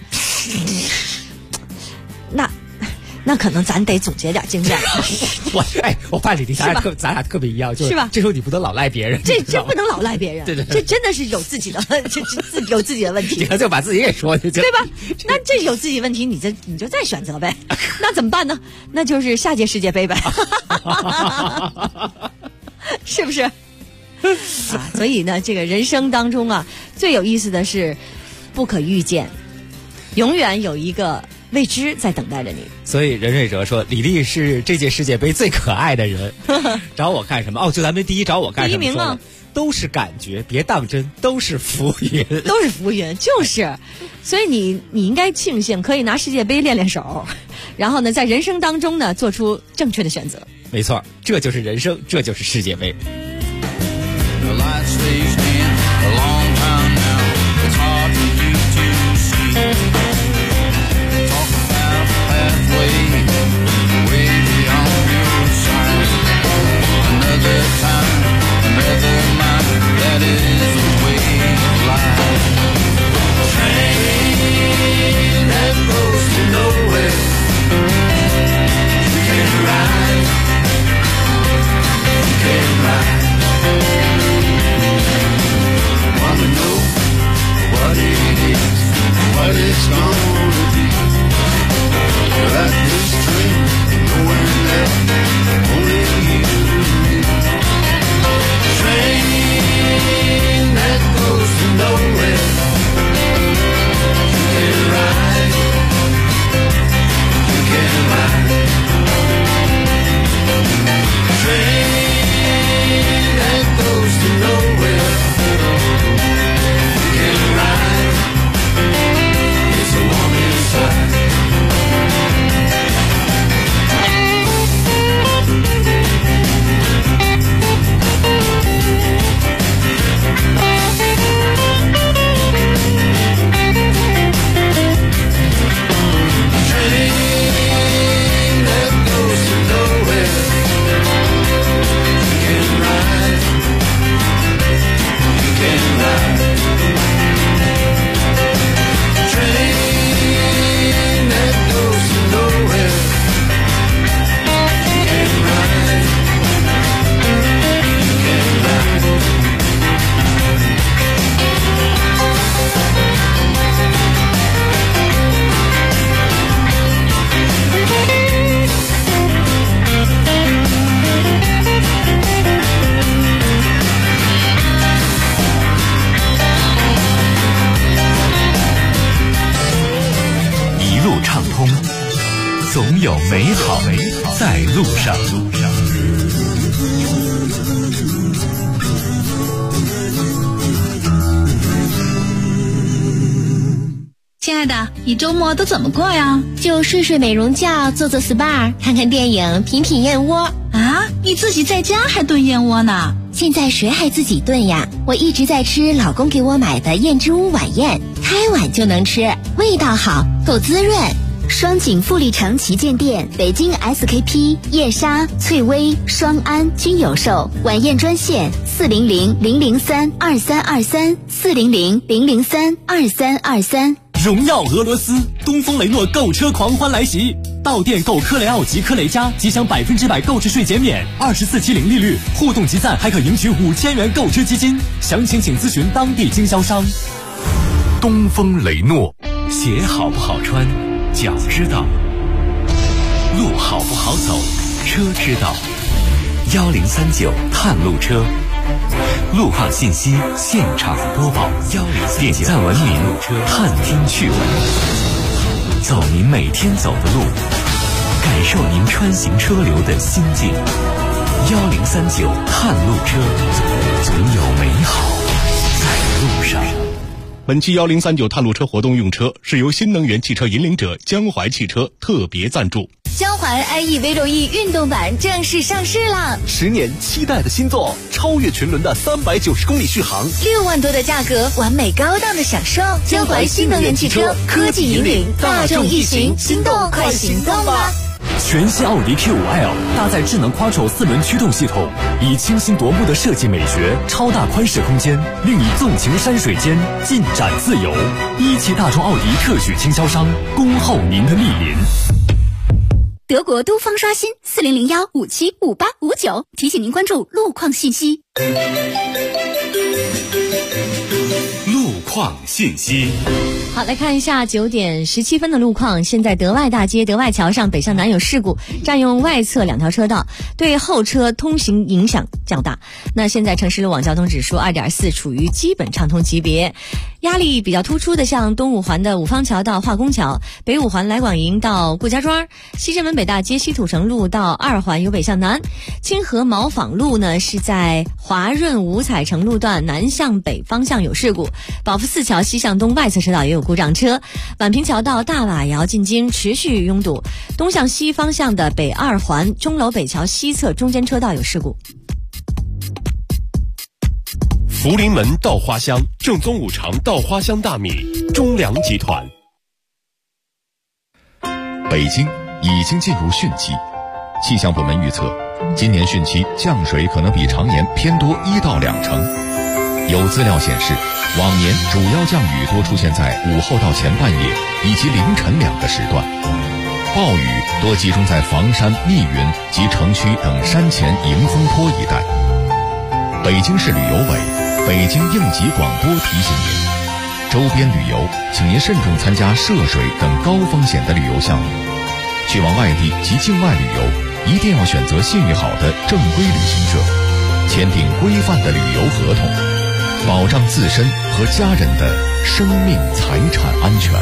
那可能咱得总结点经验。 我发李丽，咱俩特别一样，是吧？ 这时候你不能老赖别人， 这不能老赖别人， 对， 这真的是有自己的有自己的问题， 你就把自己给说进去， 对吧？那这有自己问题，你就再选择呗。那怎么办呢？那就是下届世界杯呗，是不是？所以呢，这个人生当中啊，最有意思的是不可预见，永远有一个未知在等待着你。 所以任瑞哲说，李丽是这届世界杯最可爱的人。找我干什么？就咱们第一找我干什么？ 第一名啊， 都是感觉，别当真，都是浮云， 就是。所以你应该庆幸可以拿世界杯练手，然后呢，在人生当中呢做出正确的选择。 没错，这就是人生，这就是世界杯。 美好在路上。 亲爱的，你周末都怎么过呀？ 就睡睡美容觉，做做 SPA， 看看电影，品品燕窝。 啊，你自己在家还炖燕窝呢？ 现在谁还自己炖呀？我一直在吃老公给我买的燕之屋晚宴，开碗就能吃，味道好，够滋润。双井富力城旗舰店、北京 SKP、燕莎、翠微、双安均有售。晚宴专线400-003-2323，400-003-2323。 荣耀俄罗斯，东风雷诺购车狂欢来袭！到店购科雷傲及科雷嘉，即享100%购置税减免，24期零利率，互动集赞还可赢取5000元购车基金。详情请咨询当地经销商。 东风雷诺，鞋好不好穿，脚知道；路好不好走，车知道。1039探路车，路况信息现场播报，1039点赞文明，探听趣闻，走您每天走的路，感受您穿行车流的心境。1039探路车，总有美好在路上。 本期1039探路车活动用车是由新能源汽车引领者江淮汽车特别赞助。 江淮 IE V6E 运动版正式上市了 ，10年期待的新作，超越群伦的390公里续航 ，6万多的价格，完美高档的享受。江淮新能源汽车，科技引领大众一行，心动快行动吧！ 全新奥迪 Q5L 搭载智能 Quattro 4轮驱动系统，以清新夺目的设计美学、超大宽适空间，令你纵情山水间，尽展自由。一汽大众奥迪特许经销商，恭候您的莅临。 德国都方刷新4001575859，提醒您关注路况信息。 路况信息。 好，来看一下9点17分的路况。现在德外大街德外桥上北向南有事故，占用外侧2条车道，对后车通行影响较大。那现在城市路网交通指数2.4，处于基本畅通级别。压力比较突出的像东五环的五方桥到化工桥，北五环来广营到顾家庄，西直门北大街西土城路到2环由北向南。清河毛坊路呢是在华润五彩城路段南向北方向有事故，宝福寺桥西向东外侧车道也有故障车，宛平桥到大瓦窑进京持续拥堵，东向西方向的北2环钟楼北桥西侧中间车道有事故。 福临门稻花香，正宗五常稻花香大米，中粮集团。 北京已经进入汛期，气象部门预测，今年汛期降水可能比常年偏多1到2成。有资料显示，往年主要降雨多出现在午后到前半夜以及凌晨2个时段，暴雨多集中在房山、密云及城区等山前迎风坡一带。北京市旅游委、北京应急广播提醒您，周边旅游请您慎重参加涉水等高风险的旅游项目。去往外地及境外旅游，一定要选择信誉好的正规旅行社，签订规范的旅游合同，保障自身和家人的生命财产安全。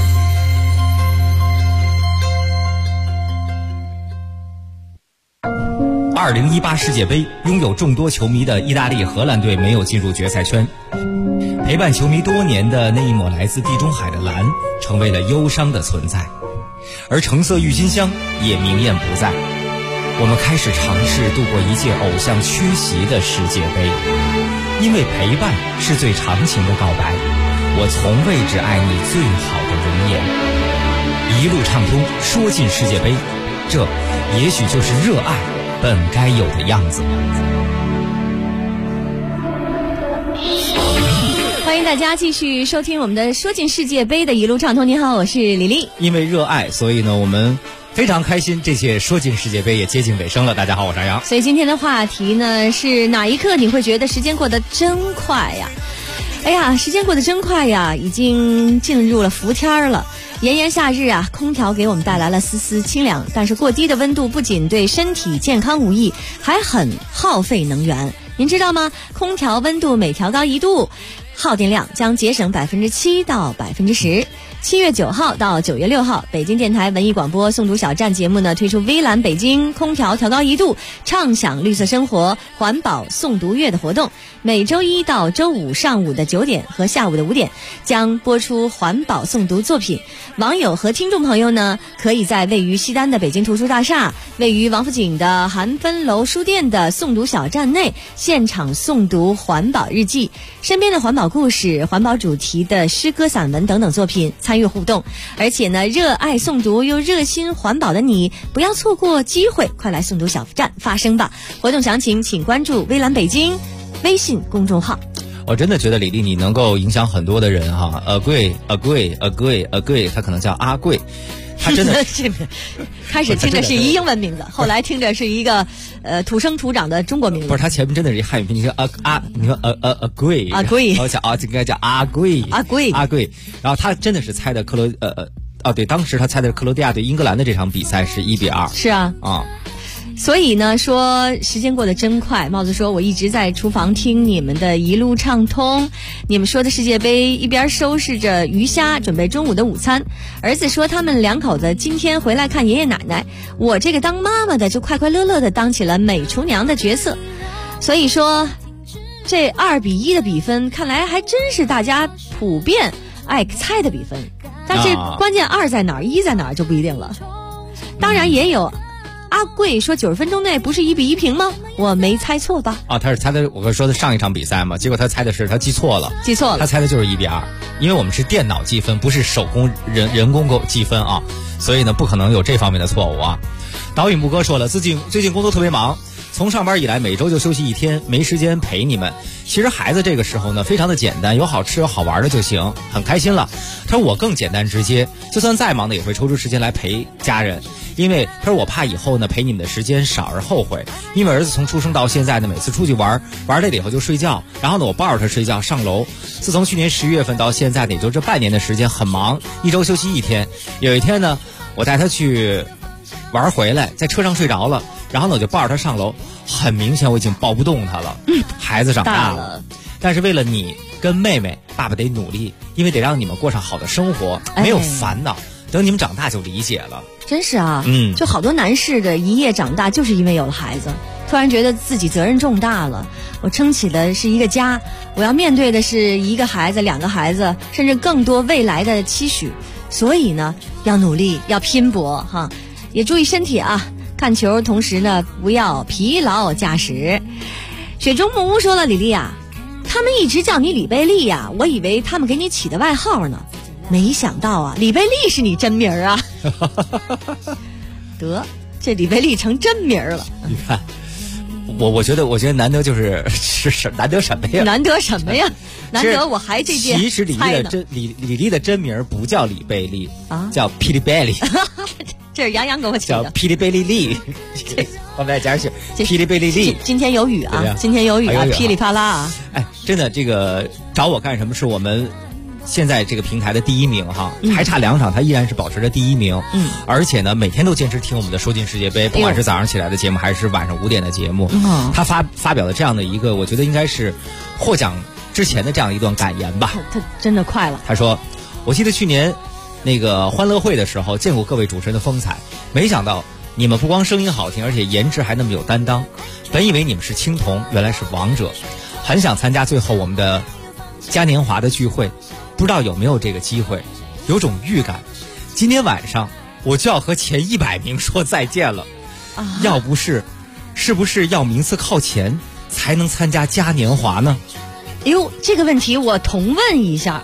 2018世界杯，拥有众多球迷的意大利、荷兰队没有进入决赛圈。陪伴球迷多年的那一抹来自地中海的蓝，成为了忧伤的存在，而橙色郁金香也明艳不在。我们开始尝试度过一届偶像缺席的世界杯，因为陪伴是最长情的告白。我从未只爱你最好的容颜，一路畅通，说进世界杯，这也许就是热爱本该有的样子。 欢迎大家继续收听我们的说进世界杯的一路畅通。你好，我是李丽。 因为热爱，所以呢我们非常开心，这届说进世界杯也接近尾声了。大家好，我是杨洋。 所以今天的话题呢是哪一刻你会觉得时间过得真快呀？哎呀，时间过得真快呀，已经进入了伏天了。炎炎夏日啊，空调给我们带来了丝丝清凉，但是过低的温度不仅对身体健康无益，还很耗费能源。您知道吗？空调温度每调高1度，耗电量将节省7%到10%。 7月9号到9月6号，北京电台文艺广播诵读小站节目呢推出微蓝北京空调调高1度，畅享绿色生活环保诵读月的活动。每周一到周五上午的9点和下午的5点将播出环保诵读作品。网友和听众朋友呢，可以在位于西单的北京图书大厦、位于王府井的韩芬楼书店的诵读小站内现场诵读环保日记、身边的环保故事、环保主题的诗歌散文等等作品参与互动。而且呢，热爱诵读又热心环保的你，不要错过机会，快来诵读小站发声吧！活动详情请关注微蓝北京微信公众号。 我真的觉得李丽你能够影响很多的人哈。agree， 他可能叫阿贵，他真的是开始听着是一英文名字，后来听着是一个土生土长的中国名字。 不是，他前面真的是一汉语拼音，你说你说agree，我想应该叫阿贵，然后他真的是猜的对，当时他猜的是克罗地亚对英格兰的这场比赛是1-2。 是啊。所以呢，说时间过得真快。帽子说，我一直在厨房听你们的一路畅通，你们说的世界杯，一边收拾着鱼虾准备中午的午餐。儿子说他们2口子今天回来看爷爷奶奶，我这个当妈妈的就快快乐乐的当起了美厨娘的角色。所以说这2-1的比分看来还真是大家普遍爱猜的比分，但是关键2在哪儿1在哪儿就不一定了。当然也有阿贵说90分钟内不是1-1平吗？我没猜错吧？ 他是猜的，我说的上一场比赛嘛，结果他猜的是他记错了，他猜的就是1-2，因为我们是电脑计分，不是手工人工计分啊，所以呢不可能有这方面的错误啊。导引布哥说了，最近工作特别忙，从上班以来每周就休息1天，没时间陪你们。其实孩子这个时候呢非常的简单，有好吃有好玩的就行，很开心了。他说我更简单直接，就算再忙的也会抽出时间来陪家人，因为他说我怕以后呢陪你们的时间少而后悔，因为儿子从出生到现在呢每次出去玩累了以后就睡觉，然后呢我抱着他睡觉上楼。自从去年11月份到现在也就这半年的时间很忙，一周休息1天。有一天呢我带他去玩回来，在车上睡着了，然后呢我就抱着他上楼，很明显我已经抱不动他了，孩子长大了，但是为了你跟妹妹，爸爸得努力，因为得让你们过上好的生活，没有烦恼，等你们长大就理解了。 真是啊，就好多男士的一夜长大就是因为有了孩子，突然觉得自己责任重大了，我撑起的是一个家，我要面对的是1个孩子2个孩子，甚至更多未来的期许，所以呢要努力要拼搏哈，也注意身体啊，看球同时呢不要疲劳驾驶。雪中木屋说了，李丽啊，他们一直叫你李贝利呀，我以为他们给你起的外号呢，没想到啊李贝利是你真名啊。得，这李贝利成真名了。 你看我觉得难得就是难得什么呀？ 难得什么呀？难得我还这届。 其实李丽的真名不叫李贝利啊，叫霹雳贝利。 这是杨洋给我起的， 叫霹雳贝利利。我们来讲是霹雳贝利利。 今天有雨啊，今天有雨啊，噼里啪啦啊！ 哎，真的，这个找我干什么？是我们现在这个平台的第1名哈，还差2场，他依然是保持着第1名。而且呢，每天都坚持听我们的说进世界杯，不管是早上起来的节目，还是晚上5点的节目。他发表了这样的一个，我觉得应该是获奖之前的这样一段感言吧。 他真的快了。 他说：“我记得去年那个欢乐会的时候，见过各位主持人的风采，没想到你们不光声音好听，而且颜值还那么有担当。本以为你们是青铜，原来是王者，很想参加最后我们的嘉年华的聚会，不知道有没有这个机会。有种预感，今天晚上我就要和前100名说再见了。要不是，是不是要名次靠前才能参加嘉年华呢？” 哎呦，这个问题我同问一下。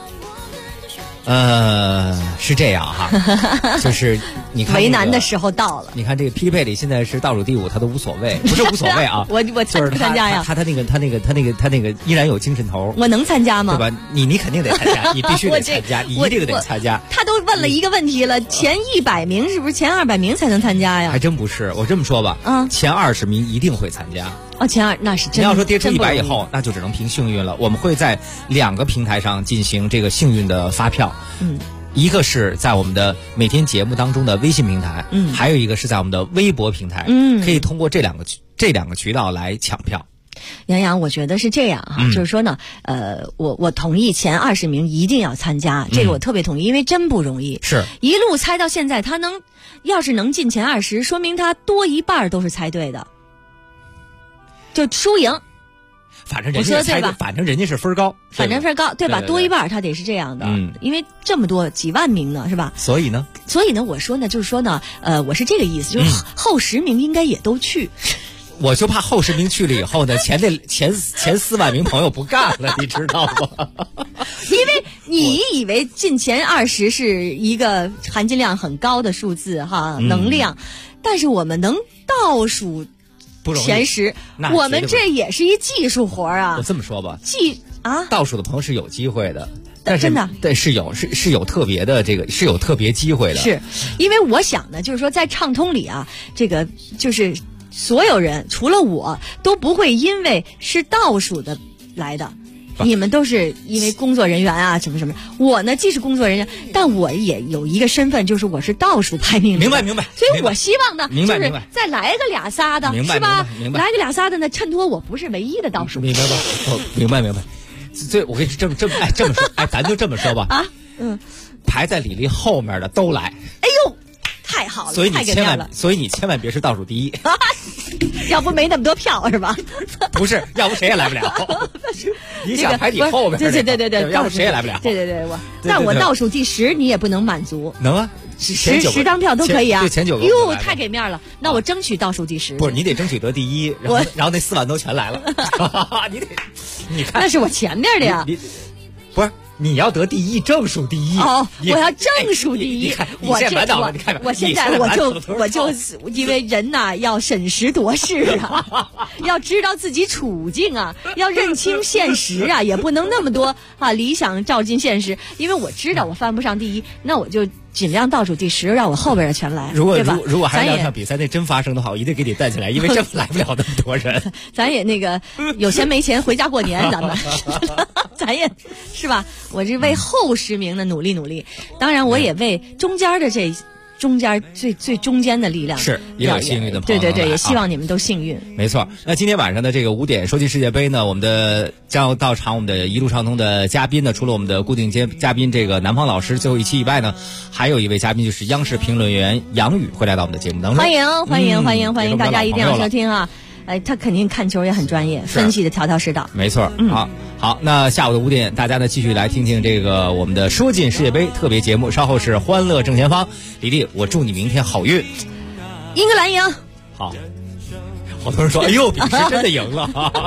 是这样哈，就是你看、 为难的时候到了。 你看这个霹雳贝里现在是倒数第5，他都无所谓，不是无所谓啊。 我参不参加呀？ 他那个依然有精神头。 我能参加吗？ 对吧？你肯定得参加，你必须得参加，你一定得参加。 他都问了一个问题了，前100名是不是前200名才能参加呀？ 还真不是，我这么说吧，前20名一定会参加。 前2那是真。 你要说跌出100以后，那就只能凭幸运了。我们会在2个平台上进行这个幸运的发票。一个是在我们的每天节目当中的微信平台，还有一个是在我们的微博平台，可以通过这两个渠道来抢票。 杨洋，我觉得是这样哈，就是说呢，我同意前20名一定要参加，这个我特别同意，因为真不容易， 是一路猜到现在，他要是能进前20，说明他多一半都是猜对的，就输赢。 反正人家猜对，反正人家是分高， 反正分高，对吧？ 对多一半他得是这样的，因为这么多几万名呢，是吧？ 所以呢， 我说呢，就是说呢，我是这个意思，就是后10名应该也都去。 我就怕后10名去了以后呢，前4万名朋友不干了，你知道吗？ 因为你以为进前20是一个含金量很高的数字哈，能量，但是我们能倒数前10，我们这也是一技术活啊。 我这么说吧， 倒数的朋友是有机会的。但是真的对是有特别的这个是有特别机会的， 是因为我想呢，就是说在畅通里啊，这个就是所有人除了我都不会因为是倒数的来的，你们都是因为工作人员啊什么什么，我呢既是工作人员，但我也有一个身份，就是我是倒数排名的， 明白， 所以我希望呢，就是再来个2、3的，是吧？来个2、3的呢，衬托我不是唯一的倒数， 明白吧？明白。所以我跟你这么说，咱就这么说吧排在李丽后面的都来。 哎呦，太好了， 所以你千万别是倒数第一， 要不没那么多票是吧？ 不是，要不谁也来不了。你想排你后面， 对， 要不谁也来不了。 对，但我倒数第10，你也不能满足。 能啊 ，10张票都可以啊。 对，前9个。 哟，太给面了，那我争取倒数第10。 不是，你得争取得第1，然后那4万都全来了。你看， 那是我前面的呀。 不是。你要得第1，正数第1。 我要正数第1。 我现在满脑了，你看我现在我就因为人呐要审时度势啊，要知道自己处境啊，要认清现实啊，也不能那么多理想照进现实。因为我知道我犯不上第1，那我就尽量倒数第10，让我后边的全来。 如果还是2场比赛那真发生的话，我一定给你带起来，因为真来不了那么多人。 咱也那个有钱没钱回家过年，咱们咱也是吧？我是为后10名的努力，当然我也为中间的最中间的力量是也有幸运的朋友。 对，也希望你们都幸运。 没错。那今天晚上的这个5点说起世界杯呢，我们的将要到场我们的一路畅通的嘉宾呢，除了我们的固定嘉宾这个南方老师最后一期以外呢，还有一位嘉宾就是央视评论员杨宇会来到我们的节目当中。 欢迎大家一定要收听啊！他肯定看球也很专业，分析的条条是道。 没错。好，那下午的5点，大家呢继续来听听这个我们的说进世界杯特别节目，稍后是欢乐正前方。李丽，我祝你明天好运， 英格兰赢。 好，好多人说，哎呦，比利时真的赢了。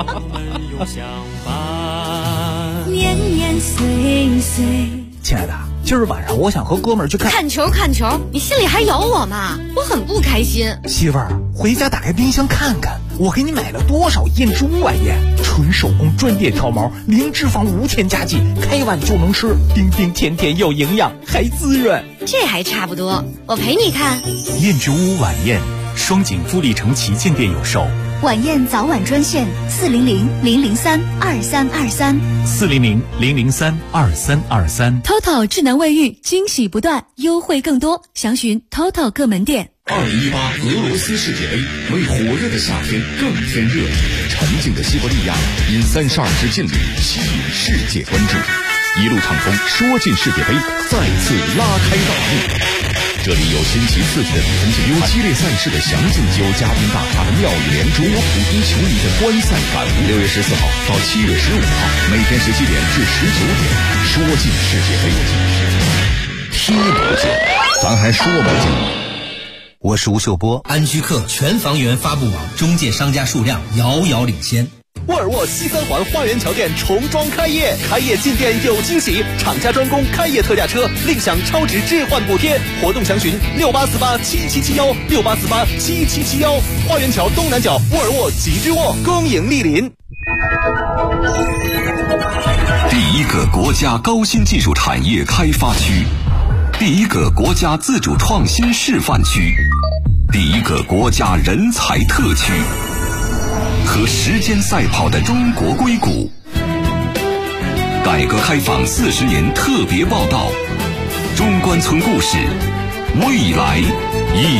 年年岁岁。 亲爱的，今儿晚上我想和哥们儿去看球，你心里还有我吗？我很不开心。 媳妇儿，回家打开冰箱看看，我给你买了多少燕之屋晚宴，纯手工专业挑毛，零脂肪无添加剂，开碗就能吃，冰冰甜甜又营养，还滋润。 这还差不多，我陪你看。 燕之屋晚宴，双井富力城旗舰店有售。 晚宴早晚专线400-003-2323 400-003-2323。 TOTO 智能卫浴，惊喜不断，优惠更多，详询 TOTO 各门店。 2018俄罗斯世界杯为火热的夏天更添热，沉静的西伯利亚因32支劲旅吸引世界关注。一路畅通，说进世界杯再次拉开大幕。这里有新奇刺激的比分解，有激烈赛事的详尽，有嘉宾大咖的妙语连珠，有普通球迷的观赛感悟。6月14号到7月15号，每天17点至19点，说进世界杯，踢不进，咱还说不进。 我是吴秀波，安居客全房源发布网中介商家数量遥遥领先。 沃尔沃西三环花园桥店重装开业，开业进店有惊喜，厂家专供开业特价车，另享超值置换补贴。活动详询68487771，68487771。花园桥东南角沃尔沃极致沃，恭迎莅临。 第一个国家高新技术产业开发区，第一个国家自主创新示范区，第一个国家人才特区。和时间赛跑的中国硅谷，改革开放40年特别报道，中关村故事，未来